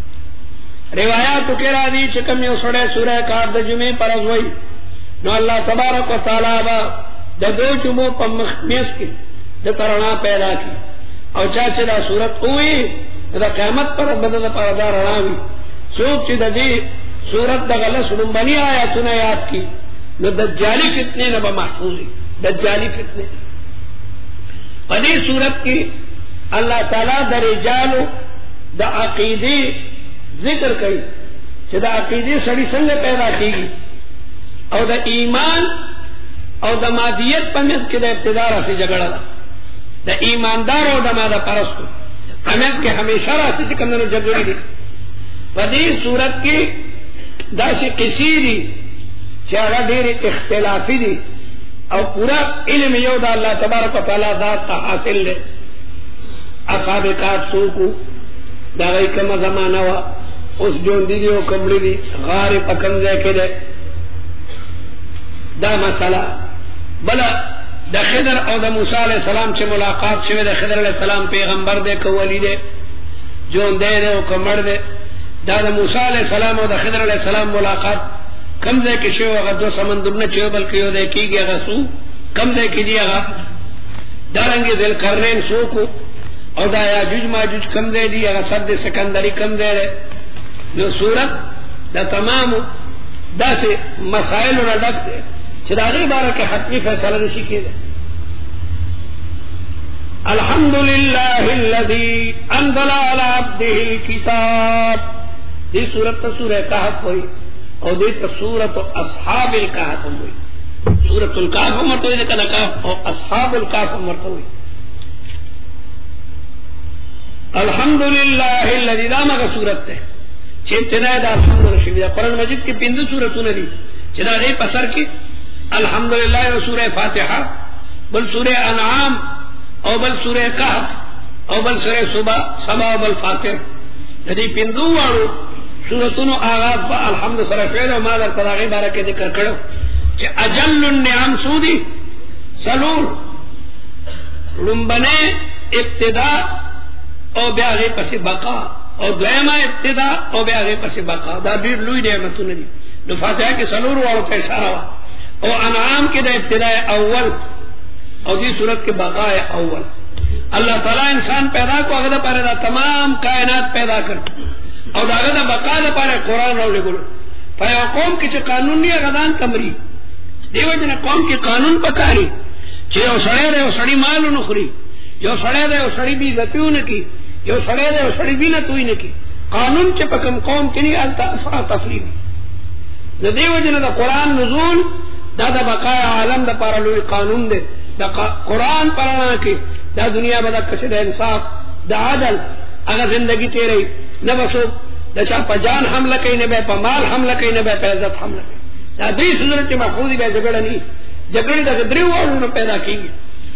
रिवायात के राजी चिकम यो सड़े सूरह काफ द जुमे पर होई नो अल्लाह तबारक व तआला बा द दो जुमो पर मखमिस की द तरना पैदा की और चाचे दा सूरत हुई द क़यामत पर बदल पर दार रावी सूप ची दी सूरत द गलत सुन बनी आया तूने याद की नो दज्जाली फितने न महफूज दज्जाली फितने पदी सूरत की अल्लाह ताला द रिजालो द अकीदी जिक्र कई द अकीदी सड़ी संग पैदा की और द ईमान और द मादियत पमिस के द इब्तिदार से झगड़ा द ईमानदार और द मादा परस्त हमें के हमेशा राशि से कमर जगड़ी दी पदी सूरत की दासी किसी दी चारा देर इख्तिलाफी दी और पूरा इल्म योद अल्लाह तबारक व तआला दात का हासिल ले असाब काफ सूकू दागई कम जमाना हुआ उस जो दीदी वो कमड़ी दी गारे पकम दे के दे दा मसला बला द खिदर और द मूसा अलैहि सलाम से मुलाकात से द खिदर अलैहि सलाम पैगंबर दे को वली दे जो दे दे वो कमर दे दा द मूसा अलैहि सलाम और द खिदर अलैहि सलाम मुलाकात कम दे के शो अगर दो समंदर ने चो बल्कि यो दे की गया सू कम दे कीजिएगा दारंगे दिल करनैन सो को और दा याजुज माजुज कम दे दी अगर सद सिकंदरी कम दे रहे जो सूरत द तमाम दा से मसाइल न डक दे चिदारी बारा के हतमी फैसला ऋषि किए अल्हम्दुलिल्लाहिल्लज़ी अंज़ला अला अब्दिहिल किताब दी सूरत तो सूरह कहफ हुई और दी तो सूरत अस्हाबिल कहफ हुई सूरतुल कहफ मरतो है कदा कहफ और अस्हाबुल कहफ मरतो हुई अल्हम्दुलिल्लाहिल्लज़ी दामा का सूरत है चेतना दा अल्हम्दुलिल्लाह कुरान मजीद की पिंदु सूरतों ने दी चिदा रे पसर की अल्हम्दुलिल्लाह और सूरह फातिहा बल सूरह अनआम और बल सूरह कहफ और बल सूरह सुबह सबा और बल फातिह यदि पिंदु वालो सूरतों आगाज पर अल्हम्दु सरफेर और मादर तदागे बारा के जिक्र करो कि अजल्लुन नियाम सूदी सलूर लुम्बने इब्तिदा और ब्यागे पसी बका और द्वैमा इब्तिदा और ब्यागे पसी बका दा बीर लुई नेमतु नदी जो फातिहा के सलूर वालों का इशारा हुआ और अनआम के दा इब्तिदा अव्वल और दी सूरत के बका है अव्वल अल्लाह ताला इंसान पैदा को अगदा पर तमाम कायनात पैदा कर और अगदा बका दा पर कुरान और बोलो पाया कौम के जो कानून नहीं अगदान कमरी देव जन कौम के कानून पकारी जे सड़े रहे सड़ी माल नुखरी जो सड़े रहे सड़ी भी गतियों ने की जो सड़े रहे सड़ी भी न तू ने की قانون چې پکم قوم کې نه الته افراط تفریط د دې وجنه د قران نزول دا د بقای عالم د پر لوی قانون دی د قران پرانا کې دا دنیا به د کسې د انصاف د عدل هغه ژوندۍ تیرې نه بشو د چا په جان حمله کوي نه به په مال حمله کوي نه به په عزت حمله کوي دا دې صورت کې محفوظ به جګړه نه جګړه د دریو اړونو پیدا کیږي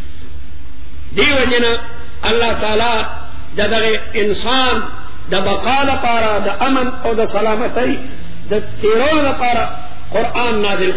دی وجنه الله تعالی دغه انسان د بقا لپاره د امن او د سلامتی د تیرولو لپاره قرآن نازل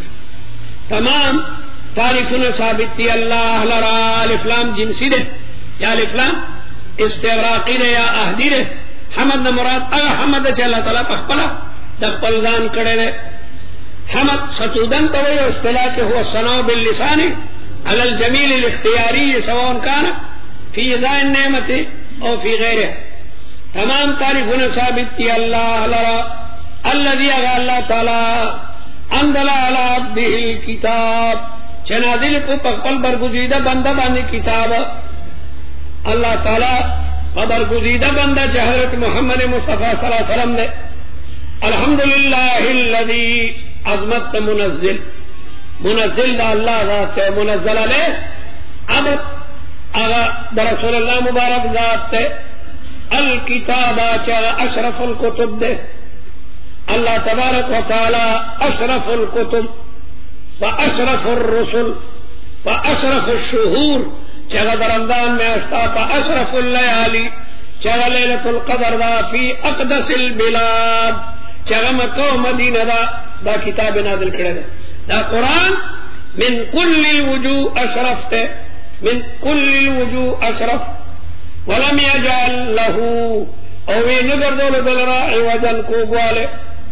تمام تعریفونه ثابت دي الله لرا الف لام جنسی ده یا الف لام استغراقی ده یا اهدی ده حمد نه مراد هغه حمد چې الله تعالی په خپل د خپل ځان کړی ده حمد ستودن ته وي اصطلاح کې هو ثناء باللسان على الجميل الاختياري سواء كان في ذا النعمة او في غيره تمام تعریفونه ثابت دي الله لرا الذي اغا الله تعالی انزل على عبده الكتاب چنازل کو پخپل برگزیدہ بندہ باندې کتاب اللہ تعالی برگزیدہ بندہ حضرت محمد مصطفی صلی اللہ علیہ وسلم نے الحمدللہ الذي عظمت منزل منزل دا اللہ ذات ہے منزل علیہ عبد اغا رسول اللہ مبارک ذات ہے الکتاب چاہ اشرف الکتب دے اللہ تبارک و تعالی اشرف الکتب واشرف الرسل واشرف الشهور چاہ درندان میں اشتاق اشرف اللیالی چاہ لیلت القدر دا فی اقدس البلاد چاہ مکہ و مدینہ دا دا کتاب نازل کرے دا قرآن من کل الوجوہ اشرف تے من کل الوجوہ اشرف ولم يجعل له اوے نگردول دلرا عوجن کو گوالے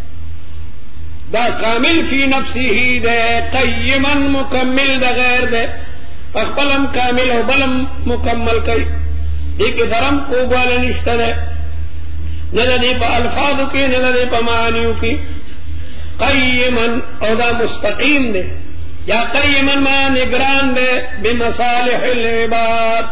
دا کامل فی نفسی دے قیما مکمل دا غیر دے فقبلم کامل و بلم مکمل کئی دیکھ درم کو گوالا نشتا دے نلدی پا الفاظ کی نلدی پا معانیو کی قیما او دا مستقیم دے یا قیما ما نگران دے بمصالح العباد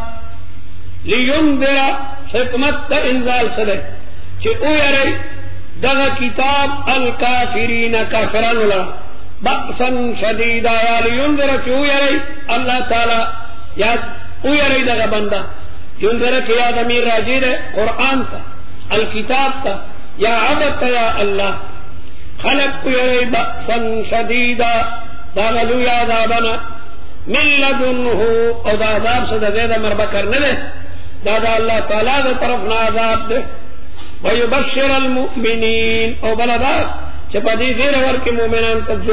لینذر حکمت تا انزال صدے چی او یرئی دغا کتاب الکافرین کافران اللہ بأسا شدیدا یا لینذر چی او یرئی اللہ تعالی یا او یرئی دغا بندہ ینذر چی یا ضمیر راجی دے قرآن تا الکتاب تا یا عبد تا یا اللہ خلق کو یرئی بأسا شدیدا داغا لو یا عذابنا من لدنہو او دا عذاب سے دا زیدہ مربع کرنے دے دادا اللہ تعالیٰ دے طرفنا عذاب دے ویبشر المؤمنین او بلدا چپا دی زیر ورکی مومنان تک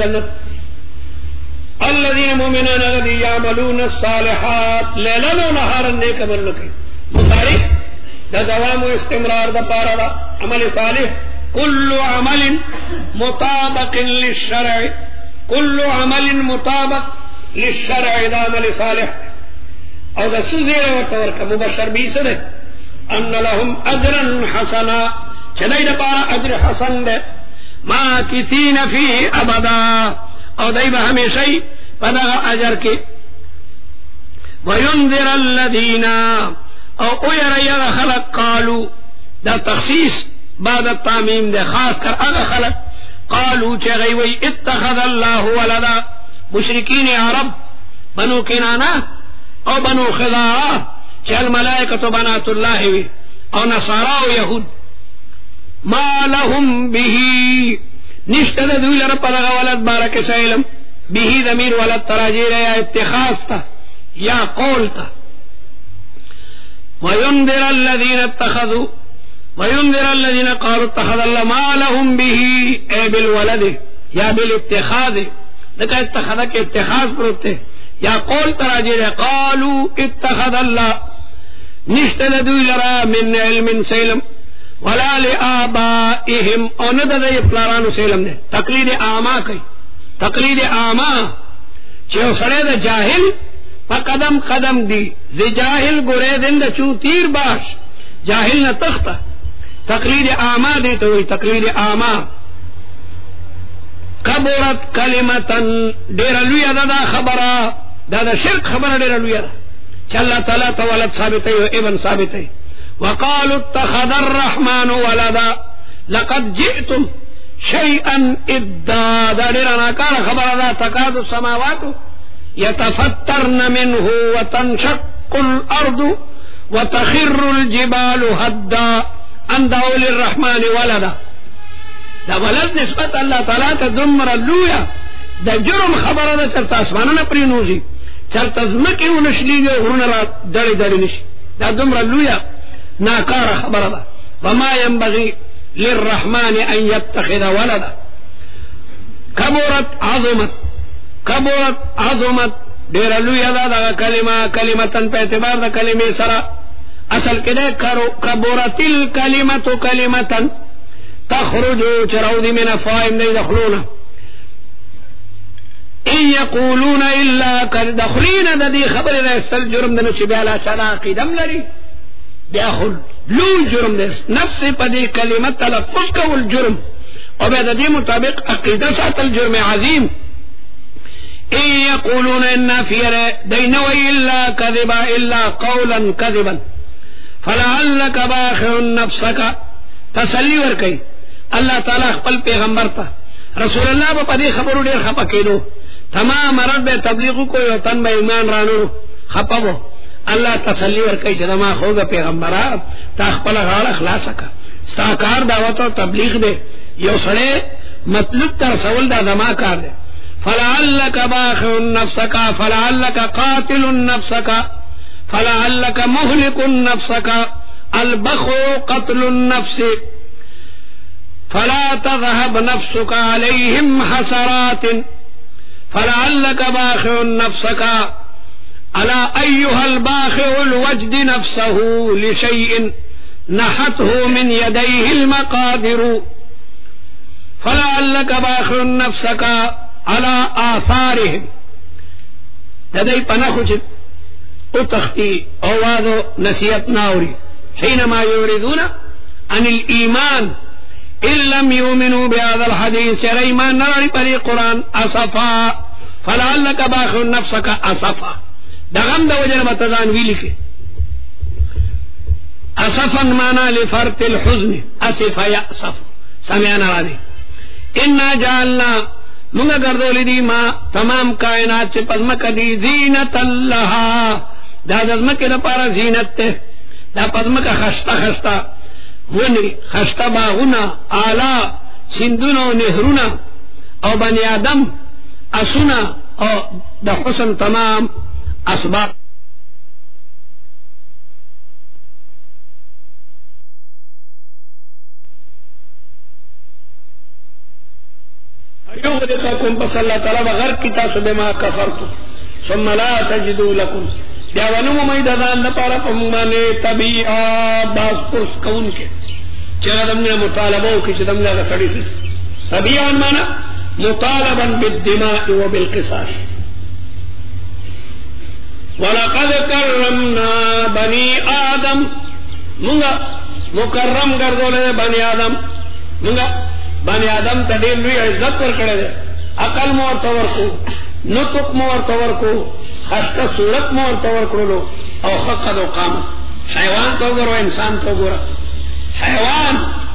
جنت الذین مومنان اغدی یعملون الصالحات لیلن و نهارن نیک عمل نکی مصارف دا دوام و استمرار دا پارا دا عمل صالح کل عمل مطابق للشرع کل عمل مطابق للشرع دا عمل صالح او دا سزیر و تورکا مبشر بھی سدے ان لهم اجرا حسنا چنائی دا پارا اجر حسن دے ماکثین فی ابدا او دائی با ہمیشہی پدا اجر کے وینذر الذین او اویر یغ خلق قالو دا تخصیص بعد التعمیم دے خاص کر اغا خلق قالو چگئی وی اتخذ اللہ ولدا مشرکین عرب بنو کنانا او بنو خضاعہ چل ملائکت بنات اللہ وی او نصارا و یہود ما لهم به نشتد دوی لرب لغا ولد بارک سیلم به ضمیر ولد تراجیر یا اتخاذ تا یا قول تا وینذر الذین اتخذوا وینذر الذین قالوا اتخذ اللہ ما لهم به اے بالولد یا بالاتخاذ لکہ اتخذ کے اتخاذ پروتے یا قول تراجیر قالوا اتخذ اللہ نشتد دوی لرا من علم سیلم ولا لآبائهم او ندد پلارانو سیلم دے تقلید آما کئی تقلید آما چیو سڑے دا جاہل پا قدم قدم دی زی جاہل گرے دن دا چو تیر باش جاہل نا تختا تقلید آما دی تو تقلید آما کبرت کلمتن دیر لویا دا دا خبرا دا دا شرک خبر دیر لویا دا چا اللہ تعالیٰ تولد ثابت ہے ابن ثابت ہے وقالوا اتخذ الرحمن ولدا لقد جئتم شيئا إدا. دا ډېره ناکاره خبره ده. تکاد السماوات يتفطرن منه وتنشق الأرض وتخر الجبال هدا ان دعوا للرحمن ولدا. دا ولد نسبت الله تعالی ته دومره لویه د جرم خبره ده. چرته اسمانونه پرې نوځي، چرته ځمکې ونشلیږي، غرونه را دړې دړې نشي. دا دومره لویه ناکاره خبره ده. وما ينبغي للرحمن ان يتخذ ولدا. كبرت عظمت كبرت عظمت ډېره لویه ده دا کلمه. کلمتن په اعتبار د کلمې سره اصل کې ده کبرت الکلمة کلمتن تخرج چراودی من افواههم نه دخلونه ان يقولون الا قد دخلين. د دې خبرې راستل جرم ده چې بیا لا چلا قدم لري، بیا خل لوی جرم ده. نفس په دې کلمه تلفظ کول جرم، او بیا د دې مطابق عقیده ساتل جرم عظیم. ان يقولون ان في دينوي الا كذبا الا قولا كذبا فلعلك باخع نفسك. تسلی ورکي الله تعالی خپل پیغمبر ته رسول الله په دې خبرو ډېر خپه کېدو. تمام مرض به تبلیغ کو یو تن به ایمان رانو خپه. الله تسلی ورکي چې ما خوګه پیغمبره تا خپل غاړه خلاص کا. ساکار دعوت او تبلیغ دے یو سره مطلب تر سوال دا زما کار دے. فلعلك باخع نفسك فلعلك قاتل نفسك فلعلك مهلك نفسك. البخع قتل النفس فلا تذهب نفسك عليهم حسرات فلعلك باخع نفسك على أيها الباخع الوجد نفسه لشيء نحته من يديه المقادر فلعلك باخع نفسك على آثارهم. تدعي پناخو او تختی اوادو نصیحت ناوری حينما يريدون عن الإيمان إن لم يؤمنوا بهذا الحديث ريمان ناري پری قرآن أصفا فلعلك باخع نفسك أصفا. دا غم دا وجه بتزان ویلی کے أصفا مانا لفرط الحزن أصف يأصف سمعنا را دے. إنا جعلنا منگا گردولی دی ما تمام کائنات چه پزمک دی زینت اللہ. دا دزمک دا پارا زینت تے. دا پزمک خشتا خشتا ونی خشتا باغونا آلا سندونا و نهرونا او بنی آدم اسونا او دا حسن تمام اسباب. ایوہ دیتا کم بس اللہ تعالی بغیر کتا سبما کفرتو ثم لا تجدو لکم. بیا ونمو میدان نپارا پمانے طبیعہ باز پرس کون کے چرا دم نے مطالبہ کی چدم نے سڑی سے طبیعہ مانا مطالبا بالدماء وبالقصاص. ولقد کرمنا بنی آدم منگا مکرم کردو لے بنی آدم منگا بنی آدم تا دیر لوی عزت ور کردے عقل مور تور کو نطق مور تور کو خشتا صورت مور تور کرلو او خقد و قامت. حیوان تو گرو انسان تو گرو. حیوان